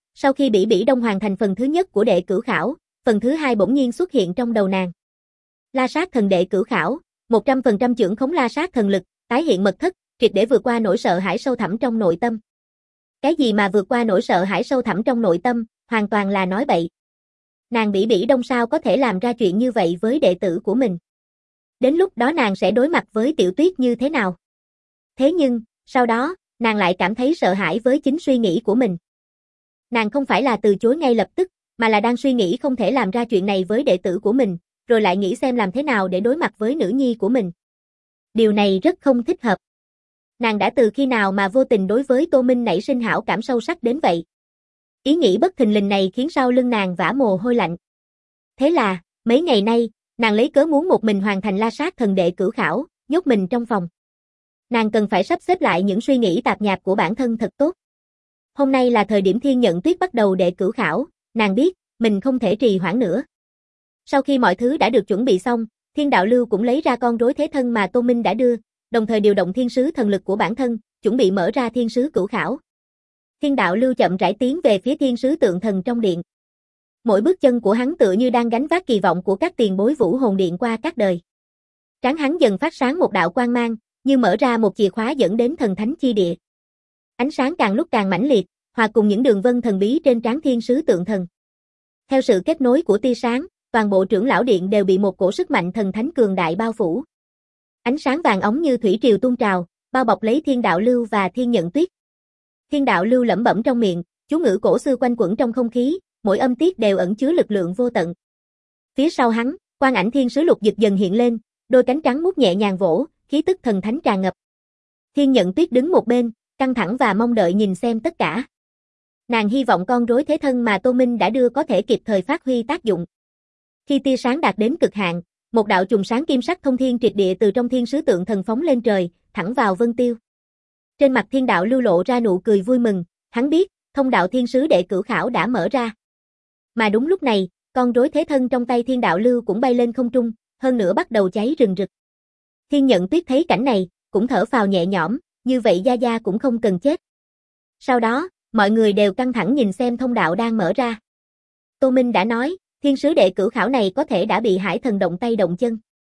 Sau khi Bỉ Bỉ Đông hoàn thành phần thứ nhất của đệ cửu khảo, phần thứ hai bỗng nhiên xuất hiện trong đầu nàng. La sát thần đệ cửu khảo, một trăm phần trăm trưởng khống la sát thần lực, tái hiện mật thất, triệt để vượt qua nỗi sợ hãi sâu thẳm trong nội tâm. Cái gì mà vượt qua nỗi sợ hãi sâu thẳm trong nội tâm, hoàn toàn là nói bậy. Nàng Bỉ Bỉ Đông sao có thể làm ra chuyện như vậy với đệ tử của mình? Đến lúc đó nàng sẽ đối mặt với Tiểu Tuyết như thế nào? Thế nhưng, sau đó, nàng lại cảm thấy sợ hãi với chính suy nghĩ của mình. Nàng không phải là từ chối ngay lập tức, mà là đang suy nghĩ không thể làm ra chuyện này với đệ tử của mình, rồi lại nghĩ xem làm thế nào để đối mặt với nữ nhi của mình. Điều này rất không thích hợp. Nàng đã từ khi nào mà vô tình đối với Tô Minh nảy sinh hảo cảm sâu sắc đến vậy? Ý nghĩ bất thình lình này khiến sau lưng nàng vã mồ hôi lạnh. Thế là, mấy ngày nay, nàng lấy cớ muốn một mình hoàn thành la sát thần đệ cửu khảo, nhốt mình trong phòng. Nàng cần phải sắp xếp lại những suy nghĩ tạp nhạp của bản thân thật tốt. Hôm nay là thời điểm Thiên Nhận Tuyết bắt đầu đệ cửu khảo, nàng biết, mình không thể trì hoãn nữa. Sau khi mọi thứ đã được chuẩn bị xong, Thiên Đạo Lưu cũng lấy ra con rối thế thân mà Tô Minh đã đưa, đồng thời điều động thiên sứ thần lực của bản thân, chuẩn bị mở ra thiên sứ cửu khảo. Thiên Đạo Lưu chậm rãi tiến về phía thiên sứ tượng thần trong điện. Mỗi bước chân của hắn tựa như đang gánh vác kỳ vọng của các tiền bối vũ hồn điện qua các đời. Trán hắn dần phát sáng một đạo quang mang, như mở ra một chìa khóa dẫn đến thần thánh chi địa. Ánh sáng càng lúc càng mãnh liệt, hòa cùng những đường vân thần bí trên trán thiên sứ tượng thần. Theo sự kết nối của tia sáng, toàn bộ trưởng lão điện đều bị một cổ sức mạnh thần thánh cường đại bao phủ. Ánh sáng vàng óng như thủy triều tuôn trào, bao bọc lấy Thiên Đạo Lưu và Thiên Nhận Tuyết. Thiên Đạo Lưu lẩm bẩm trong miệng, chú ngữ cổ xưa quanh quẩn trong không khí, mỗi âm tiết đều ẩn chứa lực lượng vô tận. Phía sau hắn, quang ảnh thiên sứ lục dực dần hiện lên, đôi cánh trắng muốt nhẹ nhàng vỗ, khí tức thần thánh tràn ngập. Thiên Nhận Tuyết đứng một bên, căng thẳng và mong đợi nhìn xem tất cả. Nàng hy vọng con rối thế thân mà Tô Minh đã đưa có thể kịp thời phát huy tác dụng. Khi tia sáng đạt đến cực hạn, một đạo chùm sáng kim sắc thông thiên triệt địa từ trong thiên sứ tượng thần phóng lên trời, thẳng vào Vân Tiêu. Trên mặt Thiên Đạo Lưu lộ ra nụ cười vui mừng, hắn biết, thông đạo thiên sứ đệ cửu khảo đã mở ra. Mà đúng lúc này, con rối thế thân trong tay Thiên Đạo Lưu cũng bay lên không trung, hơn nữa bắt đầu cháy rừng rực. Thiên Nhận Tuyết thấy cảnh này, cũng thở phào nhẹ nhõm, như vậy Gia Gia cũng không cần chết. Sau đó, mọi người đều căng thẳng nhìn xem thông đạo đang mở ra. Tô Minh đã nói, thiên sứ đệ cửu khảo này có thể đã bị hải thần động tay động chân.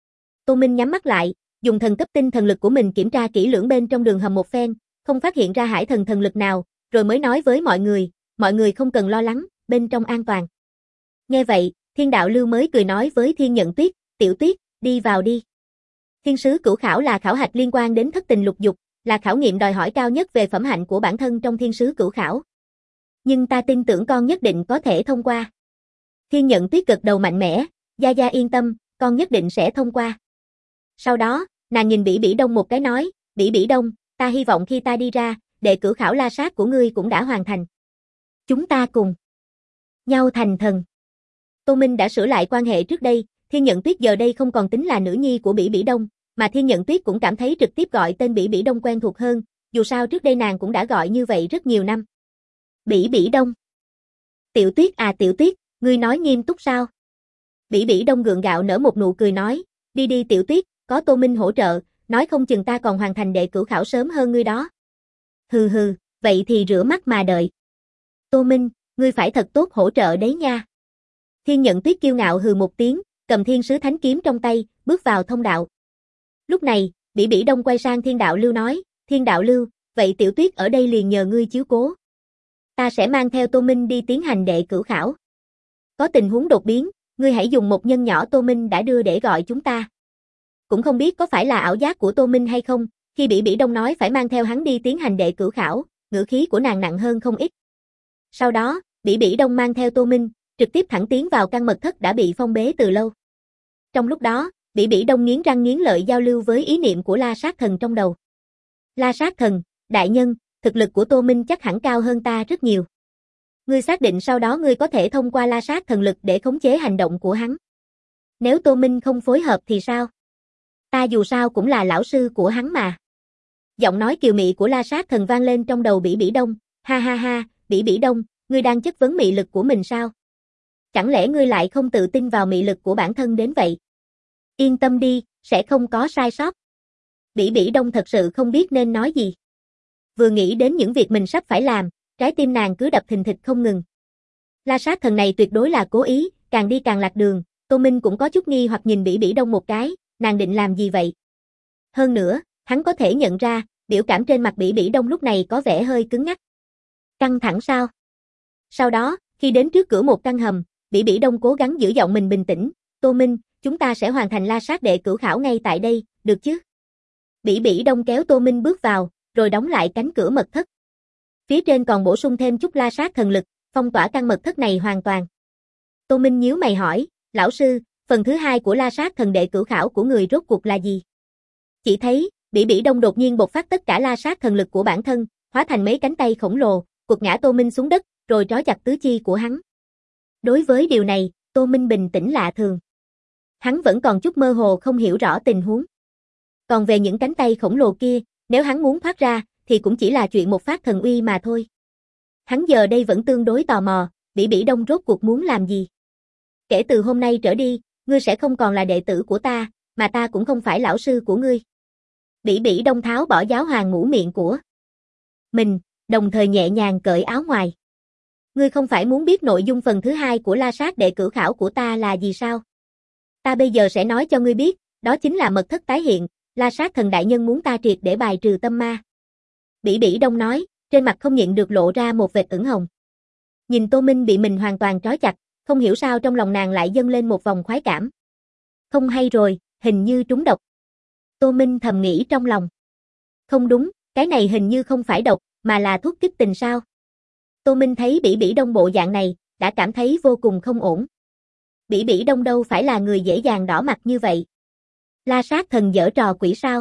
Tô Minh nhắm mắt lại, dùng thần cấp tinh thần lực của mình kiểm tra kỹ lưỡng bên trong đường hầm một phen, không phát hiện ra hải thần thần lực nào, rồi mới nói với mọi người, mọi người không cần lo lắng, bên trong an toàn. Nghe vậy, Thiên Đạo Lưu mới cười nói với Thiên Nhận Tuyết, Tiểu Tuyết, đi vào đi. Thiên sứ cửu khảo là khảo hạch liên quan đến thất tình lục dục, là khảo nghiệm đòi hỏi cao nhất về phẩm hạnh của bản thân trong thiên sứ cửu khảo. Nhưng ta tin tưởng con nhất định có thể thông qua. Thiên Nhận Tuyết gật đầu mạnh mẽ, Gia Gia yên tâm, con nhất định sẽ thông qua. Sau đó, nàng nhìn Bỉ Bỉ Đông một cái nói, Bỉ Bỉ Đông, ta hy vọng khi ta đi ra, đệ cửu khảo la sát của ngươi cũng đã hoàn thành. Chúng ta cùng nhau thành thần. Tô Minh đã sửa lại quan hệ trước đây, Thiên Nhận Tuyết giờ đây không còn tính là nữ nhi của Bỉ Bỉ Đông, mà Thiên Nhận Tuyết cũng cảm thấy trực tiếp gọi tên Bỉ Bỉ Đông quen thuộc hơn, dù sao trước đây nàng cũng đã gọi như vậy rất nhiều năm. Bỉ Bỉ Đông. Tiểu Tuyết à Tiểu Tuyết, ngươi nói nghiêm túc sao? Bỉ Bỉ Đông gượng gạo nở một nụ cười nói, đi đi Tiểu Tuyết, có Tô Minh hỗ trợ, nói không chừng ta còn hoàn thành đệ cửu khảo sớm hơn ngươi đó. Hừ hừ, vậy thì rửa mắt mà đợi. Tô Minh, ngươi phải thật tốt hỗ trợ đấy nha. Thiên Nhận Tuyết kiêu ngạo hừ một tiếng, cầm thiên sứ thánh kiếm trong tay, bước vào thông đạo. Lúc này, Bỉ Bỉ Đông quay sang Thiên Đạo Lưu nói, Thiên Đạo Lưu, vậy Tiểu Tuyết ở đây liền nhờ ngươi chiếu cố. Ta sẽ mang theo Tô Minh đi tiến hành đệ cửu khảo. Có tình huống đột biến, ngươi hãy dùng một nhân nhỏ Tô Minh đã đưa để gọi chúng ta. Cũng không biết có phải là ảo giác của Tô Minh hay không, khi Bỉ Bỉ Đông nói phải mang theo hắn đi tiến hành đệ cửu khảo, ngữ khí của nàng nặng hơn không ít. Sau đó, Bỉ Bỉ Đông mang theo Tô Minh, trực tiếp thẳng tiến vào căn mật thất đã bị phong bế từ lâu. Trong lúc đó, Bỉ Bỉ Đông nghiến răng nghiến lợi giao lưu với ý niệm của La Sát Thần trong đầu. La Sát Thần, đại nhân, thực lực của Tô Minh chắc hẳn cao hơn ta rất nhiều. Ngươi xác định sau đó ngươi có thể thông qua La Sát Thần lực để khống chế hành động của hắn. Nếu Tô Minh không phối hợp thì sao? Ta dù sao cũng là lão sư của hắn mà. Giọng nói kiều mị của La Sát Thần vang lên trong đầu Bỉ Bỉ Đông, ha ha ha, Bỉ Bỉ Đông, ngươi đang chất vấn mị lực của mình sao? Chẳng lẽ ngươi lại không tự tin vào mị lực của bản thân đến vậy? Yên tâm đi, sẽ không có sai sót. Bỉ Bỉ Đông thật sự không biết nên nói gì. Vừa nghĩ đến những việc mình sắp phải làm, trái tim nàng cứ đập thình thịch không ngừng. La sát thần này tuyệt đối là cố ý, càng đi càng lạc đường, Tô Minh cũng có chút nghi hoặc nhìn Bỉ Bỉ Đông một cái, nàng định làm gì vậy? Hơn nữa, hắn có thể nhận ra, biểu cảm trên mặt Bỉ Bỉ Đông lúc này có vẻ hơi cứng ngắc. Căng thẳng sao? Sau đó, khi đến trước cửa một căn hầm, Bỉ Bỉ Đông cố gắng giữ giọng mình bình tĩnh, Tô Minh, chúng ta sẽ hoàn thành la sát đệ cửu khảo ngay tại đây, được chứ? Bỉ Bỉ Đông kéo Tô Minh bước vào, rồi đóng lại cánh cửa mật thất. Phía trên còn bổ sung thêm chút la sát thần lực, phong tỏa căn mật thất này hoàn toàn. Tô Minh nhíu mày hỏi, lão sư, phần thứ hai của la sát thần đệ cửu khảo của người rốt cuộc là gì? Chỉ thấy, Bỉ Bỉ Đông đột nhiên bộc phát tất cả la sát thần lực của bản thân, hóa thành mấy cánh tay khổng lồ, quật ngã Tô Minh xuống đất, rồi trói chặt tứ chi của hắn. Đối với điều này, Tô Minh bình tĩnh lạ thường. Hắn vẫn còn chút mơ hồ không hiểu rõ tình huống. Còn về những cánh tay khổng lồ kia, nếu hắn muốn thoát ra, thì cũng chỉ là chuyện một phát thần uy mà thôi. Hắn giờ đây vẫn tương đối tò mò, Bỉ Bỉ Đông rốt cuộc muốn làm gì? Kể từ hôm nay trở đi, ngươi sẽ không còn là đệ tử của ta, mà ta cũng không phải lão sư của ngươi. Bỉ Bỉ Đông tháo bỏ giáo hoàng mũ miệng của mình, đồng thời nhẹ nhàng cởi áo ngoài. Ngươi không phải muốn biết nội dung phần thứ hai của la sát đệ cửu khảo của ta là gì sao? Ta bây giờ sẽ nói cho ngươi biết, đó chính là mật thất tái hiện, la sát thần đại nhân muốn ta triệt để bài trừ tâm ma. Bỉ Bỉ Đông nói, trên mặt không nhịn được lộ ra một vệt ửng hồng. Nhìn Tô Minh bị mình hoàn toàn trói chặt, không hiểu sao trong lòng nàng lại dâng lên một vòng khoái cảm. Không hay rồi, hình như trúng độc. Tô Minh thầm nghĩ trong lòng. Không đúng, cái này hình như không phải độc, mà là thuốc kích tình sao? Tô Minh thấy Bỉ Bỉ Đông bộ dạng này, đã cảm thấy vô cùng không ổn. Bỉ Bỉ Đông đâu phải là người dễ dàng đỏ mặt như vậy. La sát thần giở trò quỷ sao?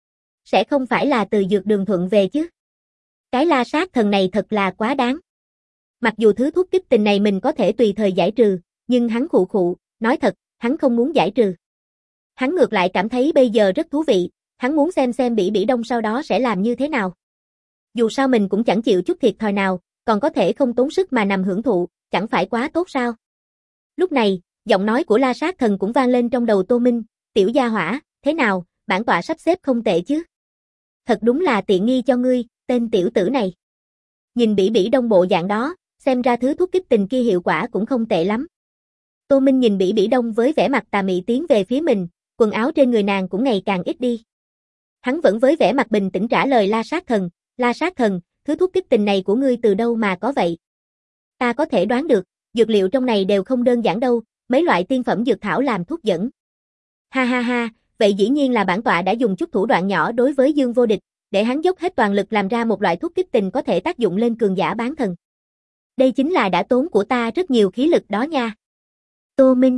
Sẽ không phải là từ dược đường thuận về chứ? Cái la sát thần này thật là quá đáng. Mặc dù thứ thuốc kích tình này mình có thể tùy thời giải trừ, nhưng hắn khụ khụ, nói thật, hắn không muốn giải trừ. Hắn ngược lại cảm thấy bây giờ rất thú vị, hắn muốn xem xem Bỉ Bỉ Đông sau đó sẽ làm như thế nào. Dù sao mình cũng chẳng chịu chút thiệt thòi nào, còn có thể không tốn sức mà nằm hưởng thụ, chẳng phải quá tốt sao? Lúc này, giọng nói của la sát thần cũng vang lên trong đầu Tô Minh, tiểu gia hỏa, thế nào, bản tọa sắp xếp không tệ chứ? Thật đúng là tiện nghi cho ngươi, tên tiểu tử này. Nhìn Bỉ Bỉ Đông bộ dạng đó, xem ra thứ thuốc kích tình kia hiệu quả cũng không tệ lắm. Tô Minh nhìn Bỉ Bỉ Đông với vẻ mặt tà mị tiến về phía mình, quần áo trên người nàng cũng ngày càng ít đi. Hắn vẫn với vẻ mặt bình tĩnh trả lời la sát thần, la sát thần, thứ thuốc kích tình này của ngươi từ đâu mà có vậy? Ta có thể đoán được, dược liệu trong này đều không đơn giản đâu, mấy loại tiên phẩm dược thảo làm thuốc dẫn. Ha ha ha, vậy dĩ nhiên là bản tọa đã dùng chút thủ đoạn nhỏ đối với Dương Vô Địch, để hắn dốc hết toàn lực làm ra một loại thuốc kích tình có thể tác dụng lên cường giả bán thần. Đây chính là đã tốn của ta rất nhiều khí lực đó nha. Tô Minh.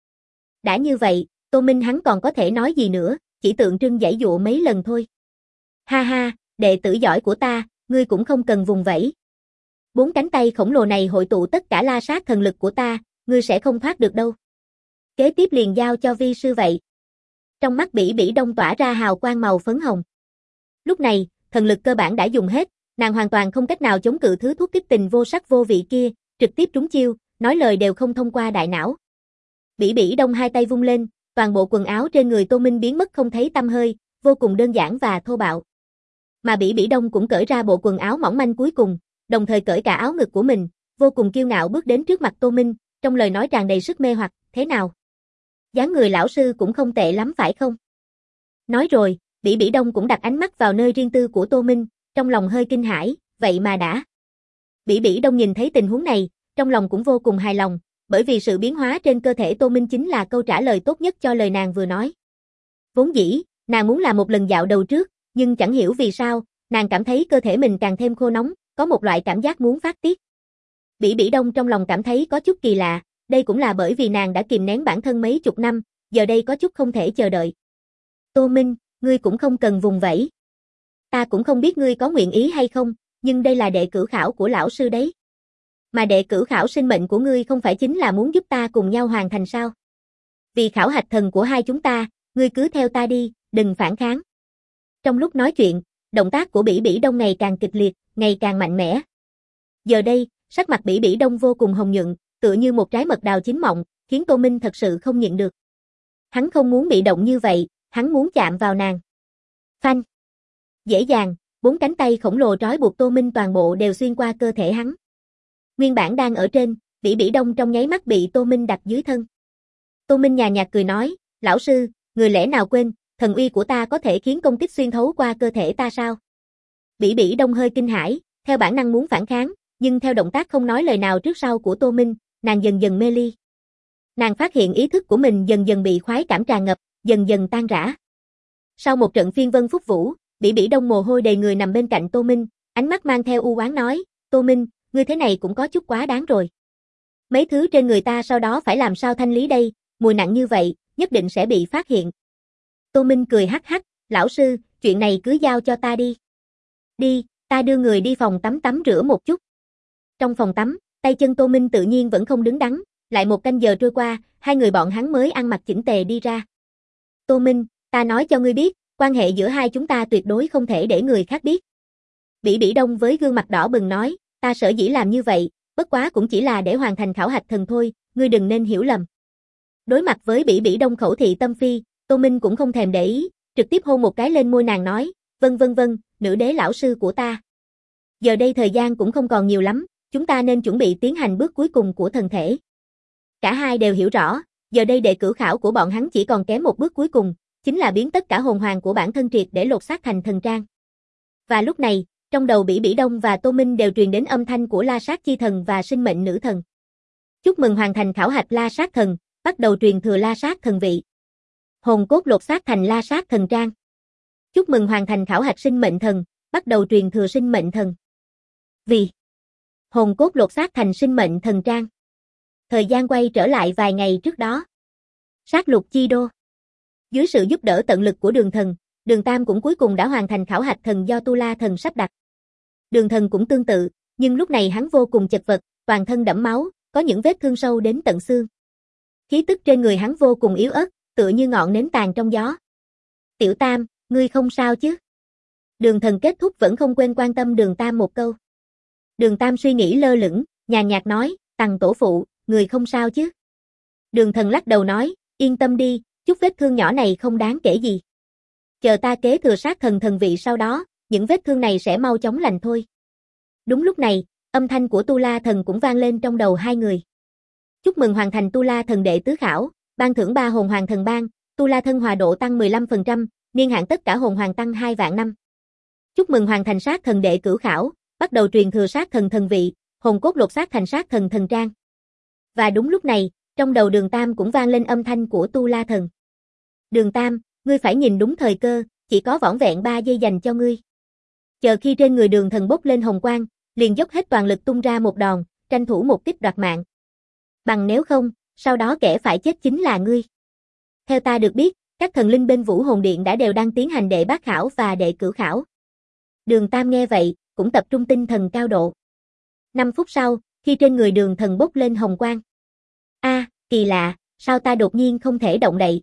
Đã như vậy, Tô Minh hắn còn có thể nói gì nữa, chỉ tượng trưng giãy dụa mấy lần thôi. Ha ha, đệ tử giỏi của ta, ngươi cũng không cần vùng vẫy. Bốn cánh tay khổng lồ này hội tụ tất cả la sát thần lực của ta, ngươi sẽ không thoát được đâu. Kế tiếp liền giao cho vi sư vậy. Trong mắt Bỉ Bỉ Đông tỏa ra hào quang màu phấn hồng. Lúc này, thần lực cơ bản đã dùng hết, nàng hoàn toàn không cách nào chống cự thứ thuốc kích tình vô sắc vô vị kia, trực tiếp trúng chiêu, nói lời đều không thông qua đại não. Bỉ Bỉ Đông hai tay vung lên, toàn bộ quần áo trên người Tô Minh biến mất không thấy tăm hơi, vô cùng đơn giản và thô bạo. Mà Bỉ Bỉ Đông cũng cởi ra bộ quần áo mỏng manh cuối cùng, đồng thời cởi cả áo ngực của mình, vô cùng kiêu ngạo bước đến trước mặt Tô Minh, trong lời nói tràn đầy sức mê hoặc, thế nào? Dáng người lão sư cũng không tệ lắm phải không? Nói rồi, Bỉ Bỉ Đông cũng đặt ánh mắt vào nơi riêng tư của Tô Minh, trong lòng hơi kinh hãi, vậy mà đã. Bỉ Bỉ Đông nhìn thấy tình huống này, trong lòng cũng vô cùng hài lòng, bởi vì sự biến hóa trên cơ thể Tô Minh chính là câu trả lời tốt nhất cho lời nàng vừa nói. Vốn dĩ, nàng muốn làm một lần dạo đầu trước, nhưng chẳng hiểu vì sao, nàng cảm thấy cơ thể mình càng thêm khô nóng, có một loại cảm giác muốn phát tiết. Bỉ Bỉ Đông trong lòng cảm thấy có chút kỳ lạ, đây cũng là bởi vì nàng đã kìm nén bản thân mấy chục năm, giờ đây có chút không thể chờ đợi. Tô Minh, ngươi cũng không cần vùng vẫy. Ta cũng không biết ngươi có nguyện ý hay không, nhưng đây là đệ cử khảo của lão sư đấy. Mà đệ cử khảo sinh mệnh của ngươi không phải chính là muốn giúp ta cùng nhau hoàn thành sao? Vì khảo hạch thần của hai chúng ta, ngươi cứ theo ta đi, đừng phản kháng. Trong lúc nói chuyện, động tác của Bỉ Bỉ Đông ngày càng kịch liệt, ngày càng mạnh mẽ. Giờ đây, sắc mặt Bỉ Bỉ Đông vô cùng hồng nhuận, tựa như một trái mật đào chín mọng, khiến Tô Minh thật sự không nhịn được. Hắn không muốn bị động như vậy, hắn muốn chạm vào nàng. Phanh. Dễ dàng, bốn cánh tay khổng lồ trói buộc Tô Minh toàn bộ đều xuyên qua cơ thể hắn. Nguyên bản đang ở trên, Bỉ Bỉ Đông trong nháy mắt bị Tô Minh đặt dưới thân. Tô Minh nhàn nhạt cười nói, lão sư, người lẽ nào quên, thần uy của ta có thể khiến công kích xuyên thấu qua cơ thể ta sao? Bỉ Bỉ Đông hơi kinh hãi, theo bản năng muốn phản kháng, nhưng theo động tác không nói lời nào trước sau của Tô Minh, nàng dần dần mê ly. Nàng phát hiện ý thức của mình dần dần bị khoái cảm tràn ngập, dần dần tan rã. Sau một trận phiên vân phúc vũ, Bỉ Bỉ Đông mồ hôi đầy người nằm bên cạnh Tô Minh, ánh mắt mang theo u oán nói, Tô Minh, ngươi thế này cũng có chút quá đáng rồi. Mấy thứ trên người ta sau đó phải làm sao thanh lý đây, mùi nặng như vậy, nhất định sẽ bị phát hiện. Tô Minh cười hắc hắc, lão sư, chuyện này cứ giao cho ta đi. Đi, ta đưa người đi phòng tắm tắm rửa một chút. Trong phòng tắm, tay chân Tô Minh tự nhiên vẫn không đứng đắn, lại một canh giờ trôi qua, hai người bọn hắn mới ăn mặc chỉnh tề đi ra. Tô Minh, ta nói cho ngươi biết, quan hệ giữa hai chúng ta tuyệt đối không thể để người khác biết. Bỉ Bỉ Đông với gương mặt đỏ bừng nói, ta sở dĩ làm như vậy, bất quá cũng chỉ là để hoàn thành khảo hạch thần thôi, ngươi đừng nên hiểu lầm. Đối mặt với Bỉ Bỉ Đông khẩu thị tâm phi, Tô Minh cũng không thèm để ý, trực tiếp hôn một cái lên môi nàng nói, vân vân vân, nữ đế lão sư của ta. Giờ đây thời gian cũng không còn nhiều lắm, chúng ta nên chuẩn bị tiến hành bước cuối cùng của thần thể. Cả hai đều hiểu rõ, giờ đây đệ cửu khảo của bọn hắn chỉ còn kém một bước cuối cùng, chính là biến tất cả hồn hoàng của bản thân triệt để lột xác thành thần trang. Và lúc này, trong đầu Bỉ Bỉ Đông và Tô Minh đều truyền đến âm thanh của La Sát Chi Thần và Sinh Mệnh Nữ Thần. Chúc mừng hoàn thành khảo hạch La Sát Thần, bắt đầu truyền thừa La Sát Thần vị. Hồn cốt lột xác thành La Sát Thần trang. Chúc mừng hoàn thành khảo hạch Sinh Mệnh Thần, bắt đầu truyền thừa Sinh Mệnh Thần. Vì hồn cốt lột xác thành Sinh Mệnh Thần trang. Thời gian quay trở lại vài ngày trước đó. Sát lục chi đô. Dưới sự giúp đỡ tận lực của Đường Thần, Đường Tam cũng cuối cùng đã hoàn thành khảo hạch thần do Tu La Thần sắp đặt. Đường Thần cũng tương tự, nhưng lúc này hắn vô cùng chật vật, toàn thân đẫm máu, có những vết thương sâu đến tận xương. Khí tức trên người hắn vô cùng yếu ớt, tựa như ngọn nến tàn trong gió. Tiểu Tam, ngươi không sao chứ? Đường Thần kết thúc vẫn không quên quan tâm Đường Tam một câu. Đường Tam suy nghĩ lơ lửng, nhàn nhạt nói, Tằng tổ phụ, người không sao chứ? Đường Thần lắc đầu nói, yên tâm đi, chút vết thương nhỏ này không đáng kể gì. Chờ ta kế thừa sát thần thần vị sau đó, những vết thương này sẽ mau chóng lành thôi. Đúng lúc này, âm thanh của Tu La Thần cũng vang lên trong đầu hai người. Chúc mừng hoàn thành Tu La Thần đệ tứ khảo, ban thưởng ba hồn hoàng thần ban, Tu La thân hòa độ tăng mười lăm phần trăm, niên hạn tất cả hồn hoàng tăng hai vạn năm. Chúc mừng hoàn thành sát thần đệ cửu khảo, bắt đầu truyền thừa sát thần thần vị, hồn cốt lột xác thành sát thần thần trang. Và đúng lúc này, trong đầu Đường Tam cũng vang lên âm thanh của Tu La Thần. Đường Tam, ngươi phải nhìn đúng thời cơ, chỉ có vỏn vẹn ba giây dành cho ngươi. Chờ khi trên người Đường Thần bốc lên hồng quang, liền dốc hết toàn lực tung ra một đòn, tranh thủ một kích đoạt mạng. Bằng nếu không, sau đó kẻ phải chết chính là ngươi. Theo ta được biết, các thần linh bên Vũ Hồn Điện đã đều đang tiến hành đệ bát khảo và đệ cửu khảo. Đường Tam nghe vậy, cũng tập trung tinh thần cao độ. Năm phút sau, khi trên người Đường Thần bốc lên hồng quang. A, à, kỳ lạ, sao ta đột nhiên không thể động đậy?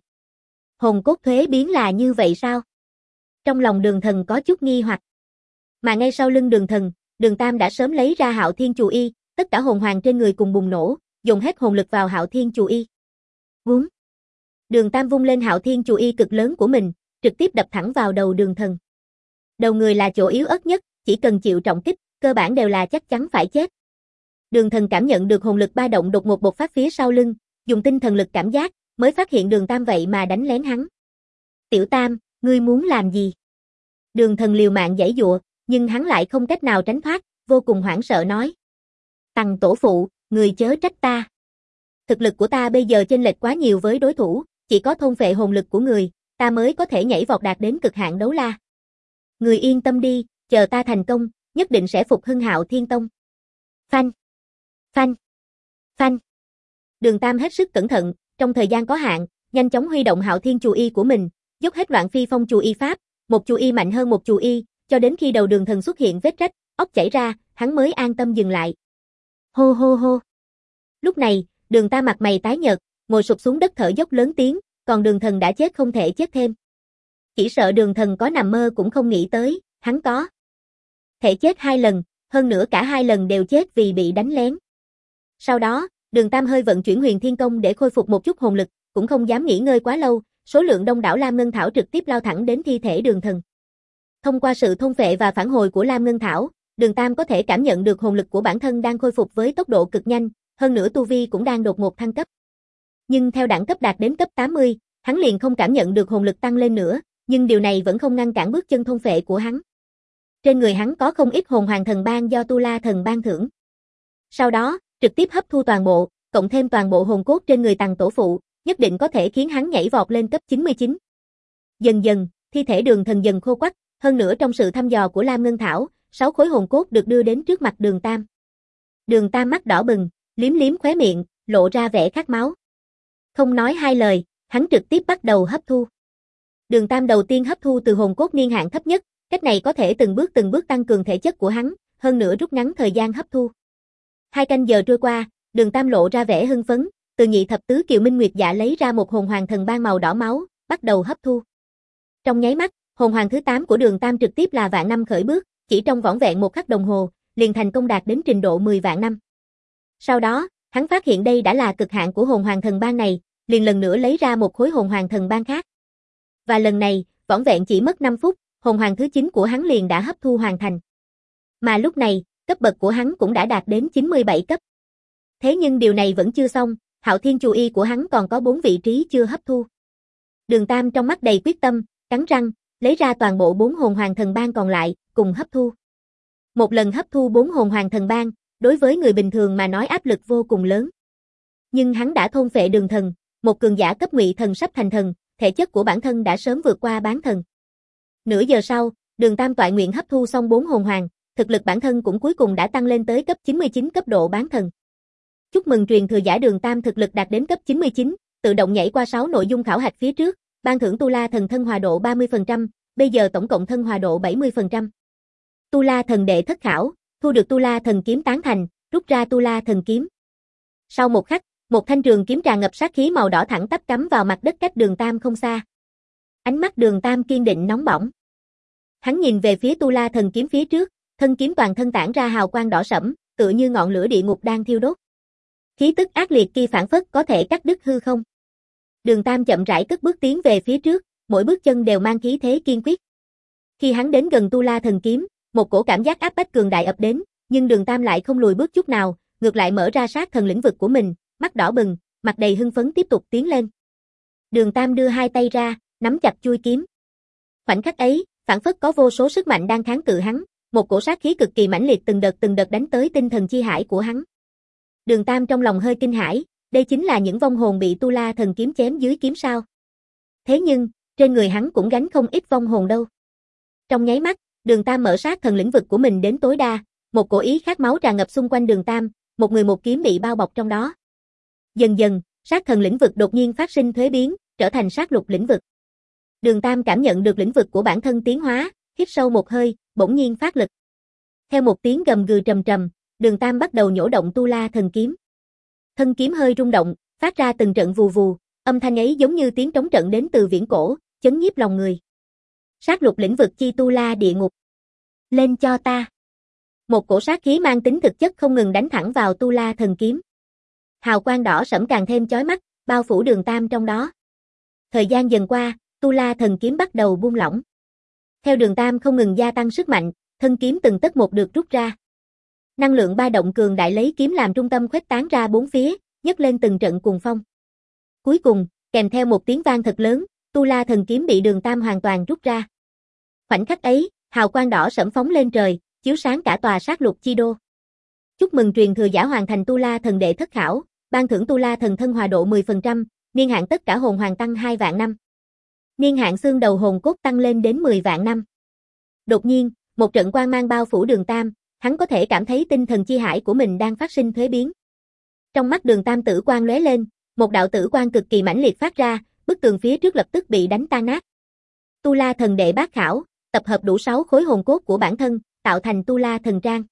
Hồn cốt thuế biến là như vậy sao? Trong lòng Đường Thần có chút nghi hoặc. Mà ngay sau lưng Đường Thần, Đường Tam đã sớm lấy ra Hạo Thiên Chù Y, tất cả hồn hoàng trên người cùng bùng nổ, dùng hết hồn lực vào Hạo Thiên Chù Y. Vúng. Đường Tam vung lên Hạo Thiên Chù Y cực lớn của mình, trực tiếp đập thẳng vào đầu Đường Thần. Đầu người là chỗ yếu ớt nhất, chỉ cần chịu trọng kích, cơ bản đều là chắc chắn phải chết. Đường Thần cảm nhận được hồn lực ba động đột ngột bộc phát phía sau lưng, dùng tinh thần lực cảm giác, mới phát hiện Đường Tam vậy mà đánh lén hắn. Tiểu Tam, ngươi muốn làm gì? Đường Thần liều mạng giãy giụa, nhưng hắn lại không cách nào tránh thoát, vô cùng hoảng sợ nói. Tằng tổ phụ, người chớ trách ta. Thực lực của ta bây giờ chênh lệch quá nhiều với đối thủ, chỉ có thôn phệ hồn lực của người, ta mới có thể nhảy vọt đạt đến cực hạn đấu la. Người yên tâm đi, chờ ta thành công, nhất định sẽ phục hưng Hạo Thiên Tông. Phanh, phanh, phanh. Đường Tam hết sức cẩn thận, trong thời gian có hạn, nhanh chóng huy động Hạo Thiên Chù Y của mình, dốc hết Loạn Phi Phong Chù Y pháp, một chù y mạnh hơn một chù y, cho đến khi đầu Đường Thần xuất hiện vết rách, óc chảy ra, hắn mới an tâm dừng lại. Hô hô hô. Lúc này, Đường Tam mặt mày tái nhợt, ngồi sụp xuống đất thở dốc lớn tiếng, còn Đường Thần đã chết không thể chết thêm. Chỉ sợ Đường Thần có nằm mơ cũng không nghĩ tới, hắn có thể chết hai lần, hơn nữa cả hai lần đều chết vì bị đánh lén. Sau đó, Đường Tam hơi vận chuyển Huyền Thiên Công để khôi phục một chút hồn lực, cũng không dám nghỉ ngơi quá lâu, số lượng đông đảo lam ngân thảo trực tiếp lao thẳng đến thi thể Đường Thần. Thông qua sự thôn phệ và phản hồi của Lam Ngân Thảo, Đường Tam có thể cảm nhận được hồn lực của bản thân đang khôi phục với tốc độ cực nhanh, hơn nữa tu vi cũng đang đột ngột thăng cấp. Nhưng theo đẳng cấp đạt đến cấp tám mươi, hắn liền không cảm nhận được hồn lực tăng lên nữa, nhưng điều này vẫn không ngăn cản bước chân thôn phệ của hắn. Trên người hắn có không ít hồn hoàng thần ban do Tu La thần ban thưởng. Sau đó, trực tiếp hấp thu toàn bộ, cộng thêm toàn bộ hồn cốt trên người Tằng tổ phụ, nhất định có thể khiến hắn nhảy vọt lên cấp chín mươi chín. Dần dần, thi thể Đường Thần dần khô quắt, hơn nữa trong sự thăm dò của Lam Ngân Thảo, sáu khối hồn cốt được đưa đến trước mặt Đường Tam. Đường Tam mắt đỏ bừng, liếm liếm khóe miệng, lộ ra vẻ khát máu. Không nói hai lời, hắn trực tiếp bắt đầu hấp thu. Đường Tam đầu tiên hấp thu từ hồn cốt niên hạn thấp nhất, cách này có thể từng bước từng bước tăng cường thể chất của hắn, hơn nữa rút ngắn thời gian hấp thu. Hai canh giờ trôi qua, Đường Tam lộ ra vẻ hưng phấn, từ nhị thập tứ Kiều Minh Nguyệt Dạ lấy ra một hồn hoàng thần ban màu đỏ máu, bắt đầu hấp thu. Trong nháy mắt, hồn hoàng thứ tám của Đường Tam trực tiếp là vạn năm khởi bước, chỉ trong vỏn vẹn một khắc đồng hồ, liền thành công đạt đến trình độ mười vạn năm. Sau đó, hắn phát hiện đây đã là cực hạn của hồn hoàng thần ban này, liền lần nữa lấy ra một khối hồn hoàng thần ban khác. Và lần này, vỏn vẹn chỉ mất năm phút, hồn hoàng thứ chín của hắn liền đã hấp thu hoàn thành. Mà lúc này, cấp bậc của hắn cũng đã đạt đến chín mươi bảy cấp. Thế nhưng điều này vẫn chưa xong, Hạo Thiên Chu Y của hắn còn có bốn vị trí chưa hấp thu. Đường Tam trong mắt đầy quyết tâm, cắn răng, lấy ra toàn bộ bốn hồn hoàng thần ban còn lại, cùng hấp thu. Một lần hấp thu bốn hồn hoàng thần ban, đối với người bình thường mà nói áp lực vô cùng lớn. Nhưng hắn đã thôn phệ Đường Thần, một cường giả cấp ngụy thần sắp thành thần, thể chất của bản thân đã sớm vượt qua bán thần. Nửa giờ sau, Đường Tam toại nguyện hấp thu xong bốn hồn hoàng, thực lực bản thân cũng cuối cùng đã tăng lên tới cấp chín mươi chín cấp độ bán thần. Chúc mừng truyền thừa giả Đường Tam thực lực đạt đến cấp chín mươi chín, tự động nhảy qua sáu nội dung khảo hạch phía trước, ban thưởng Tu La thần thân hòa độ ba mươi phần trăm, bây giờ tổng cộng thân hòa độ bảy mươi phần trăm. Tu La thần đệ thất khảo, thu được Tu La thần kiếm tán thành, rút ra Tu La thần kiếm. Sau một khắc, một thanh trường kiếm tràn ngập sát khí màu đỏ thẳng tắp cắm vào mặt đất cách Đường Tam không xa. Ánh mắt Đường Tam kiên định nóng bỏng. Hắn nhìn về phía Tu La thần kiếm phía trước, thân kiếm toàn thân tản ra hào quang đỏ sẫm, tựa như ngọn lửa địa ngục đang thiêu đốt. Khí tức ác liệt kia phảng phất có thể cắt đứt hư không. Đường Tam chậm rãi cất bước tiến về phía trước, mỗi bước chân đều mang khí thế kiên quyết. Khi hắn đến gần Tu La thần kiếm, một cổ cảm giác áp bách cường đại ập đến, nhưng Đường Tam lại không lùi bước chút nào, ngược lại mở ra sát thần lĩnh vực của mình, mắt đỏ bừng, mặt đầy hưng phấn tiếp tục tiến lên. Đường Tam đưa hai tay ra, nắm chặt chuôi kiếm. Khoảnh khắc ấy, phảng phất có vô số sức mạnh đang kháng cự hắn, một cổ sát khí cực kỳ mãnh liệt từng đợt từng đợt đánh tới tinh thần chi hải của hắn. Đường Tam trong lòng hơi kinh hãi, đây chính là những vong hồn bị Tu La thần kiếm chém dưới kiếm sao? Thế nhưng, trên người hắn cũng gánh không ít vong hồn đâu. Trong nháy mắt, Đường Tam mở sát thần lĩnh vực của mình đến tối đa, một cổ ý khát máu tràn ngập xung quanh Đường Tam, một người một kiếm bị bao bọc trong đó. Dần dần, sát thần lĩnh vực đột nhiên phát sinh thuế biến, trở thành sát lục lĩnh vực. Đường Tam cảm nhận được lĩnh vực của bản thân tiến hóa, hít sâu một hơi, bỗng nhiên phát lực. Theo một tiếng gầm gừ trầm trầm, Đường Tam bắt đầu nhổ động Tu La thần kiếm. Thân kiếm hơi rung động, phát ra từng trận vù vù, âm thanh ấy giống như tiếng trống trận đến từ viễn cổ, chấn nhiếp lòng người. Sát lục lĩnh vực chi Tu La địa ngục. Lên cho ta. Một cổ sát khí mang tính thực chất không ngừng đánh thẳng vào Tu La thần kiếm. Hào quang đỏ sẫm càng thêm chói mắt, bao phủ Đường Tam trong đó. Thời gian dần qua, Tu La thần kiếm bắt đầu buông lỏng. Theo Đường Tam không ngừng gia tăng sức mạnh, thân kiếm từng tấc một được rút ra. Năng lượng ba động cường đại lấy kiếm làm trung tâm khuếch tán ra bốn phía, nhấc lên từng trận cuồng phong. Cuối cùng, kèm theo một tiếng vang thật lớn, Tu La thần kiếm bị Đường Tam hoàn toàn rút ra. Khoảnh khắc ấy, hào quang đỏ sẫm phóng lên trời, chiếu sáng cả tòa sát lục chi đô. Chúc mừng truyền thừa giả hoàn thành Tu La thần đệ thất khảo, ban thưởng Tu La thần thân hòa độ mười phần trăm, niên hạn tất cả hồn hoàng tăng hai vạn năm. Niên hạn xương đầu hồn cốt tăng lên đến mười vạn năm. Đột nhiên, một trận quang mang bao phủ Đường Tam, hắn có thể cảm thấy tinh thần chi hải của mình đang phát sinh thuế biến. Trong mắt Đường Tam tử quang lóe lên, một đạo tử quang cực kỳ mãnh liệt phát ra, bức tường phía trước lập tức bị đánh tan nát. Tu La thần đệ bát khảo, tập hợp đủ sáu khối hồn cốt của bản thân, tạo thành Tu La thần trang.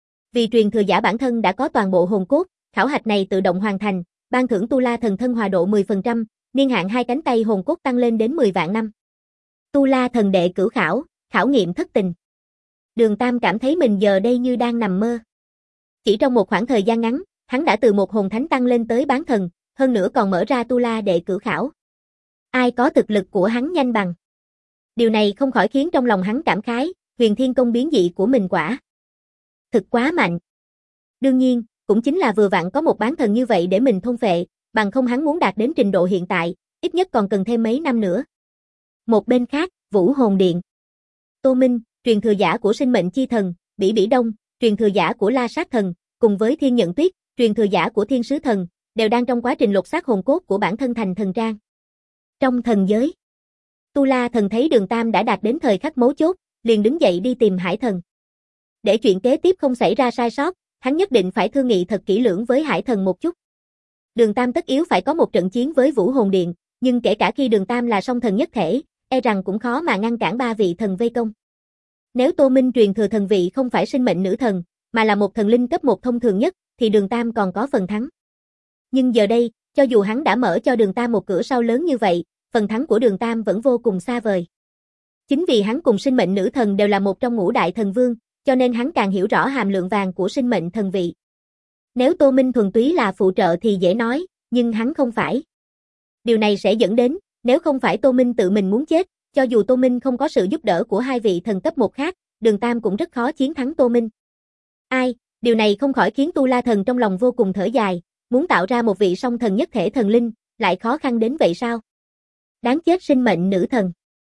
Vì truyền thừa giả bản thân đã có toàn bộ hồn cốt, khảo hạch này tự động hoàn thành, ban thưởng Tu La thần thân hòa độ mười phần trăm, niên hạn hai cánh tay hồn cốt tăng lên đến mười vạn năm. Tu La thần đệ cửu khảo, khảo nghiệm thất tình. Đường Tam cảm thấy mình giờ đây như đang nằm mơ. Chỉ trong một khoảng thời gian ngắn, hắn đã từ một hồn thánh tăng lên tới bán thần, hơn nữa còn mở ra Tu La đệ cửu khảo. Ai có thực lực của hắn nhanh bằng? Điều này không khỏi khiến trong lòng hắn cảm khái, huyền thiên công biến dị của mình quả thực quá mạnh. Đương nhiên, cũng chính là vừa vặn có một bán thần như vậy để mình thôn phệ, bằng không hắn muốn đạt đến trình độ hiện tại, ít nhất còn cần thêm mấy năm nữa. Một bên khác, Vũ Hồn Điện. Tô Minh, truyền thừa giả của sinh mệnh chi thần, Bỉ Bỉ Đông, truyền thừa giả của La Sát thần, cùng với Thiên Nhận Tuyết, truyền thừa giả của Thiên Sứ thần, đều đang trong quá trình lột xác hồn cốt của bản thân thành thần trang. Trong thần giới, Tu La thần thấy Đường Tam đã đạt đến thời khắc mấu chốt, liền đứng dậy đi tìm Hải thần. Để chuyện kế tiếp không xảy ra sai sót, hắn nhất định phải thương nghị thật kỹ lưỡng với Hải thần một chút. Đường Tam tất yếu phải có một trận chiến với Vũ Hồn Điện, nhưng kể cả khi Đường Tam là song thần nhất thể, e rằng cũng khó mà ngăn cản ba vị thần vây công. Nếu Tô Minh truyền thừa thần vị không phải sinh mệnh nữ thần, mà là một thần linh cấp một thông thường nhất, thì Đường Tam còn có phần thắng. Nhưng giờ đây, cho dù hắn đã mở cho Đường Tam một cửa sau lớn như vậy, phần thắng của Đường Tam vẫn vô cùng xa vời. Chính vì hắn cùng sinh mệnh nữ thần đều là một trong ngũ đại thần vương, cho nên hắn càng hiểu rõ hàm lượng vàng của sinh mệnh thần vị. Nếu Tô Minh thuần túy là phụ trợ thì dễ nói, nhưng hắn không phải. Điều này sẽ dẫn đến, nếu không phải Tô Minh tự mình muốn chết, cho dù Tô Minh không có sự giúp đỡ của hai vị thần cấp một khác, Đường Tam cũng rất khó chiến thắng Tô Minh. Ai, điều này không khỏi khiến Tu La thần trong lòng vô cùng thở dài, muốn tạo ra một vị song thần nhất thể thần linh, lại khó khăn đến vậy sao? Đáng chết sinh mệnh nữ thần.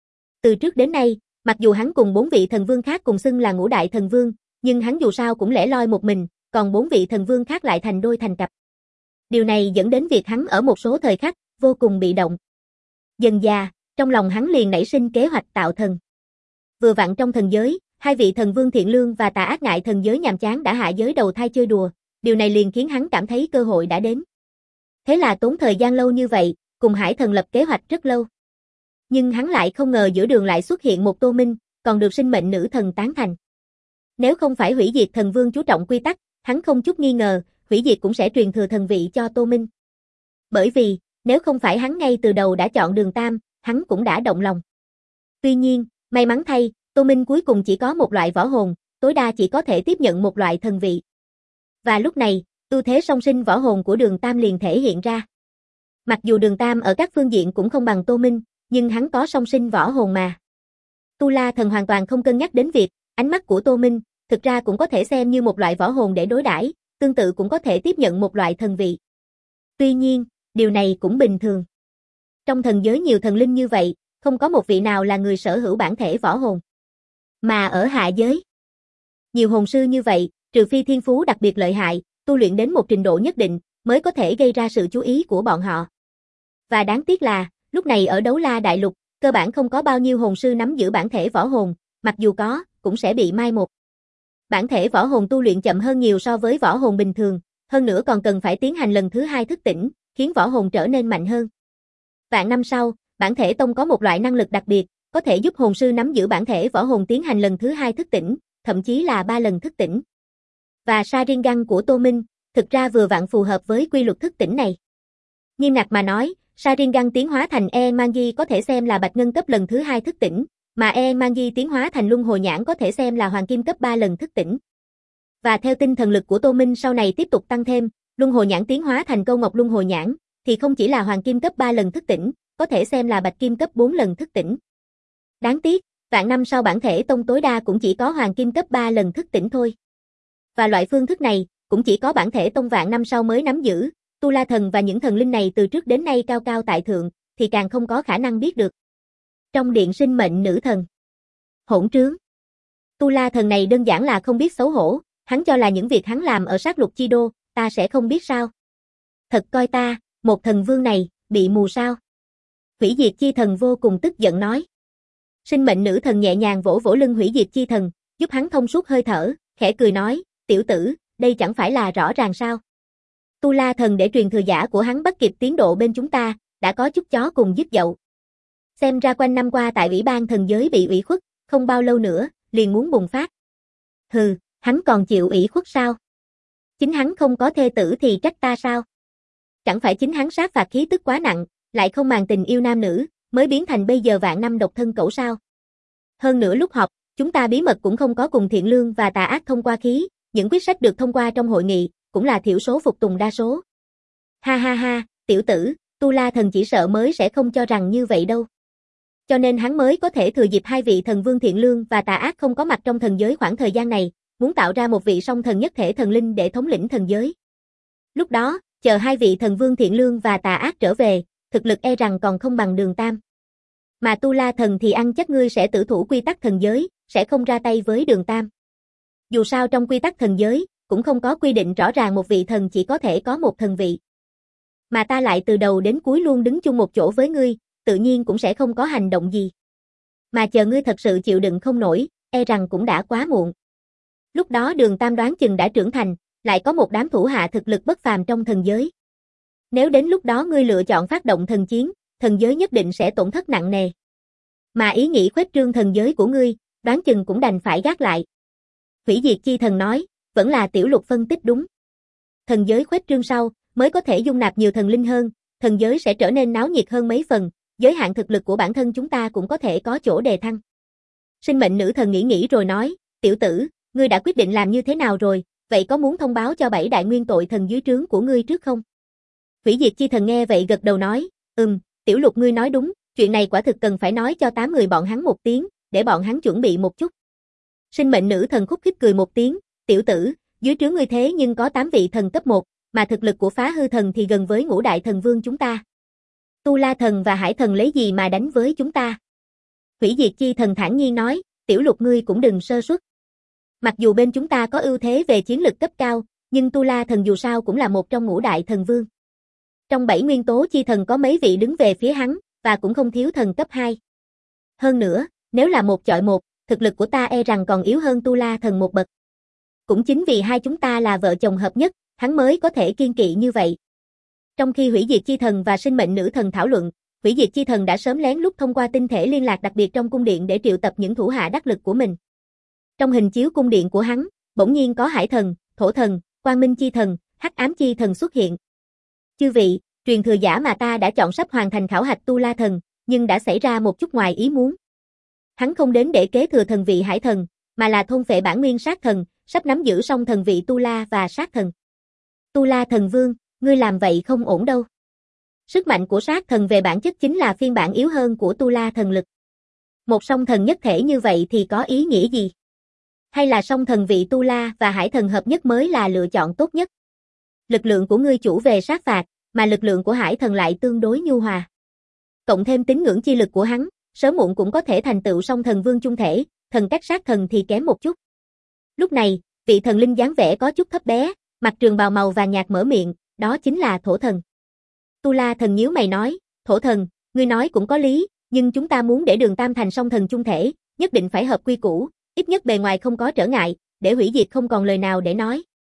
Từ trước đến nay, mặc dù hắn cùng bốn vị thần vương khác cùng xưng là ngũ đại thần vương, nhưng hắn dù sao cũng lẻ loi một mình, còn bốn vị thần vương khác lại thành đôi thành cặp. Điều này dẫn đến việc hắn ở một số thời khắc, vô cùng bị động. Dần dà, trong lòng hắn liền nảy sinh kế hoạch tạo thần. Vừa vặn trong thần giới, hai vị thần vương thiện lương và tà ác ngại thần giới nhàm chán đã hạ giới đầu thai chơi đùa, điều này liền khiến hắn cảm thấy cơ hội đã đến. Thế là tốn thời gian lâu như vậy, cùng Hải thần lập kế hoạch rất lâu. Nhưng hắn lại không ngờ giữa đường lại xuất hiện một Tô Minh, còn được sinh mệnh nữ thần tán thành. Nếu không phải hủy diệt thần vương chú trọng quy tắc, hắn không chút nghi ngờ, hủy diệt cũng sẽ truyền thừa thần vị cho Tô Minh. Bởi vì, nếu không phải hắn ngay từ đầu đã chọn Đường Tam, hắn cũng đã động lòng. Tuy nhiên, may mắn thay, Tô Minh cuối cùng chỉ có một loại võ hồn, tối đa chỉ có thể tiếp nhận một loại thần vị. Và lúc này, ưu thế song sinh võ hồn của Đường Tam liền thể hiện ra. Mặc dù Đường Tam ở các phương diện cũng không bằng Tô Minh, nhưng hắn có song sinh võ hồn mà. Tu La thần hoàn toàn không cân nhắc đến việc, ánh mắt của Tô Minh, thực ra cũng có thể xem như một loại võ hồn để đối đãi, tương tự cũng có thể tiếp nhận một loại thần vị. Tuy nhiên, điều này cũng bình thường. Trong thần giới nhiều thần linh như vậy, không có một vị nào là người sở hữu bản thể võ hồn. Mà ở hạ giới, nhiều hồn sư như vậy, trừ phi thiên phú đặc biệt lợi hại, tu luyện đến một trình độ nhất định, mới có thể gây ra sự chú ý của bọn họ. Và đáng tiếc là, lúc này ở Đấu La Đại Lục, cơ bản không có bao nhiêu hồn sư nắm giữ bản thể võ hồn, mặc dù có, cũng sẽ bị mai một. Bản thể võ hồn tu luyện chậm hơn nhiều so với võ hồn bình thường, hơn nữa còn cần phải tiến hành lần thứ hai thức tỉnh, khiến võ hồn trở nên mạnh hơn. Vạn năm sau, bản thể tông có một loại năng lực đặc biệt, có thể giúp hồn sư nắm giữ bản thể võ hồn tiến hành lần thứ hai thức tỉnh, thậm chí là ba lần thức tỉnh. Và Sharingan của Tô Minh, thực ra vừa vặn phù hợp với quy luật thức tỉnh này. Nghiêm ngặt mà nói, Sharingan tiến hóa thành E Mangi có thể xem là bạch ngân cấp lần thứ hai thức tỉnh, mà E Mangi tiến hóa thành luân hồi nhãn có thể xem là hoàng kim cấp ba lần thức tỉnh. Và theo tinh thần lực của Tô Minh sau này tiếp tục tăng thêm, luân hồi nhãn tiến hóa thành câu ngọc luân hồi nhãn, thì không chỉ là hoàng kim cấp ba lần thức tỉnh, có thể xem là bạch kim cấp bốn lần thức tỉnh. Đáng tiếc, vạn năm sau bản thể tông tối đa cũng chỉ có hoàng kim cấp ba lần thức tỉnh thôi. Và loại phương thức này, cũng chỉ có bản thể tông vạn năm sau mới nắm giữ, Tu La thần và những thần linh này từ trước đến nay cao cao tại thượng, thì càng không có khả năng biết được. Trong điện sinh mệnh nữ thần, hỗn trướng. Tu La thần này đơn giản là không biết xấu hổ, hắn cho là những việc hắn làm ở sát lục chi đô, ta sẽ không biết sao. Thật coi ta, một thần vương này, bị mù sao. Hủy diệt chi thần vô cùng tức giận nói. Sinh mệnh nữ thần nhẹ nhàng vỗ vỗ lưng hủy diệt chi thần, giúp hắn thông suốt hơi thở, khẽ cười nói, tiểu tử, đây chẳng phải là rõ ràng sao. Tu La thần để truyền thừa giả của hắn bắt kịp tiến độ bên chúng ta, đã có chút chó cùng dứt dậu. Xem ra quanh năm qua tại ủy ban thần giới bị ủy khuất, không bao lâu nữa, liền muốn bùng phát. Hừ, hắn còn chịu ủy khuất sao? Chính hắn không có thê tử thì trách ta sao? Chẳng phải chính hắn sát phạt khí tức quá nặng, lại không màng tình yêu nam nữ, mới biến thành bây giờ vạn năm độc thân cẩu sao? Hơn nữa lúc họp, chúng ta bí mật cũng không có cùng thiện lương và tà ác thông qua khí, những quyết sách được thông qua trong hội nghị, cũng là thiểu số phục tùng đa số. Ha ha ha, tiểu tử, Tu La thần chỉ sợ mới sẽ không cho rằng như vậy đâu. Cho nên hắn mới có thể thừa dịp hai vị thần vương thiện lương và tà ác không có mặt trong thần giới khoảng thời gian này, muốn tạo ra một vị song thần nhất thể thần linh để thống lĩnh thần giới. Lúc đó, chờ hai vị thần vương thiện lương và tà ác trở về, thực lực e rằng còn không bằng Đường Tam. Mà Tu La thần thì ăn chắc ngươi sẽ tử thủ quy tắc thần giới, sẽ không ra tay với Đường Tam. Dù sao trong quy tắc thần giới, cũng không có quy định rõ ràng một vị thần chỉ có thể có một thần vị. Mà ta lại từ đầu đến cuối luôn đứng chung một chỗ với ngươi, tự nhiên cũng sẽ không có hành động gì. Mà chờ ngươi thật sự chịu đựng không nổi, e rằng cũng đã quá muộn. Lúc đó Đường Tam đoán chừng đã trưởng thành, lại có một đám thủ hạ thực lực bất phàm trong thần giới. Nếu đến lúc đó ngươi lựa chọn phát động thần chiến, thần giới nhất định sẽ tổn thất nặng nề. Mà ý nghĩ khuếch trương thần giới của ngươi, đoán chừng cũng đành phải gác lại. Hủy diệt chi thần nói, vẫn là Tiểu Lục phân tích đúng. Thần giới khuếch trương sau, mới có thể dung nạp nhiều thần linh hơn, thần giới sẽ trở nên náo nhiệt hơn mấy phần, giới hạn thực lực của bản thân chúng ta cũng có thể có chỗ đề thăng. Sinh mệnh nữ thần nghĩ nghĩ rồi nói, tiểu tử, ngươi đã quyết định làm như thế nào rồi, vậy có muốn thông báo cho bảy đại nguyên tội thần dưới trướng của ngươi trước không? Hủy diệt chi thần nghe vậy gật đầu nói, ừm, Tiểu Lục ngươi nói đúng, chuyện này quả thực cần phải nói cho tám người bọn hắn một tiếng, để bọn hắn chuẩn bị một chút. Sinh mệnh nữ thần khúc khích cười một tiếng, tiểu tử, dưới trướng ngươi thế nhưng có tám vị thần cấp một, mà thực lực của Phá Hư thần thì gần với ngũ đại thần vương chúng ta. Tu La thần và Hải thần lấy gì mà đánh với chúng ta? Hủy diệt chi thần thản nhiên nói, Tiểu Lục ngươi cũng đừng sơ suất. Mặc dù bên chúng ta có ưu thế về chiến lực cấp cao, nhưng Tu La thần dù sao cũng là một trong ngũ đại thần vương. Trong bảy nguyên tố chi thần có mấy vị đứng về phía hắn, và cũng không thiếu thần cấp hai. Hơn nữa, nếu là một chọi một, thực lực của ta e rằng còn yếu hơn Tu La thần một bậc. Cũng chính vì hai chúng ta là vợ chồng hợp nhất, hắn mới có thể kiên kỵ như vậy. Trong khi hủy diệt chi thần và sinh mệnh nữ thần thảo luận, hủy diệt chi thần đã sớm lén lút thông qua tinh thể liên lạc đặc biệt trong cung điện để triệu tập những thủ hạ đắc lực của mình. Trong hình chiếu cung điện của hắn, bỗng nhiên có Hải thần, Thổ thần, Quang Minh chi thần, Hắc ám chi thần xuất hiện. Chư vị, truyền thừa giả mà ta đã chọn sắp hoàn thành khảo hạch Tu La thần, nhưng đã xảy ra một chút ngoài ý muốn. Hắn không đến để kế thừa thần vị Hải thần, mà là thôn phệ bản nguyên sát thần, sắp nắm giữ song thần vị Tu La và sát thần. Tu La thần vương, ngươi làm vậy không ổn đâu. Sức mạnh của sát thần về bản chất chính là phiên bản yếu hơn của Tu La thần lực. Một song thần nhất thể như vậy thì có ý nghĩa gì? Hay là song thần vị Tu La và Hải thần hợp nhất mới là lựa chọn tốt nhất? Lực lượng của ngươi chủ về sát phạt, mà lực lượng của Hải thần lại tương đối nhu hòa. Cộng thêm tín ngưỡng chi lực của hắn, sớm muộn cũng có thể thành tựu song thần vương chung thể, thần cách sát thần thì kém một chút. Lúc này, vị thần linh dáng vẻ có chút thấp bé, mặc trường bào màu vàng nhạt mở miệng, đó chính là Thổ thần. Tu La thần nhíu mày nói, Thổ thần, ngươi nói cũng có lý, nhưng chúng ta muốn để Đường Tam thành song thần chung thể, nhất định phải hợp quy củ, ít nhất bề ngoài không có trở ngại, để hủy diệt không còn lời nào để nói.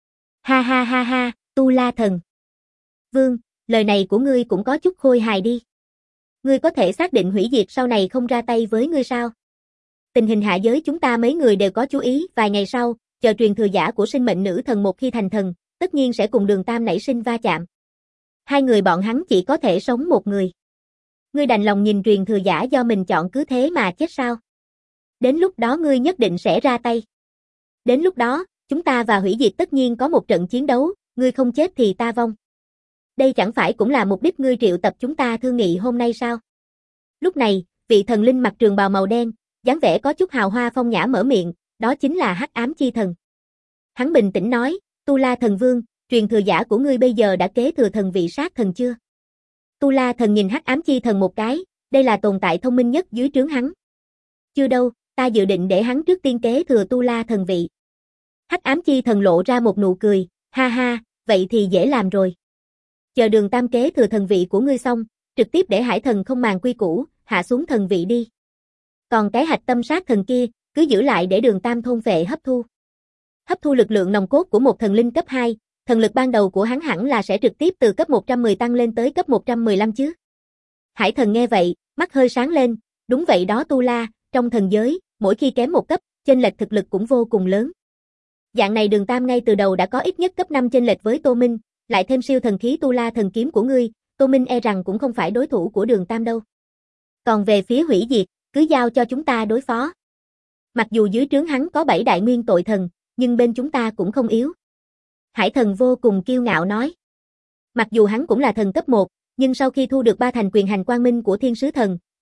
Ha ha ha ha, Tu La thần. Vương, lời này của ngươi cũng có chút khôi hài đi. Ngươi có thể xác định hủy diệt sau này không ra tay với ngươi sao? Tình hình hạ giới chúng ta mấy người đều có chú ý, vài ngày sau, chờ truyền thừa giả của sinh mệnh nữ thần một khi thành thần, tất nhiên sẽ cùng Đường Tam nảy sinh va chạm. Hai người bọn hắn chỉ có thể sống một người. Ngươi đành lòng nhìn truyền thừa giả do mình chọn cứ thế mà chết sao? Đến lúc đó ngươi nhất định sẽ ra tay. Đến lúc đó, chúng ta và hủy diệt tất nhiên có một trận chiến đấu, ngươi không chết thì ta vong. Đây chẳng phải cũng là mục đích ngươi triệu tập chúng ta thương nghị hôm nay sao? Lúc này, vị thần linh mặc trường bào màu đen, dáng vẻ có chút hào hoa phong nhã mở miệng, đó chính là Hắc ám chi thần. Hắn bình tĩnh nói, Tu La thần vương, truyền thừa giả của ngươi bây giờ đã kế thừa thần vị sát thần chưa? Tu La thần nhìn Hắc ám chi thần một cái, đây là tồn tại thông minh nhất dưới trướng hắn. Chưa đâu, ta dự định để hắn trước tiên kế thừa Tu La thần vị. Hắc ám chi thần lộ ra một nụ cười, ha ha, vậy thì dễ làm rồi. Chờ Đường Tam kế thừa thần vị của ngươi xong, trực tiếp để Hải thần không màng quy củ, hạ xuống thần vị đi. Còn cái hạch tâm sát thần kia, cứ giữ lại để Đường Tam thôn phệ hấp thu. Hấp thu lực lượng nòng cốt của một thần linh cấp hai, thần lực ban đầu của hắn hẳn là sẽ trực tiếp từ cấp một trăm mười tăng lên tới cấp một trăm mười lăm chứ. Hải thần nghe vậy, mắt hơi sáng lên, đúng vậy đó Tu La, trong thần giới, mỗi khi kém một cấp, chênh lệch thực lực cũng vô cùng lớn. Dạng này Đường Tam ngay từ đầu đã có ít nhất cấp năm chênh lệch với Tô Minh, lại thêm siêu thần khí Tu La thần kiếm của ngươi, Tô Minh e rằng cũng không phải đối thủ của Đường Tam đâu. Còn về phía hủy diệt, cứ giao cho chúng ta đối phó. Mặc dù dưới trướng hắn có bảy đại nguyên tội thần, nhưng bên chúng ta cũng không yếu. Hải thần vô cùng kiêu ngạo nói. Mặc dù hắn cũng là thần cấp một, nhưng sau khi thu được ba thành quyền hành quang minh của thiên sứ thần,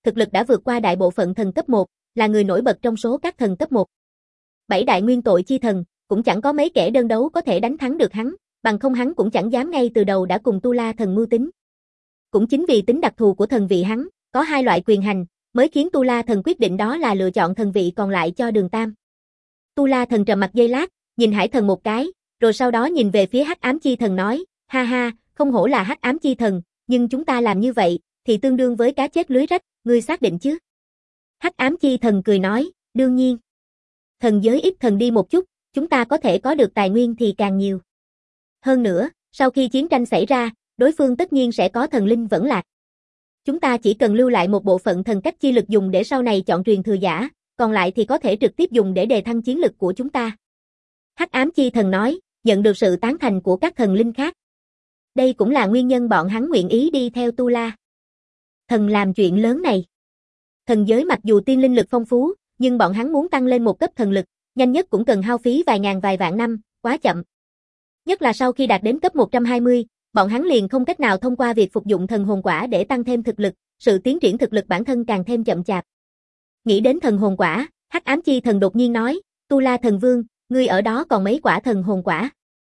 thực lực đã vượt qua đại bộ phận thần cấp một, là người nổi bật trong số các thần cấp một. Bảy đại nguyên tội chi thần, cũng chẳng có mấy kẻ đơn đấu có thể đánh thắng được hắn, bằng không hắn cũng chẳng dám ngay từ đầu đã cùng Tu La thần mưu tính. Cũng chính vì tính đặc thù của thần vị hắn, có hai loại quyền hành, mới khiến Tu La thần quyết định đó là lựa chọn thần vị còn lại cho Đường Tam. Tu La thần trầm mặt giây lát, nhìn Hải thần một cái, rồi sau đó nhìn về phía Hắc Ám chi thần nói, ha ha, không hổ là Hắc Ám chi thần, nhưng chúng ta làm như vậy, thì tương đương với cá chết lưới rách, ngươi xác định chứ? Hắc Ám chi thần cười nói, đương nhiên. Thần giới ít thần đi một chút, chúng ta có thể có được tài nguyên thì càng nhiều. Hơn nữa, sau khi chiến tranh xảy ra, đối phương tất nhiên sẽ có thần linh vẫn lạc. Chúng ta chỉ cần lưu lại một bộ phận thần cách chi lực dùng để sau này chọn truyền thừa giả, còn lại thì có thể trực tiếp dùng để đề thăng chiến lực của chúng ta. Hắc Ám chi thần nói, nhận được sự tán thành của các thần linh khác. Đây cũng là nguyên nhân bọn hắn nguyện ý đi theo Tu La thần làm chuyện lớn này. Thần giới mặc dù tiên linh lực phong phú, nhưng bọn hắn muốn tăng lên một cấp thần lực, nhanh nhất cũng cần hao phí vài ngàn vài vạn năm, quá chậm. Nhất là sau khi đạt đến cấp một trăm hai mươi, bọn hắn liền không cách nào thông qua việc phục dụng thần hồn quả để tăng thêm thực lực, sự tiến triển thực lực bản thân càng thêm chậm chạp. Nghĩ đến thần hồn quả, Hắc Ám chi thần đột nhiên nói, Tu La thần vương, ngươi ở đó còn mấy quả thần hồn quả.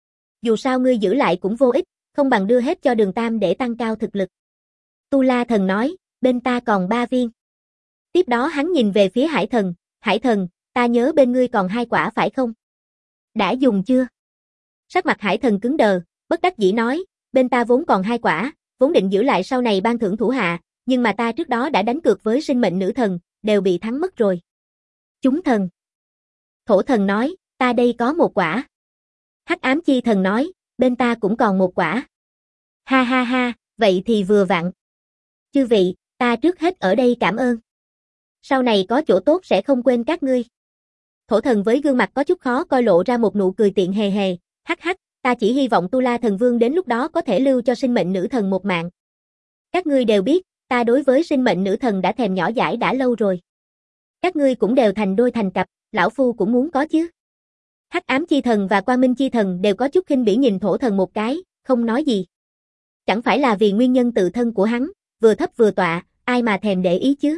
Dù sao ngươi giữ lại cũng vô ích, không bằng đưa hết cho Đường Tam để tăng cao thực lực. Tu La thần nói, bên ta còn ba viên. Tiếp đó hắn nhìn về phía Hải thần, Hải thần, ta nhớ bên ngươi còn hai quả phải không? Đã dùng chưa? Sắc mặt Hải thần cứng đờ, bất đắc dĩ nói, bên ta vốn còn hai quả, vốn định giữ lại sau này ban thưởng thủ hạ, nhưng mà ta trước đó đã đánh cược với sinh mệnh nữ thần, đều bị thắng mất rồi. Chúng thần. Thổ thần nói, ta đây có một quả. Hắc Ám chi thần nói, bên ta cũng còn một quả. Ha ha ha, vậy thì vừa vặn. Chư vị, ta trước hết ở đây cảm ơn. Sau này có chỗ tốt sẽ không quên các ngươi. Thổ thần với gương mặt có chút khó coi lộ ra một nụ cười tiện hề hề, hắc hắc, ta chỉ hy vọng Tu La thần vương đến lúc đó có thể lưu cho sinh mệnh nữ thần một mạng. Các ngươi đều biết, ta đối với sinh mệnh nữ thần đã thèm nhỏ dãi đã lâu rồi. Các ngươi cũng đều thành đôi thành cặp, lão phu cũng muốn có chứ. Hắc Ám chi thần và Quang Minh chi thần đều có chút khinh bỉ nhìn thổ thần một cái, không nói gì. Chẳng phải là vì nguyên nhân tự thân của hắn, vừa thấp vừa tọa, ai mà thèm để ý chứ.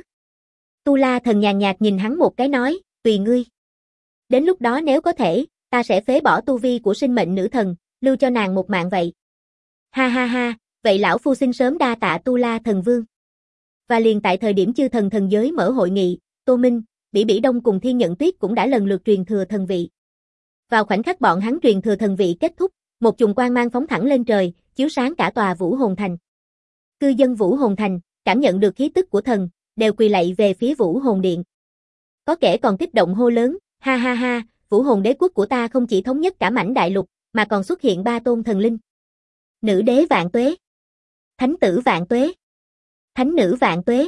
Tu La thần nhàn nhạt nhìn hắn một cái nói, tùy ngươi. Đến lúc đó nếu có thể, ta sẽ phế bỏ tu vi của sinh mệnh nữ thần, lưu cho nàng một mạng vậy. Ha ha ha, vậy lão phu xin sớm đa tạ Tu La thần vương. Và liền tại thời điểm chư thần thần giới mở hội nghị, Tô Minh, Bỉ Bỉ Đông cùng Thiên Nhận Tuyết cũng đã lần lượt truyền thừa thần vị. Vào khoảnh khắc bọn hắn truyền thừa thần vị kết thúc, một chùm quang mang phóng thẳng lên trời, chiếu sáng cả tòa Vũ Hồn Thành. Cư dân Vũ Hồn Thành, cảm nhận được khí tức của thần, đều quỳ lạy về phía Vũ Hồn Điện. Có kẻ còn kích động hô lớn, ha ha ha, Vũ Hồn đế quốc của ta không chỉ thống nhất cả mảnh đại lục, mà còn xuất hiện ba tôn thần linh. Nữ đế vạn tuế, thánh tử vạn tuế, thánh nữ vạn tuế,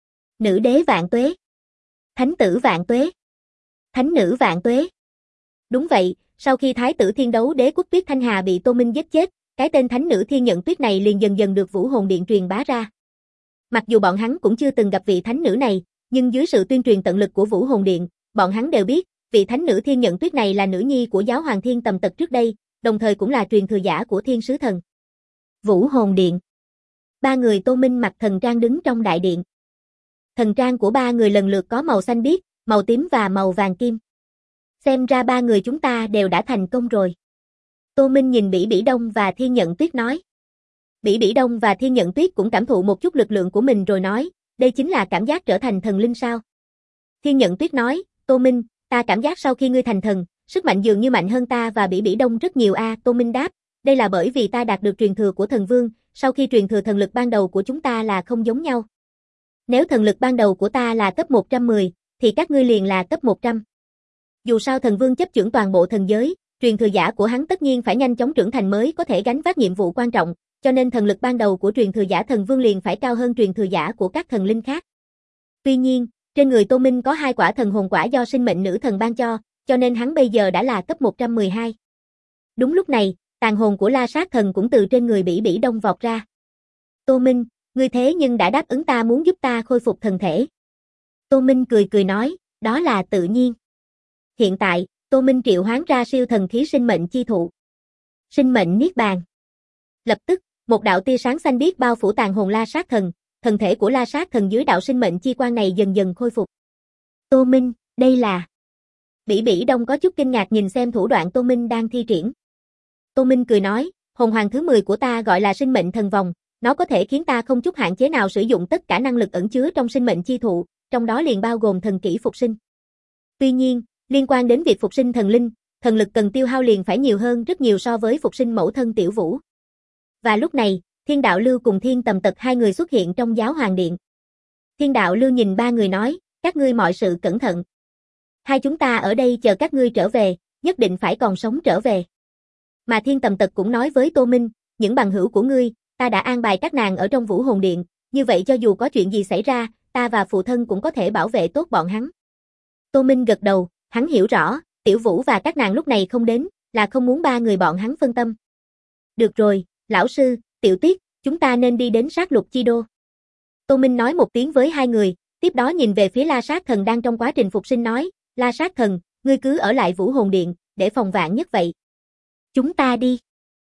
nữ đế vạn tuế, thánh tử vạn tuế, thánh nữ vạn tuế. Đúng vậy, sau khi Thái tử Thiên Đấu Đế quốc Tuyết Thanh Hà bị Tô Minh giết chết, cái tên thánh nữ Thiên Nhận Tuyết này liền dần dần được Vũ Hồn Điện truyền bá ra. Mặc dù bọn hắn cũng chưa từng gặp vị thánh nữ này, nhưng dưới sự tuyên truyền tận lực của Vũ Hồn Điện, bọn hắn đều biết, vị thánh nữ Thiên Nhận Tuyết này là nữ nhi của giáo hoàng Thiên Tầm Tật trước đây, đồng thời cũng là truyền thừa giả của Thiên Sứ Thần. Vũ Hồn Điện. Ba người Tô Minh mặc thần trang đứng trong đại điện. Thần trang của ba người lần lượt có màu xanh biếc, màu tím và màu vàng kim. Xem ra ba người chúng ta đều đã thành công rồi. Tô Minh nhìn Bỉ Bỉ Đông và Thiên Nhận Tuyết nói. Bỉ Bỉ Đông và Thiên Nhận Tuyết cũng cảm thụ một chút lực lượng của mình rồi nói, đây chính là cảm giác trở thành thần linh sao? Thiên Nhận Tuyết nói, Tô Minh, ta cảm giác sau khi ngươi thành thần, sức mạnh dường như mạnh hơn ta và Bỉ Bỉ Đông rất nhiều a. À, Tô Minh đáp, đây là bởi vì ta đạt được truyền thừa của thần vương, sau khi truyền thừa thần lực ban đầu của chúng ta là không giống nhau. Nếu thần lực ban đầu của ta là cấp một trăm mười, thì các ngươi liền là cấp một trăm. Dù sao thần vương chấp chưởng toàn bộ thần giới, truyền thừa giả của hắn tất nhiên phải nhanh chóng trưởng thành mới có thể gánh vác nhiệm vụ quan trọng, cho nên thần lực ban đầu của truyền thừa giả thần vương liền phải cao hơn truyền thừa giả của các thần linh khác. Tuy nhiên, trên người Tô Minh có hai quả thần hồn quả do sinh mệnh nữ thần ban cho, cho nên hắn bây giờ đã là cấp một trăm mười hai. Đúng lúc này, tàn hồn của La Sát thần cũng từ trên người Bỉ Bỉ Đông vọt ra. Tô Minh, ngươi thế nhưng đã đáp ứng ta muốn giúp ta khôi phục thần thể. Tô Minh cười cười nói, đó là tự nhiên. Hiện tại, Tô Minh triệu hoán ra siêu thần khí sinh mệnh chi thụ. Sinh mệnh niết bàn. Lập tức, một đạo tia sáng xanh biếc bao phủ tàn hồn La Sát thần, thân thể của La Sát Thần dưới đạo sinh mệnh chi quang này dần dần khôi phục. Tô Minh, đây là... Bỉ Bỉ Đông có chút kinh ngạc nhìn xem thủ đoạn Tô Minh đang thi triển. Tô Minh cười nói, hồn hoàng thứ mười của ta gọi là sinh mệnh thần vòng, nó có thể khiến ta không chút hạn chế nào sử dụng tất cả năng lực ẩn chứa trong sinh mệnh chi thụ, trong đó liền bao gồm thần kỹ phục sinh. Tuy nhiên, liên quan đến việc phục sinh thần linh, thần lực cần tiêu hao liền phải nhiều hơn rất nhiều so với phục sinh mẫu thân Tiểu Vũ. Và lúc này, Thiên Đạo Lưu cùng Thiên Tầm Tật hai người xuất hiện trong giáo hoàng điện. Thiên Đạo Lưu nhìn ba người nói, các ngươi mọi sự cẩn thận. Hai chúng ta ở đây chờ các ngươi trở về, nhất định phải còn sống trở về. Mà Thiên Tầm Tật cũng nói với Tô Minh, những bằng hữu của ngươi, ta đã an bài các nàng ở trong Vũ Hồn Điện, như vậy cho dù có chuyện gì xảy ra, ta và phụ thân cũng có thể bảo vệ tốt bọn hắn. Tô Minh gật đầu, hắn hiểu rõ, Tiểu Vũ và các nàng lúc này không đến, là không muốn ba người bọn hắn phân tâm. Được rồi, lão sư, Tiểu Tuyết, chúng ta nên đi đến sát lục chi đô. Tô Minh nói một tiếng với hai người, tiếp đó nhìn về phía La Sát Thần đang trong quá trình phục sinh nói, La Sát Thần, ngươi cứ ở lại Vũ Hồn Điện, để phòng vạn nhất vậy. Chúng ta đi.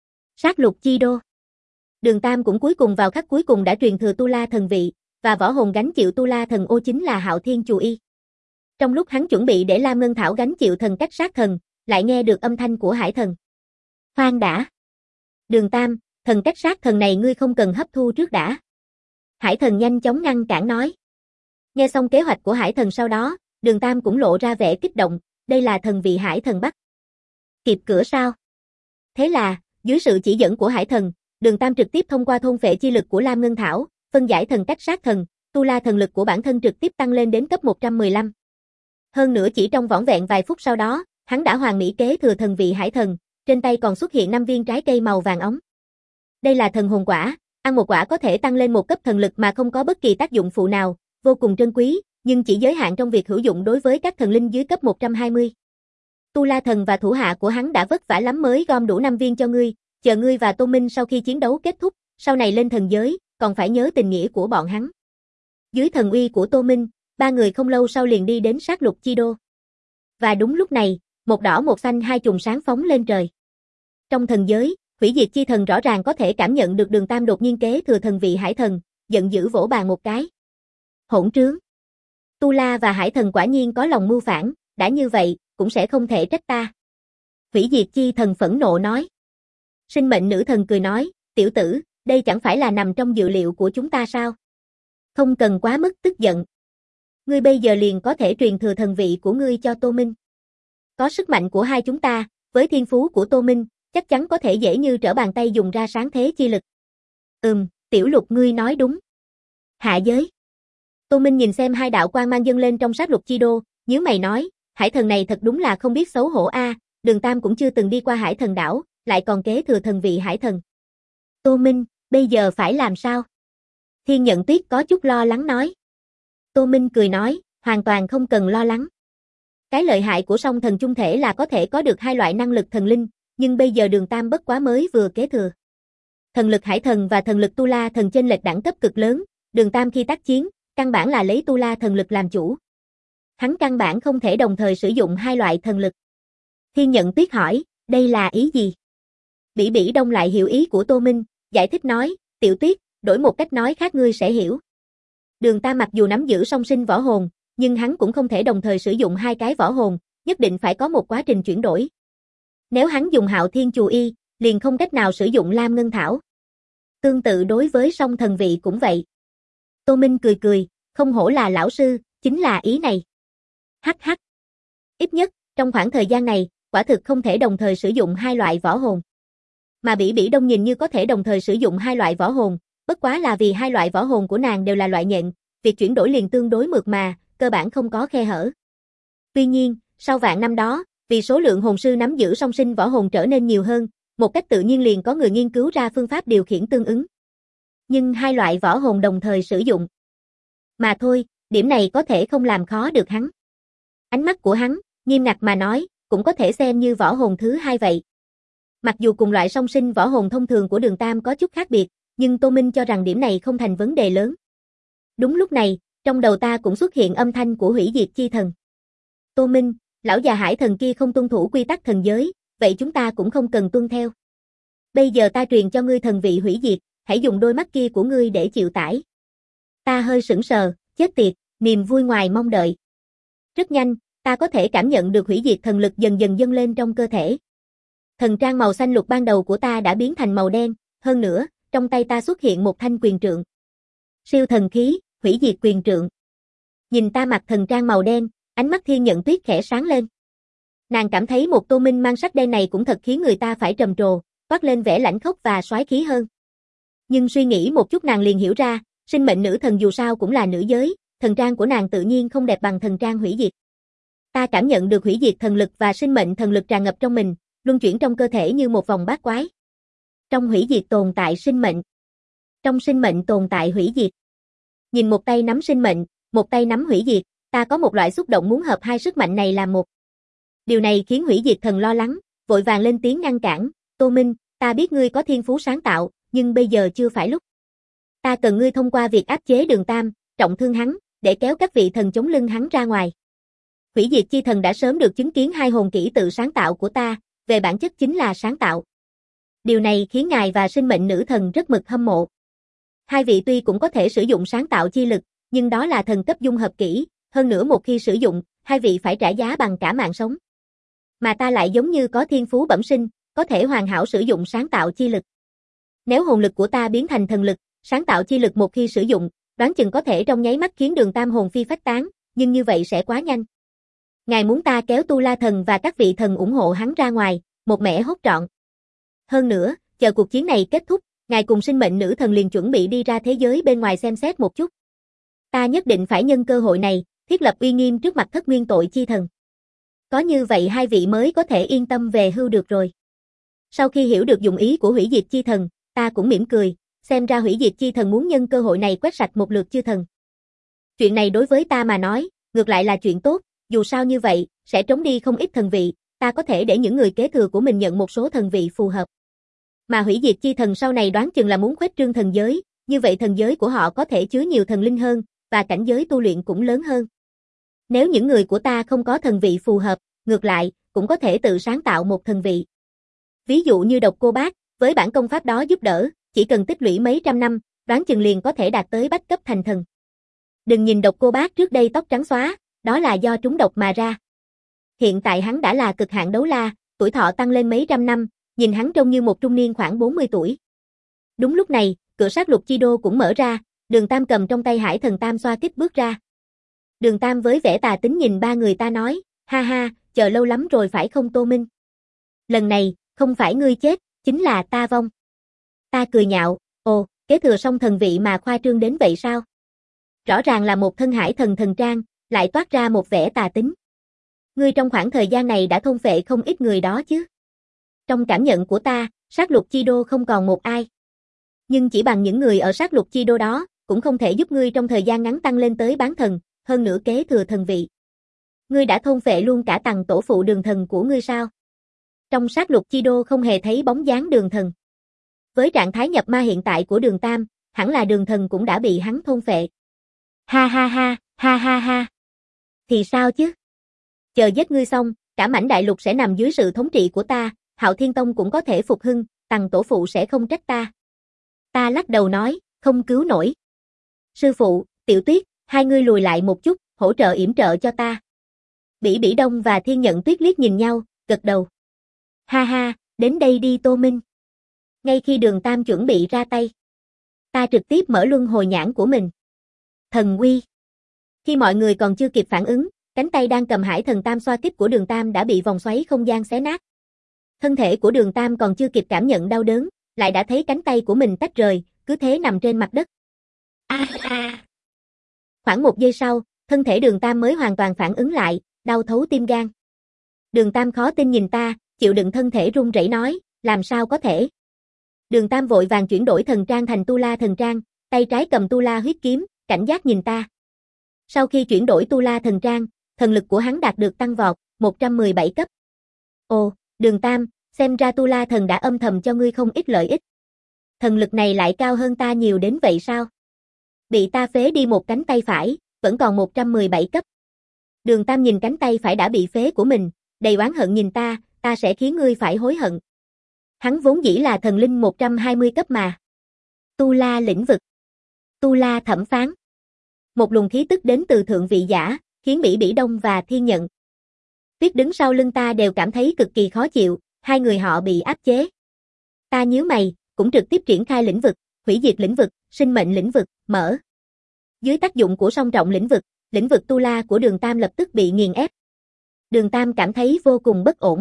Sát lục chi đô. Đường Tam cũng cuối cùng vào khắc cuối cùng đã truyền thừa Tu La Thần vị, và võ hồn gánh chịu Tu La Thần ô chính là Hạo Thiên Chù Y. Trong lúc hắn chuẩn bị để Lam Ngân Thảo gánh chịu thần cách sát thần, lại nghe được âm thanh của Hải Thần. Khoan đã. Đường Tam, thần cách sát thần này ngươi không cần hấp thu trước đã. Hải Thần nhanh chóng ngăn cản nói. Nghe xong kế hoạch của Hải Thần sau đó, Đường Tam cũng lộ ra vẻ kích động, đây là thần vị Hải Thần bắt. Kịp cửa sao? Thế là, dưới sự chỉ dẫn của Hải Thần, Đường Tam trực tiếp thông qua thôn phệ chi lực của Lam Ngân Thảo, phân giải thần cách sát thần, Tu La thần lực của bản thân trực tiếp tăng lên đến cấp một trăm mười lăm. Hơn nữa chỉ trong vỏn vẹn vài phút sau đó, hắn đã hoàn mỹ kế thừa thần vị Hải Thần, trên tay còn xuất hiện năm viên trái cây màu vàng óng. Đây là thần hồn quả, ăn một quả có thể tăng lên một cấp thần lực mà không có bất kỳ tác dụng phụ nào, vô cùng trân quý, nhưng chỉ giới hạn trong việc hữu dụng đối với các thần linh dưới cấp một trăm hai mươi. Tu La thần và thủ hạ của hắn đã vất vả lắm mới gom đủ năm viên cho ngươi, chờ ngươi và Tô Minh sau khi chiến đấu kết thúc, sau này lên thần giới, còn phải nhớ tình nghĩa của bọn hắn. Dưới thần uy của Tô Minh, ba người không lâu sau liền đi đến sát lục chi đô. Và đúng lúc này, một đỏ một xanh hai chùm sáng phóng lên trời. Trong thần giới, hủy diệt chi thần rõ ràng có thể cảm nhận được Đường Tam đột nhiên kế thừa thần vị Hải Thần, giận dữ vỗ bàn một cái. Hỗn trướng. Tu La và Hải Thần quả nhiên có lòng mưu phản, đã như vậy, cũng sẽ không thể trách ta. Hủy diệt chi thần phẫn nộ nói. Sinh mệnh nữ thần cười nói, tiểu tử, đây chẳng phải là nằm trong dự liệu của chúng ta sao? Không cần quá mức tức giận. Ngươi bây giờ liền có thể truyền thừa thần vị của ngươi cho Tô Minh. Có sức mạnh của hai chúng ta, với thiên phú của Tô Minh, chắc chắn có thể dễ như trở bàn tay dùng ra sáng thế chi lực. Ừm, Tiểu Lục ngươi nói đúng. Hạ giới. Tô Minh nhìn xem hai đạo quang mang dâng lên trong sát lục chi đô, nhíu mày nói, Hải Thần này thật đúng là không biết xấu hổ a, Đường Tam cũng chưa từng đi qua Hải Thần đảo, lại còn kế thừa thần vị Hải Thần. Tô Minh, bây giờ phải làm sao? Thiên Nhận Tuyết có chút lo lắng nói. Tô Minh cười nói, hoàn toàn không cần lo lắng. Cái lợi hại của song thần chung thể là có thể có được hai loại năng lực thần linh, nhưng bây giờ Đường Tam bất quá mới vừa kế thừa. Thần lực Hải Thần và thần lực Tu La thần chênh lệch đẳng cấp cực lớn, Đường Tam khi tác chiến, căn bản là lấy Tu La thần lực làm chủ. Hắn căn bản không thể đồng thời sử dụng hai loại thần lực. Thiên Nhận Tuyết hỏi, đây là ý gì? Bỉ Bỉ Đông lại hiểu ý của Tô Minh, giải thích nói, Tiểu Tuyết, đổi một cách nói khác ngươi sẽ hiểu. Đường Tam mặc dù nắm giữ song sinh võ hồn, nhưng hắn cũng không thể đồng thời sử dụng hai cái võ hồn, nhất định phải có một quá trình chuyển đổi. Nếu hắn dùng Hạo Thiên Chù Y, liền không cách nào sử dụng Lam Ngân Thảo. Tương tự đối với song thần vị cũng vậy. Tô Minh cười cười, không hổ là lão sư, chính là ý này. Hắc hắc. Ít nhất, trong khoảng thời gian này, quả thực không thể đồng thời sử dụng hai loại võ hồn. Mà Bỉ Bỉ Đông nhìn như có thể đồng thời sử dụng hai loại võ hồn, bất quá là vì hai loại võ hồn của nàng đều là loại nhện, việc chuyển đổi liền tương đối mượt mà, cơ bản không có khe hở. Tuy nhiên, sau vạn năm đó, vì số lượng hồn sư nắm giữ song sinh võ hồn trở nên nhiều hơn, một cách tự nhiên liền có người nghiên cứu ra phương pháp điều khiển tương ứng. Nhưng hai loại võ hồn đồng thời sử dụng. Mà thôi, điểm này có thể không làm khó được hắn. Ánh mắt của hắn, nghiêm ngặt mà nói, cũng có thể xem như võ hồn thứ hai vậy. Mặc dù cùng loại song sinh võ hồn thông thường của Đường Tam có chút khác biệt, nhưng Tô Minh cho rằng điểm này không thành vấn đề lớn. Đúng lúc này, trong đầu ta cũng xuất hiện âm thanh của hủy diệt chi thần. Tô Minh, lão già Hải Thần kia không tuân thủ quy tắc thần giới, vậy chúng ta cũng không cần tuân theo. Bây giờ ta truyền cho ngươi thần vị hủy diệt, hãy dùng đôi mắt kia của ngươi để chịu tải. Ta hơi sững sờ, chết tiệt, niềm vui ngoài mong đợi. Rất nhanh, ta có thể cảm nhận được hủy diệt thần lực dần dần dâng lên trong cơ thể. Thần trang màu xanh lục ban đầu của ta đã biến thành màu đen, hơn nữa, trong tay ta xuất hiện một thanh quyền trượng. Siêu thần khí, hủy diệt quyền trượng. Nhìn ta mặc thần trang màu đen, ánh mắt Thiên Nhận Tuyết khẽ sáng lên. Nàng cảm thấy một Tô Minh mang sắc đen này cũng thật khiến người ta phải trầm trồ, toát lên vẻ lãnh khốc và soái khí hơn. Nhưng suy nghĩ một chút nàng liền hiểu ra, sinh mệnh nữ thần dù sao cũng là nữ giới, thần trang của nàng tự nhiên không đẹp bằng thần trang hủy diệt. Ta cảm nhận được hủy diệt thần lực và sinh mệnh thần lực tràn ngập trong mình, luân chuyển trong cơ thể như một vòng bát quái. Trong hủy diệt tồn tại sinh mệnh. Trong sinh mệnh tồn tại hủy diệt. Nhìn một tay nắm sinh mệnh, một tay nắm hủy diệt, ta có một loại xúc động muốn hợp hai sức mạnh này làm một. Điều này khiến hủy diệt thần lo lắng, vội vàng lên tiếng ngăn cản, Tô Minh, ta biết ngươi có thiên phú sáng tạo, nhưng bây giờ chưa phải lúc. Ta cần ngươi thông qua việc áp chế Đường Tam, trọng thương hắn, để kéo các vị thần chống lưng hắn ra ngoài. Hủy diệt chi thần đã sớm được chứng kiến hai hồn kỹ tự sáng tạo của ta, về bản chất chính là sáng tạo. Điều này khiến ngài và sinh mệnh nữ thần rất mực hâm mộ. Hai vị tuy cũng có thể sử dụng sáng tạo chi lực, nhưng đó là thần cấp dung hợp kỹ, hơn nữa một khi sử dụng, hai vị phải trả giá bằng cả mạng sống. Mà ta lại giống như có thiên phú bẩm sinh, có thể hoàn hảo sử dụng sáng tạo chi lực. Nếu hồn lực của ta biến thành thần lực, sáng tạo chi lực một khi sử dụng, đoán chừng có thể trong nháy mắt khiến Đường Tam hồn phi phách tán, nhưng như vậy sẽ quá nhanh. Ngài muốn ta kéo Tu La thần và các vị thần ủng hộ hắn ra ngoài, một mẻ hốt trọn. Hơn nữa, chờ cuộc chiến này kết thúc, ngài cùng sinh mệnh nữ thần liền chuẩn bị đi ra thế giới bên ngoài xem xét một chút. Ta nhất định phải nhân cơ hội này, thiết lập uy nghiêm trước mặt thất nguyên tội chi thần. Có như vậy hai vị mới có thể yên tâm về hưu được rồi. Sau khi hiểu được dụng ý của hủy diệt chi thần, ta cũng mỉm cười, xem ra hủy diệt chi thần muốn nhân cơ hội này quét sạch một lượt chư thần. Chuyện này đối với ta mà nói, ngược lại là chuyện tốt, dù sao như vậy, sẽ trống đi không ít thần vị, ta có thể để những người kế thừa của mình nhận một số thần vị phù hợp. Mà hủy diệt chi thần sau này đoán chừng là muốn khuếch trương thần giới, như vậy thần giới của họ có thể chứa nhiều thần linh hơn, và cảnh giới tu luyện cũng lớn hơn. Nếu những người của ta không có thần vị phù hợp, ngược lại, cũng có thể tự sáng tạo một thần vị. Ví dụ như Độc Cô Bác, với bản công pháp đó giúp đỡ, chỉ cần tích lũy mấy trăm năm, đoán chừng liền có thể đạt tới bách cấp thành thần. Đừng nhìn Độc Cô Bác trước đây tóc trắng xóa, đó là do trúng độc mà ra. Hiện tại hắn đã là cực hạn đấu la, tuổi thọ tăng lên mấy trăm năm, nhìn hắn trông như một trung niên khoảng bốn mươi tuổi. Đúng lúc này, cửa sát lục chi đô cũng mở ra, Đường Tam cầm trong tay Hải Thần Tam xoa kích bước ra. Đường Tam với vẻ tà tính nhìn ba người ta nói, ha ha, chờ lâu lắm rồi phải không Tô Minh? Lần này, không phải ngươi chết, chính là ta vong. Ta cười nhạo, ồ, kế thừa xong thần vị mà khoa trương đến vậy sao? Rõ ràng là một thân hải thần thần trang, lại toát ra một vẻ tà tính. Ngươi trong khoảng thời gian này đã thôn phệ không ít người đó chứ? Trong cảm nhận của ta, sát lục chi đô không còn một ai. Nhưng chỉ bằng những người ở sát lục chi đô đó, cũng không thể giúp ngươi trong thời gian ngắn tăng lên tới bán thần, hơn nữa kế thừa thần vị. Ngươi đã thôn phệ luôn cả tầng tổ phụ Đường Thần của ngươi sao? Trong sát lục chi đô không hề thấy bóng dáng Đường Thần. Với trạng thái nhập ma hiện tại của Đường Tam, hẳn là Đường Thần cũng đã bị hắn thôn phệ. Ha ha ha, ha ha ha. Thì sao chứ? Chờ giết ngươi xong, cả mảnh đại lục sẽ nằm dưới sự thống trị của ta, Hạo Thiên Tông cũng có thể phục hưng, tầng tổ phụ sẽ không trách ta. Ta lắc đầu nói, không cứu nổi. Sư phụ, Tiểu Tuyết, hai ngươi lùi lại một chút, hỗ trợ yểm trợ cho ta. Bỉ Bỉ Đông và Thiên Nhận Tuyết liếc nhìn nhau, gật đầu. Ha ha, đến đây đi Tô Minh. Ngay khi Đường Tam chuẩn bị ra tay, ta trực tiếp mở luân hồi nhãn của mình. Thần uy. Khi mọi người còn chưa kịp phản ứng, cánh tay đang cầm Hải Thần Tam xoa kích của Đường Tam đã bị vòng xoáy không gian xé nát. Thân thể của Đường Tam còn chưa kịp cảm nhận đau đớn, lại đã thấy cánh tay của mình tách rời, cứ thế nằm trên mặt đất. A a. Khoảng một giây sau, thân thể Đường Tam mới hoàn toàn phản ứng lại, đau thấu tim gan. Đường Tam khó tin nhìn ta, chịu đựng thân thể run rẩy nói, làm sao có thể? Đường Tam vội vàng chuyển đổi thần trang thành Tu La thần trang, tay trái cầm Tu La huyết kiếm, cảnh giác nhìn ta. Sau khi chuyển đổi Tu La thần trang, thần lực của hắn đạt được tăng vọt, một trăm mười bảy cấp. Ồ, Đường Tam, xem ra Tu La thần đã âm thầm cho ngươi không ít lợi ích. Thần lực này lại cao hơn ta nhiều đến vậy sao? Bị ta phế đi một cánh tay phải, vẫn còn một trăm mười bảy cấp. Đường Tam nhìn cánh tay phải đã bị phế của mình, đầy oán hận nhìn ta, ta sẽ khiến ngươi phải hối hận. Hắn vốn dĩ là thần linh một trăm hai mươi cấp mà. Tu La lĩnh vực. Tu La thẩm phán. Một luồng khí tức đến từ thượng vị giả, khiến Bỉ Bỉ Đông và Thiên Nhận Tuyết đứng sau lưng ta đều cảm thấy cực kỳ khó chịu, hai người họ bị áp chế. Ta nhíu mày, cũng trực tiếp triển khai lĩnh vực, hủy diệt lĩnh vực, sinh mệnh lĩnh vực, mở. Dưới tác dụng của song trọng lĩnh vực, lĩnh vực tu la của Đường Tam lập tức bị nghiền ép. Đường Tam cảm thấy vô cùng bất ổn.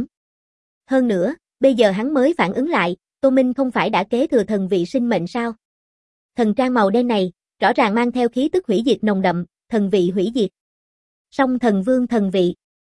Hơn nữa, bây giờ hắn mới phản ứng lại, Tô Minh không phải đã kế thừa thần vị sinh mệnh sao? Thần trang màu đen này, rõ ràng mang theo khí tức hủy diệt nồng đậm, thần vị hủy diệt. Song thần vương thần vị.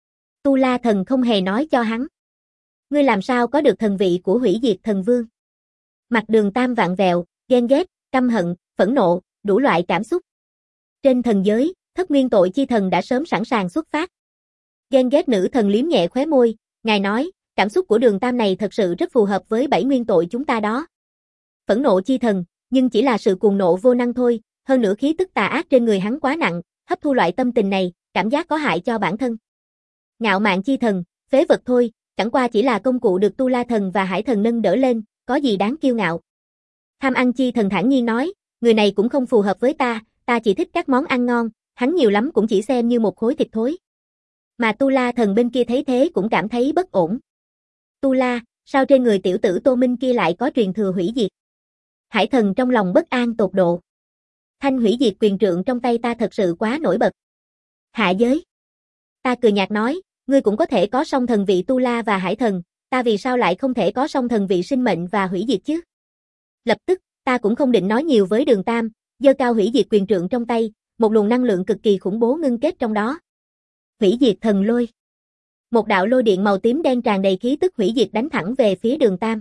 Tu La thần không hề nói cho hắn. Ngươi làm sao có được thần vị của hủy diệt thần vương? Mặt Đường Tam vạn vẹo, ghen ghét, căm hận, phẫn nộ, đủ loại cảm xúc. Trên thần giới, thất nguyên tội chi thần đã sớm sẵn sàng xuất phát. Ghen ghét nữ thần liếm nhẹ khóe môi, ngài nói, cảm xúc của Đường Tam này thật sự rất phù hợp với bảy nguyên tội chúng ta đó. Phẫn nộ chi thần, nhưng chỉ là sự cuồng nộ vô năng thôi, hơn nữa khí tức tà ác trên người hắn quá nặng, hấp thu loại tâm tình này, cảm giác có hại cho bản thân. Ngạo mạn chi thần, phế vật thôi, chẳng qua chỉ là công cụ được Tu La thần và Hải thần nâng đỡ lên, có gì đáng kiêu ngạo. Tham ăn chi thần thản nhiên nói, người này cũng không phù hợp với ta, ta chỉ thích các món ăn ngon, hắn nhiều lắm cũng chỉ xem như một khối thịt thối. Mà Tu La thần bên kia thấy thế cũng cảm thấy bất ổn. Tu La, sao trên người tiểu tử Tô Minh kia lại có truyền thừa hủy diệt? Hải thần trong lòng bất an tột độ. Thanh hủy diệt quyền trượng trong tay ta thật sự quá nổi bật. Hạ giới. Ta cười nhạt nói, ngươi cũng có thể có song thần vị Tu La và Hải thần, ta vì sao lại không thể có song thần vị sinh mệnh và hủy diệt chứ? Lập tức, ta cũng không định nói nhiều với Đường Tam, giơ cao hủy diệt quyền trượng trong tay, một luồng năng lượng cực kỳ khủng bố ngưng kết trong đó. Hủy diệt thần lôi. Một đạo lôi điện màu tím đen tràn đầy khí tức hủy diệt đánh thẳng về phía Đường Tam.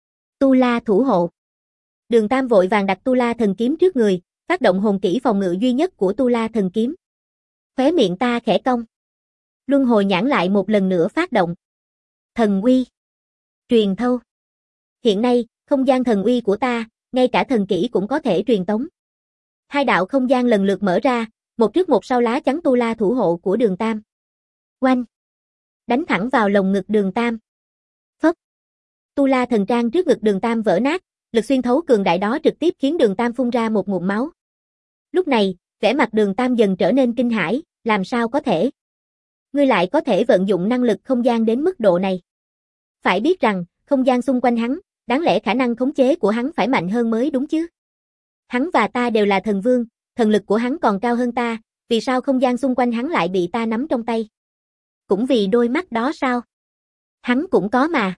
Tu La thủ hộ. Đường Tam vội vàng đặt Tu La thần kiếm trước người, phát động hồn kỹ phòng ngự duy nhất của Tu La thần kiếm. Khóe miệng ta khẽ cong. Luân hồi nhãn lại một lần nữa phát động. Thần uy. Truyền thâu. Hiện nay, không gian thần uy của ta, ngay cả thần kỹ cũng có thể truyền tống. Hai đạo không gian lần lượt mở ra, một trước một sau lá chắn Tu La thủ hộ của Đường Tam. Oanh. Đánh thẳng vào lồng ngực Đường Tam. Phấp. Tu La thần trang trước ngực Đường Tam vỡ nát, lực xuyên thấu cường đại đó trực tiếp khiến Đường Tam phun ra một ngụm máu. Lúc này, vẻ mặt Đường Tam dần trở nên kinh hãi, làm sao có thể? Ngươi lại có thể vận dụng năng lực không gian đến mức độ này. Phải biết rằng, không gian xung quanh hắn, đáng lẽ khả năng khống chế của hắn phải mạnh hơn mới đúng chứ. Hắn và ta đều là thần vương, thần lực của hắn còn cao hơn ta, vì sao không gian xung quanh hắn lại bị ta nắm trong tay? Cũng vì đôi mắt đó sao? Hắn cũng có mà.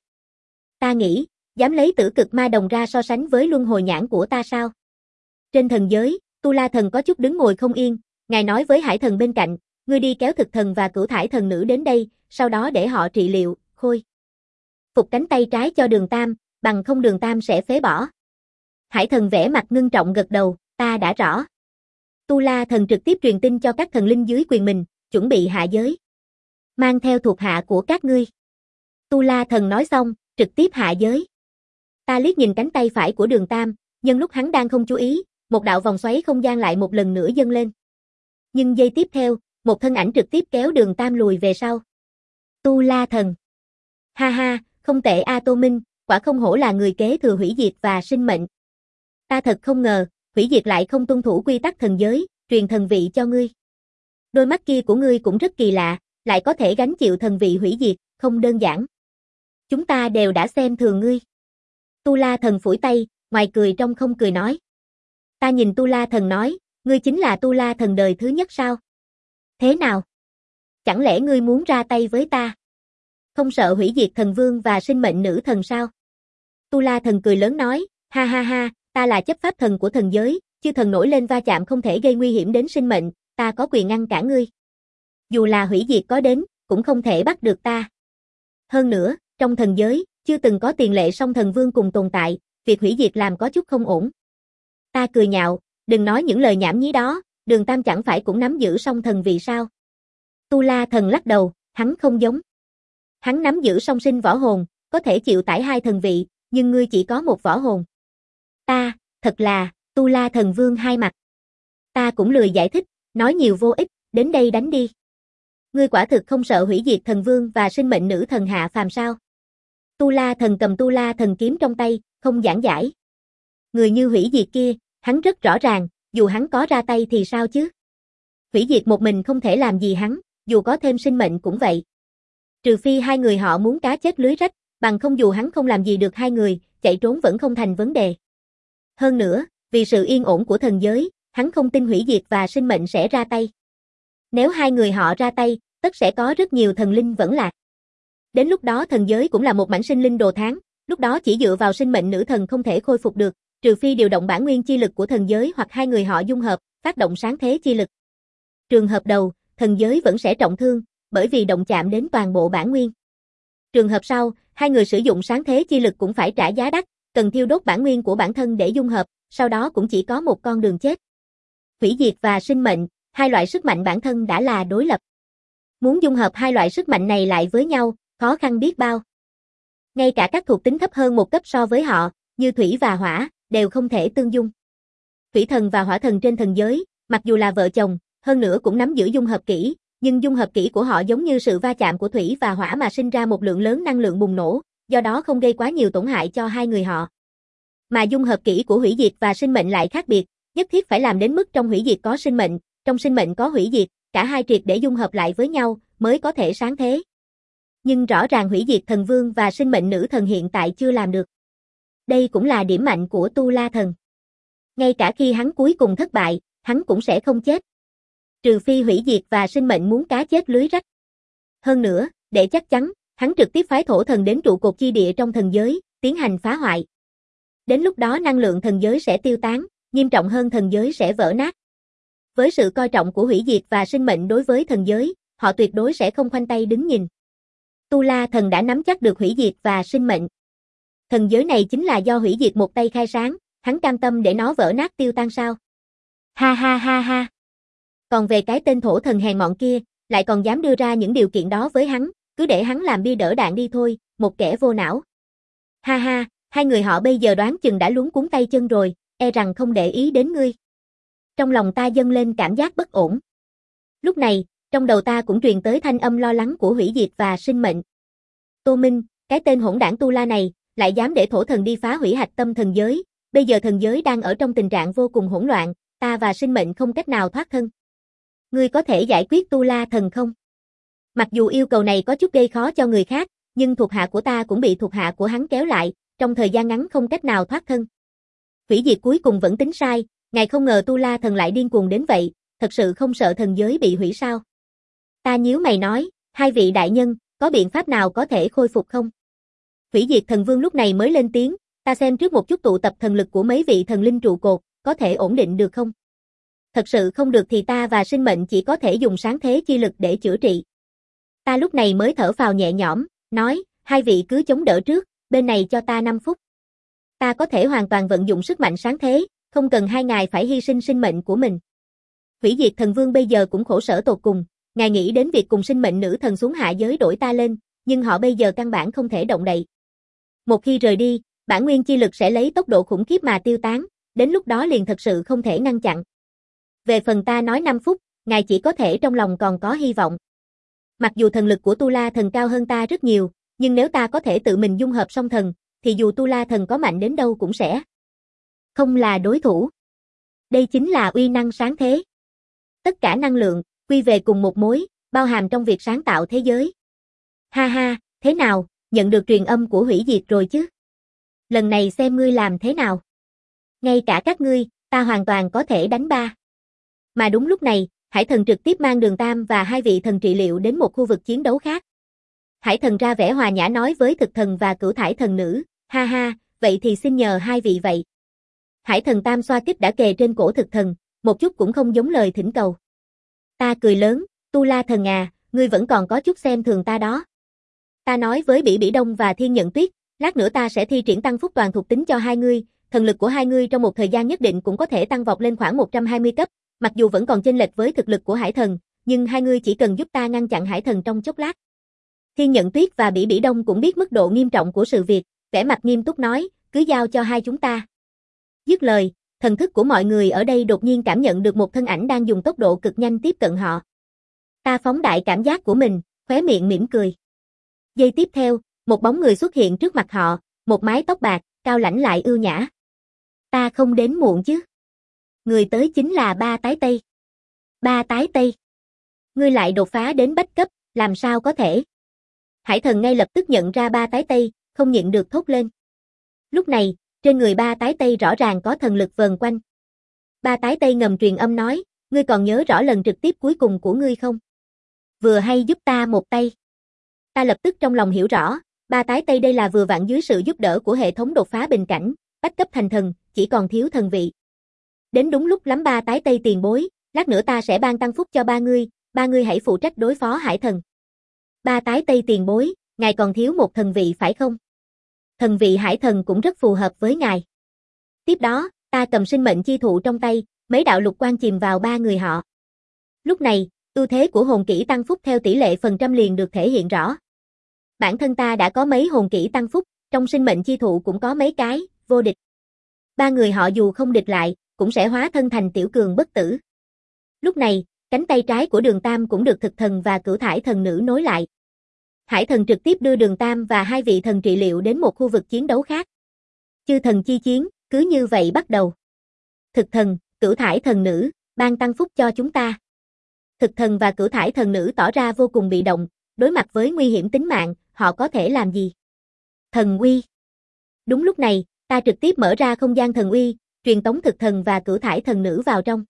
Ta nghĩ, dám lấy tử cực ma đồng ra so sánh với luân hồi nhãn của ta sao? Trên thần giới, Tu La thần có chút đứng ngồi không yên, ngài nói với Hải thần bên cạnh, ngươi đi kéo thực thần và cửu thải thần nữ đến đây, sau đó để họ trị liệu, khôi phục cánh tay trái cho Đường Tam, bằng không Đường Tam sẽ phế bỏ. Hải thần vẽ mặt ngưng trọng gật đầu, ta đã rõ. Tu La thần trực tiếp truyền tin cho các thần linh dưới quyền mình, chuẩn bị hạ giới. Mang theo thuộc hạ của các ngươi. Tu La thần nói xong, trực tiếp hạ giới. Ta liếc nhìn cánh tay phải của Đường Tam, nhân lúc hắn đang không chú ý, một đạo vòng xoáy không gian lại một lần nữa dâng lên. Nhưng giây tiếp theo, một thân ảnh trực tiếp kéo Đường Tam lùi về sau. Tu La thần. Ha ha, không tệ A Tô Minh, quả không hổ là người kế thừa hủy diệt và sinh mệnh. Ta thật không ngờ, hủy diệt lại không tuân thủ quy tắc thần giới, truyền thần vị cho ngươi. Đôi mắt kia của ngươi cũng rất kỳ lạ, lại có thể gánh chịu thần vị hủy diệt, không đơn giản. Chúng ta đều đã xem thường ngươi. Tu La thần phủi tay, ngoài cười trong không cười nói. Ta nhìn Tu La thần nói, ngươi chính là Tu La thần đời thứ nhất sao? Thế nào? Chẳng lẽ ngươi muốn ra tay với ta? Không sợ hủy diệt thần vương và sinh mệnh nữ thần sao? Tu La thần cười lớn nói, ha ha ha, ta là chấp pháp thần của thần giới, chư thần nổi lên va chạm không thể gây nguy hiểm đến sinh mệnh, ta có quyền ngăn cản ngươi. Dù là hủy diệt có đến, cũng không thể bắt được ta. Hơn nữa, trong thần giới, chưa từng có tiền lệ song thần vương cùng tồn tại, việc hủy diệt làm có chút không ổn. Ta cười nhạo, đừng nói những lời nhảm nhí đó, Đường Tam chẳng phải cũng nắm giữ song thần vị sao? Tu La thần lắc đầu, hắn không giống. Hắn nắm giữ song sinh võ hồn, có thể chịu tải hai thần vị, nhưng ngươi chỉ có một võ hồn. Ta, thật là, Tu La thần vương hai mặt. Ta cũng lười giải thích, nói nhiều vô ích, đến đây đánh đi. Ngươi quả thực không sợ hủy diệt thần vương và sinh mệnh nữ thần hạ phàm sao? Tu La thần cầm Tu La thần kiếm trong tay, không giảng giải. Người như hủy diệt kia, hắn rất rõ ràng, dù hắn có ra tay thì sao chứ? Hủy diệt một mình không thể làm gì hắn, dù có thêm sinh mệnh cũng vậy. Trừ phi hai người họ muốn cá chết lưới rách, bằng không dù hắn không làm gì được hai người, chạy trốn vẫn không thành vấn đề. Hơn nữa, vì sự yên ổn của thần giới, hắn không tin hủy diệt và sinh mệnh sẽ ra tay. Nếu hai người họ ra tay, tất sẽ có rất nhiều thần linh vẫn lạc. Đến lúc đó thần giới cũng là một mảnh sinh linh đồ thán, lúc đó chỉ dựa vào sinh mệnh nữ thần không thể khôi phục được, trừ phi điều động bản nguyên chi lực của thần giới hoặc hai người họ dung hợp, phát động sáng thế chi lực. Trường hợp đầu, thần giới vẫn sẽ trọng thương, bởi vì động chạm đến toàn bộ bản nguyên. Trường hợp sau, hai người sử dụng sáng thế chi lực cũng phải trả giá đắt, cần thiêu đốt bản nguyên của bản thân để dung hợp, sau đó cũng chỉ có một con đường chết. Hủy diệt và sinh mệnh, hai loại sức mạnh bản thân đã là đối lập. Muốn dung hợp hai loại sức mạnh này lại với nhau, khó khăn biết bao. Ngay cả các thuộc tính thấp hơn một cấp so với họ, như thủy và hỏa, đều không thể tương dung. Thủy thần và hỏa thần trên thần giới, mặc dù là vợ chồng, hơn nữa cũng nắm giữ dung hợp kỹ, nhưng dung hợp kỹ của họ giống như sự va chạm của thủy và hỏa mà sinh ra một lượng lớn năng lượng bùng nổ, do đó không gây quá nhiều tổn hại cho hai người họ. Mà dung hợp kỹ của hủy diệt và sinh mệnh lại khác biệt, nhất thiết phải làm đến mức trong hủy diệt có sinh mệnh, trong sinh mệnh có hủy diệt, cả hai triệt để dung hợp lại với nhau mới có thể sáng thế. Nhưng rõ ràng hủy diệt thần vương và sinh mệnh nữ thần hiện tại chưa làm được. Đây cũng là điểm mạnh của Tu La Thần. Ngay cả khi hắn cuối cùng thất bại, hắn cũng sẽ không chết. Trừ phi hủy diệt và sinh mệnh muốn cá chết lưới rách. Hơn nữa, để chắc chắn, hắn trực tiếp phái thổ thần đến trụ cột chi địa trong thần giới, tiến hành phá hoại. Đến lúc đó năng lượng thần giới sẽ tiêu tán, nghiêm trọng hơn thần giới sẽ vỡ nát. Với sự coi trọng của hủy diệt và sinh mệnh đối với thần giới, họ tuyệt đối sẽ không khoanh tay đứng nhìn. Tu La Thần đã nắm chắc được hủy diệt và sinh mệnh. Thần giới này chính là do hủy diệt một tay khai sáng, hắn cam tâm để nó vỡ nát tiêu tan sao? Ha ha ha ha. Còn về cái tên thổ thần hèn mọn kia, lại còn dám đưa ra những điều kiện đó với hắn, cứ để hắn làm bia đỡ đạn đi thôi, một kẻ vô não. Ha ha, hai người họ bây giờ đoán chừng đã luống cuống tay chân rồi, e rằng không để ý đến ngươi. Trong lòng ta dâng lên cảm giác bất ổn. Lúc này, trong đầu ta cũng truyền tới thanh âm lo lắng của hủy diệt và sinh mệnh. Tô Minh, cái tên hỗn đảng Tu La này, lại dám để thổ thần đi phá hủy hạch tâm thần giới, bây giờ thần giới đang ở trong tình trạng vô cùng hỗn loạn, ta và sinh mệnh không cách nào thoát thân. Ngươi có thể giải quyết Tu La Thần không? Mặc dù yêu cầu này có chút gây khó cho người khác, nhưng thuộc hạ của ta cũng bị thuộc hạ của hắn kéo lại, trong thời gian ngắn không cách nào thoát thân. Hủy diệt cuối cùng vẫn tính sai, ngài không ngờ Tu La Thần lại điên cuồng đến vậy, thật sự không sợ thần giới bị hủy sao? Ta nhíu mày nói, hai vị đại nhân, có biện pháp nào có thể khôi phục không? Hủy diệt thần vương lúc này mới lên tiếng, ta xem trước một chút tụ tập thần lực của mấy vị thần linh trụ cột, có thể ổn định được không? Thật sự không được thì ta và sinh mệnh chỉ có thể dùng sáng thế chi lực để chữa trị. Ta lúc này mới thở phào nhẹ nhõm, nói, hai vị cứ chống đỡ trước, bên này cho ta năm phút. Ta có thể hoàn toàn vận dụng sức mạnh sáng thế, không cần hai ngài phải hy sinh sinh mệnh của mình. Hủy diệt thần vương bây giờ cũng khổ sở tột cùng, ngài nghĩ đến việc cùng sinh mệnh nữ thần xuống hạ giới đổi ta lên, nhưng họ bây giờ căn bản không thể động đậy. Một khi rời đi, bản nguyên chi lực sẽ lấy tốc độ khủng khiếp mà tiêu tán, đến lúc đó liền thật sự không thể ngăn chặn. Về phần ta nói năm phút, ngài chỉ có thể trong lòng còn có hy vọng. Mặc dù thần lực của Tu La Thần cao hơn ta rất nhiều, nhưng nếu ta có thể tự mình dung hợp song thần, thì dù Tu La Thần có mạnh đến đâu cũng sẽ không là đối thủ. Đây chính là uy năng sáng thế. Tất cả năng lượng, quy về cùng một mối, bao hàm trong việc sáng tạo thế giới. Ha ha, thế nào, nhận được truyền âm của hủy diệt rồi chứ? Lần này xem ngươi làm thế nào. Ngay cả các ngươi, ta hoàn toàn có thể đánh ba. Mà đúng lúc này, Hải Thần trực tiếp mang Đường Tam và hai vị thần trị liệu đến một khu vực chiến đấu khác. Hải Thần ra vẻ hòa nhã nói với Thực Thần và Cửu Thải Thần Nữ, ha ha, vậy thì xin nhờ hai vị vậy. Hải Thần Tam xoa kích đã kề trên cổ Thực Thần, một chút cũng không giống lời thỉnh cầu. Ta cười lớn, Tu La Thần à, ngươi vẫn còn có chút xem thường ta đó. Ta nói với Bỉ Bỉ Đông và Thiên Nhận Tuyết, lát nữa ta sẽ thi triển tăng phúc toàn thuộc tính cho hai ngươi, thần lực của hai ngươi trong một thời gian nhất định cũng có thể tăng vọt lên khoảng một trăm hai mươi cấp, mặc dù vẫn còn chênh lệch với thực lực của Hải Thần, nhưng hai ngươi chỉ cần giúp ta ngăn chặn Hải Thần trong chốc lát. Thiên Nhận Tuyết và Bỉ Bỉ Đông cũng biết mức độ nghiêm trọng của sự việc, vẻ mặt nghiêm túc nói, cứ giao cho hai chúng ta. Dứt lời, thần thức của mọi người ở đây đột nhiên cảm nhận được một thân ảnh đang dùng tốc độ cực nhanh tiếp cận họ. Ta phóng đại cảm giác của mình, khóe miệng mỉm cười. Giây tiếp theo, một bóng người xuất hiện trước mặt họ, một mái tóc bạc, cao lãnh lại ưu nhã. Ta không đến muộn chứ? Người tới chính là Ba Tái Tây. Ba tái tây. Ngươi lại đột phá đến bách cấp, làm sao có thể? Hải thần ngay lập tức nhận ra ba tái tây, không nhịn được thốt lên. Lúc này, trên người ba tái tây rõ ràng có thần lực vờn quanh. Ba tái tây ngầm truyền âm nói, ngươi còn nhớ rõ lần trực tiếp cuối cùng của ngươi không? Vừa hay giúp ta một tay. Ta lập tức trong lòng hiểu rõ, ba tái tây đây là vừa vặn dưới sự giúp đỡ của hệ thống đột phá bình cảnh, bách cấp thành thần, chỉ còn thiếu thần vị. Đến đúng lúc lắm ba tái tây tiền bối, lát nữa ta sẽ ban tăng phúc cho ba ngươi, ba ngươi hãy phụ trách đối phó hải thần. Ba tái tây tiền bối, ngài còn thiếu một thần vị phải không? Thần vị hải thần cũng rất phù hợp với ngài. Tiếp đó, ta cầm sinh mệnh chi thụ trong tay, mấy đạo lục quang chìm vào ba người họ. Lúc này, ưu thế của hồn kỹ tăng phúc theo tỷ lệ phần trăm liền được thể hiện rõ. Bản thân ta đã có mấy hồn kỹ tăng phúc, trong sinh mệnh chi thụ cũng có mấy cái, vô địch. Ba người họ dù không địch lại, cũng sẽ hóa thân thành tiểu cường bất tử. Lúc này, cánh tay trái của Đường Tam cũng được thực thần và cửu thải thần nữ nối lại. Hải thần trực tiếp đưa Đường Tam và hai vị thần trị liệu đến một khu vực chiến đấu khác. Chư thần chi chiến, cứ như vậy bắt đầu. Thực thần, cửu thải thần nữ, ban tăng phúc cho chúng ta. Thực thần và cửu thải thần nữ tỏ ra vô cùng bị động, đối mặt với nguy hiểm tính mạng, họ có thể làm gì? Thần uy. Đúng lúc này, ta trực tiếp mở ra không gian thần uy, truyền tống thực thần và cửu thải thần nữ vào trong.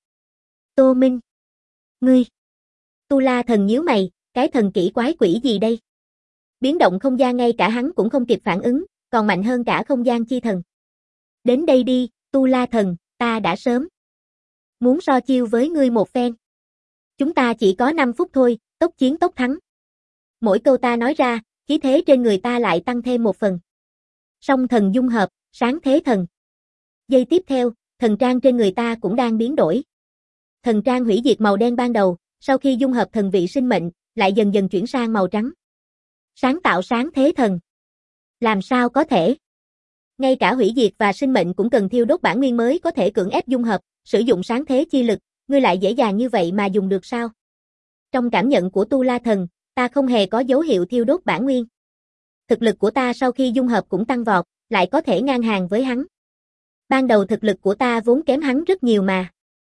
Tô Minh. Ngươi. Tu La thần nhíu mày, cái thần kỹ quái quỷ gì đây? Biến động không gian ngay cả hắn cũng không kịp phản ứng, còn mạnh hơn cả không gian chi thần. Đến đây đi, Tu La thần, ta đã sớm muốn so chiêu với ngươi một phen. Chúng ta chỉ có năm phút thôi, tốc chiến tốc thắng. Mỗi câu ta nói ra, khí thế trên người ta lại tăng thêm một phần. Song thần dung hợp, sáng thế thần. Giây tiếp theo, thần trang trên người ta cũng đang biến đổi. Thần trang hủy diệt màu đen ban đầu, sau khi dung hợp thần vị sinh mệnh, lại dần dần chuyển sang màu trắng. Sáng tạo sáng thế thần. Làm sao có thể? Ngay cả hủy diệt và sinh mệnh cũng cần thiêu đốt bản nguyên mới có thể cưỡng ép dung hợp, sử dụng sáng thế chi lực, ngươi lại dễ dàng như vậy mà dùng được sao? Trong cảm nhận của Tu La thần, ta không hề có dấu hiệu thiêu đốt bản nguyên. Thực lực của ta sau khi dung hợp cũng tăng vọt, lại có thể ngang hàng với hắn. Ban đầu thực lực của ta vốn kém hắn rất nhiều mà.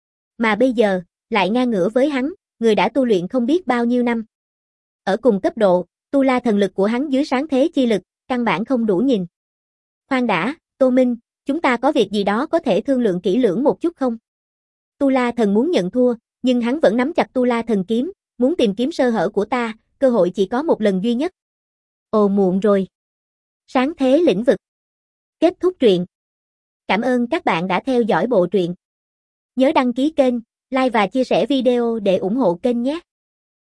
Mà bây giờ, lại ngang ngửa với hắn, người đã tu luyện không biết bao nhiêu năm. Ở cùng cấp độ, Tu La thần lực của hắn dưới sáng thế chi lực, căn bản không đủ nhìn. Khoan đã, Tô Minh, chúng ta có việc gì đó có thể thương lượng kỹ lưỡng một chút không? Tu La thần muốn nhận thua, nhưng hắn vẫn nắm chặt Tu La thần kiếm, muốn tìm kiếm sơ hở của ta, cơ hội chỉ có một lần duy nhất. Ồ muộn rồi. Sáng thế lĩnh vực. Kết thúc truyện. Cảm ơn các bạn đã theo dõi bộ truyện. Nhớ đăng ký kênh, like và chia sẻ video để ủng hộ kênh nhé.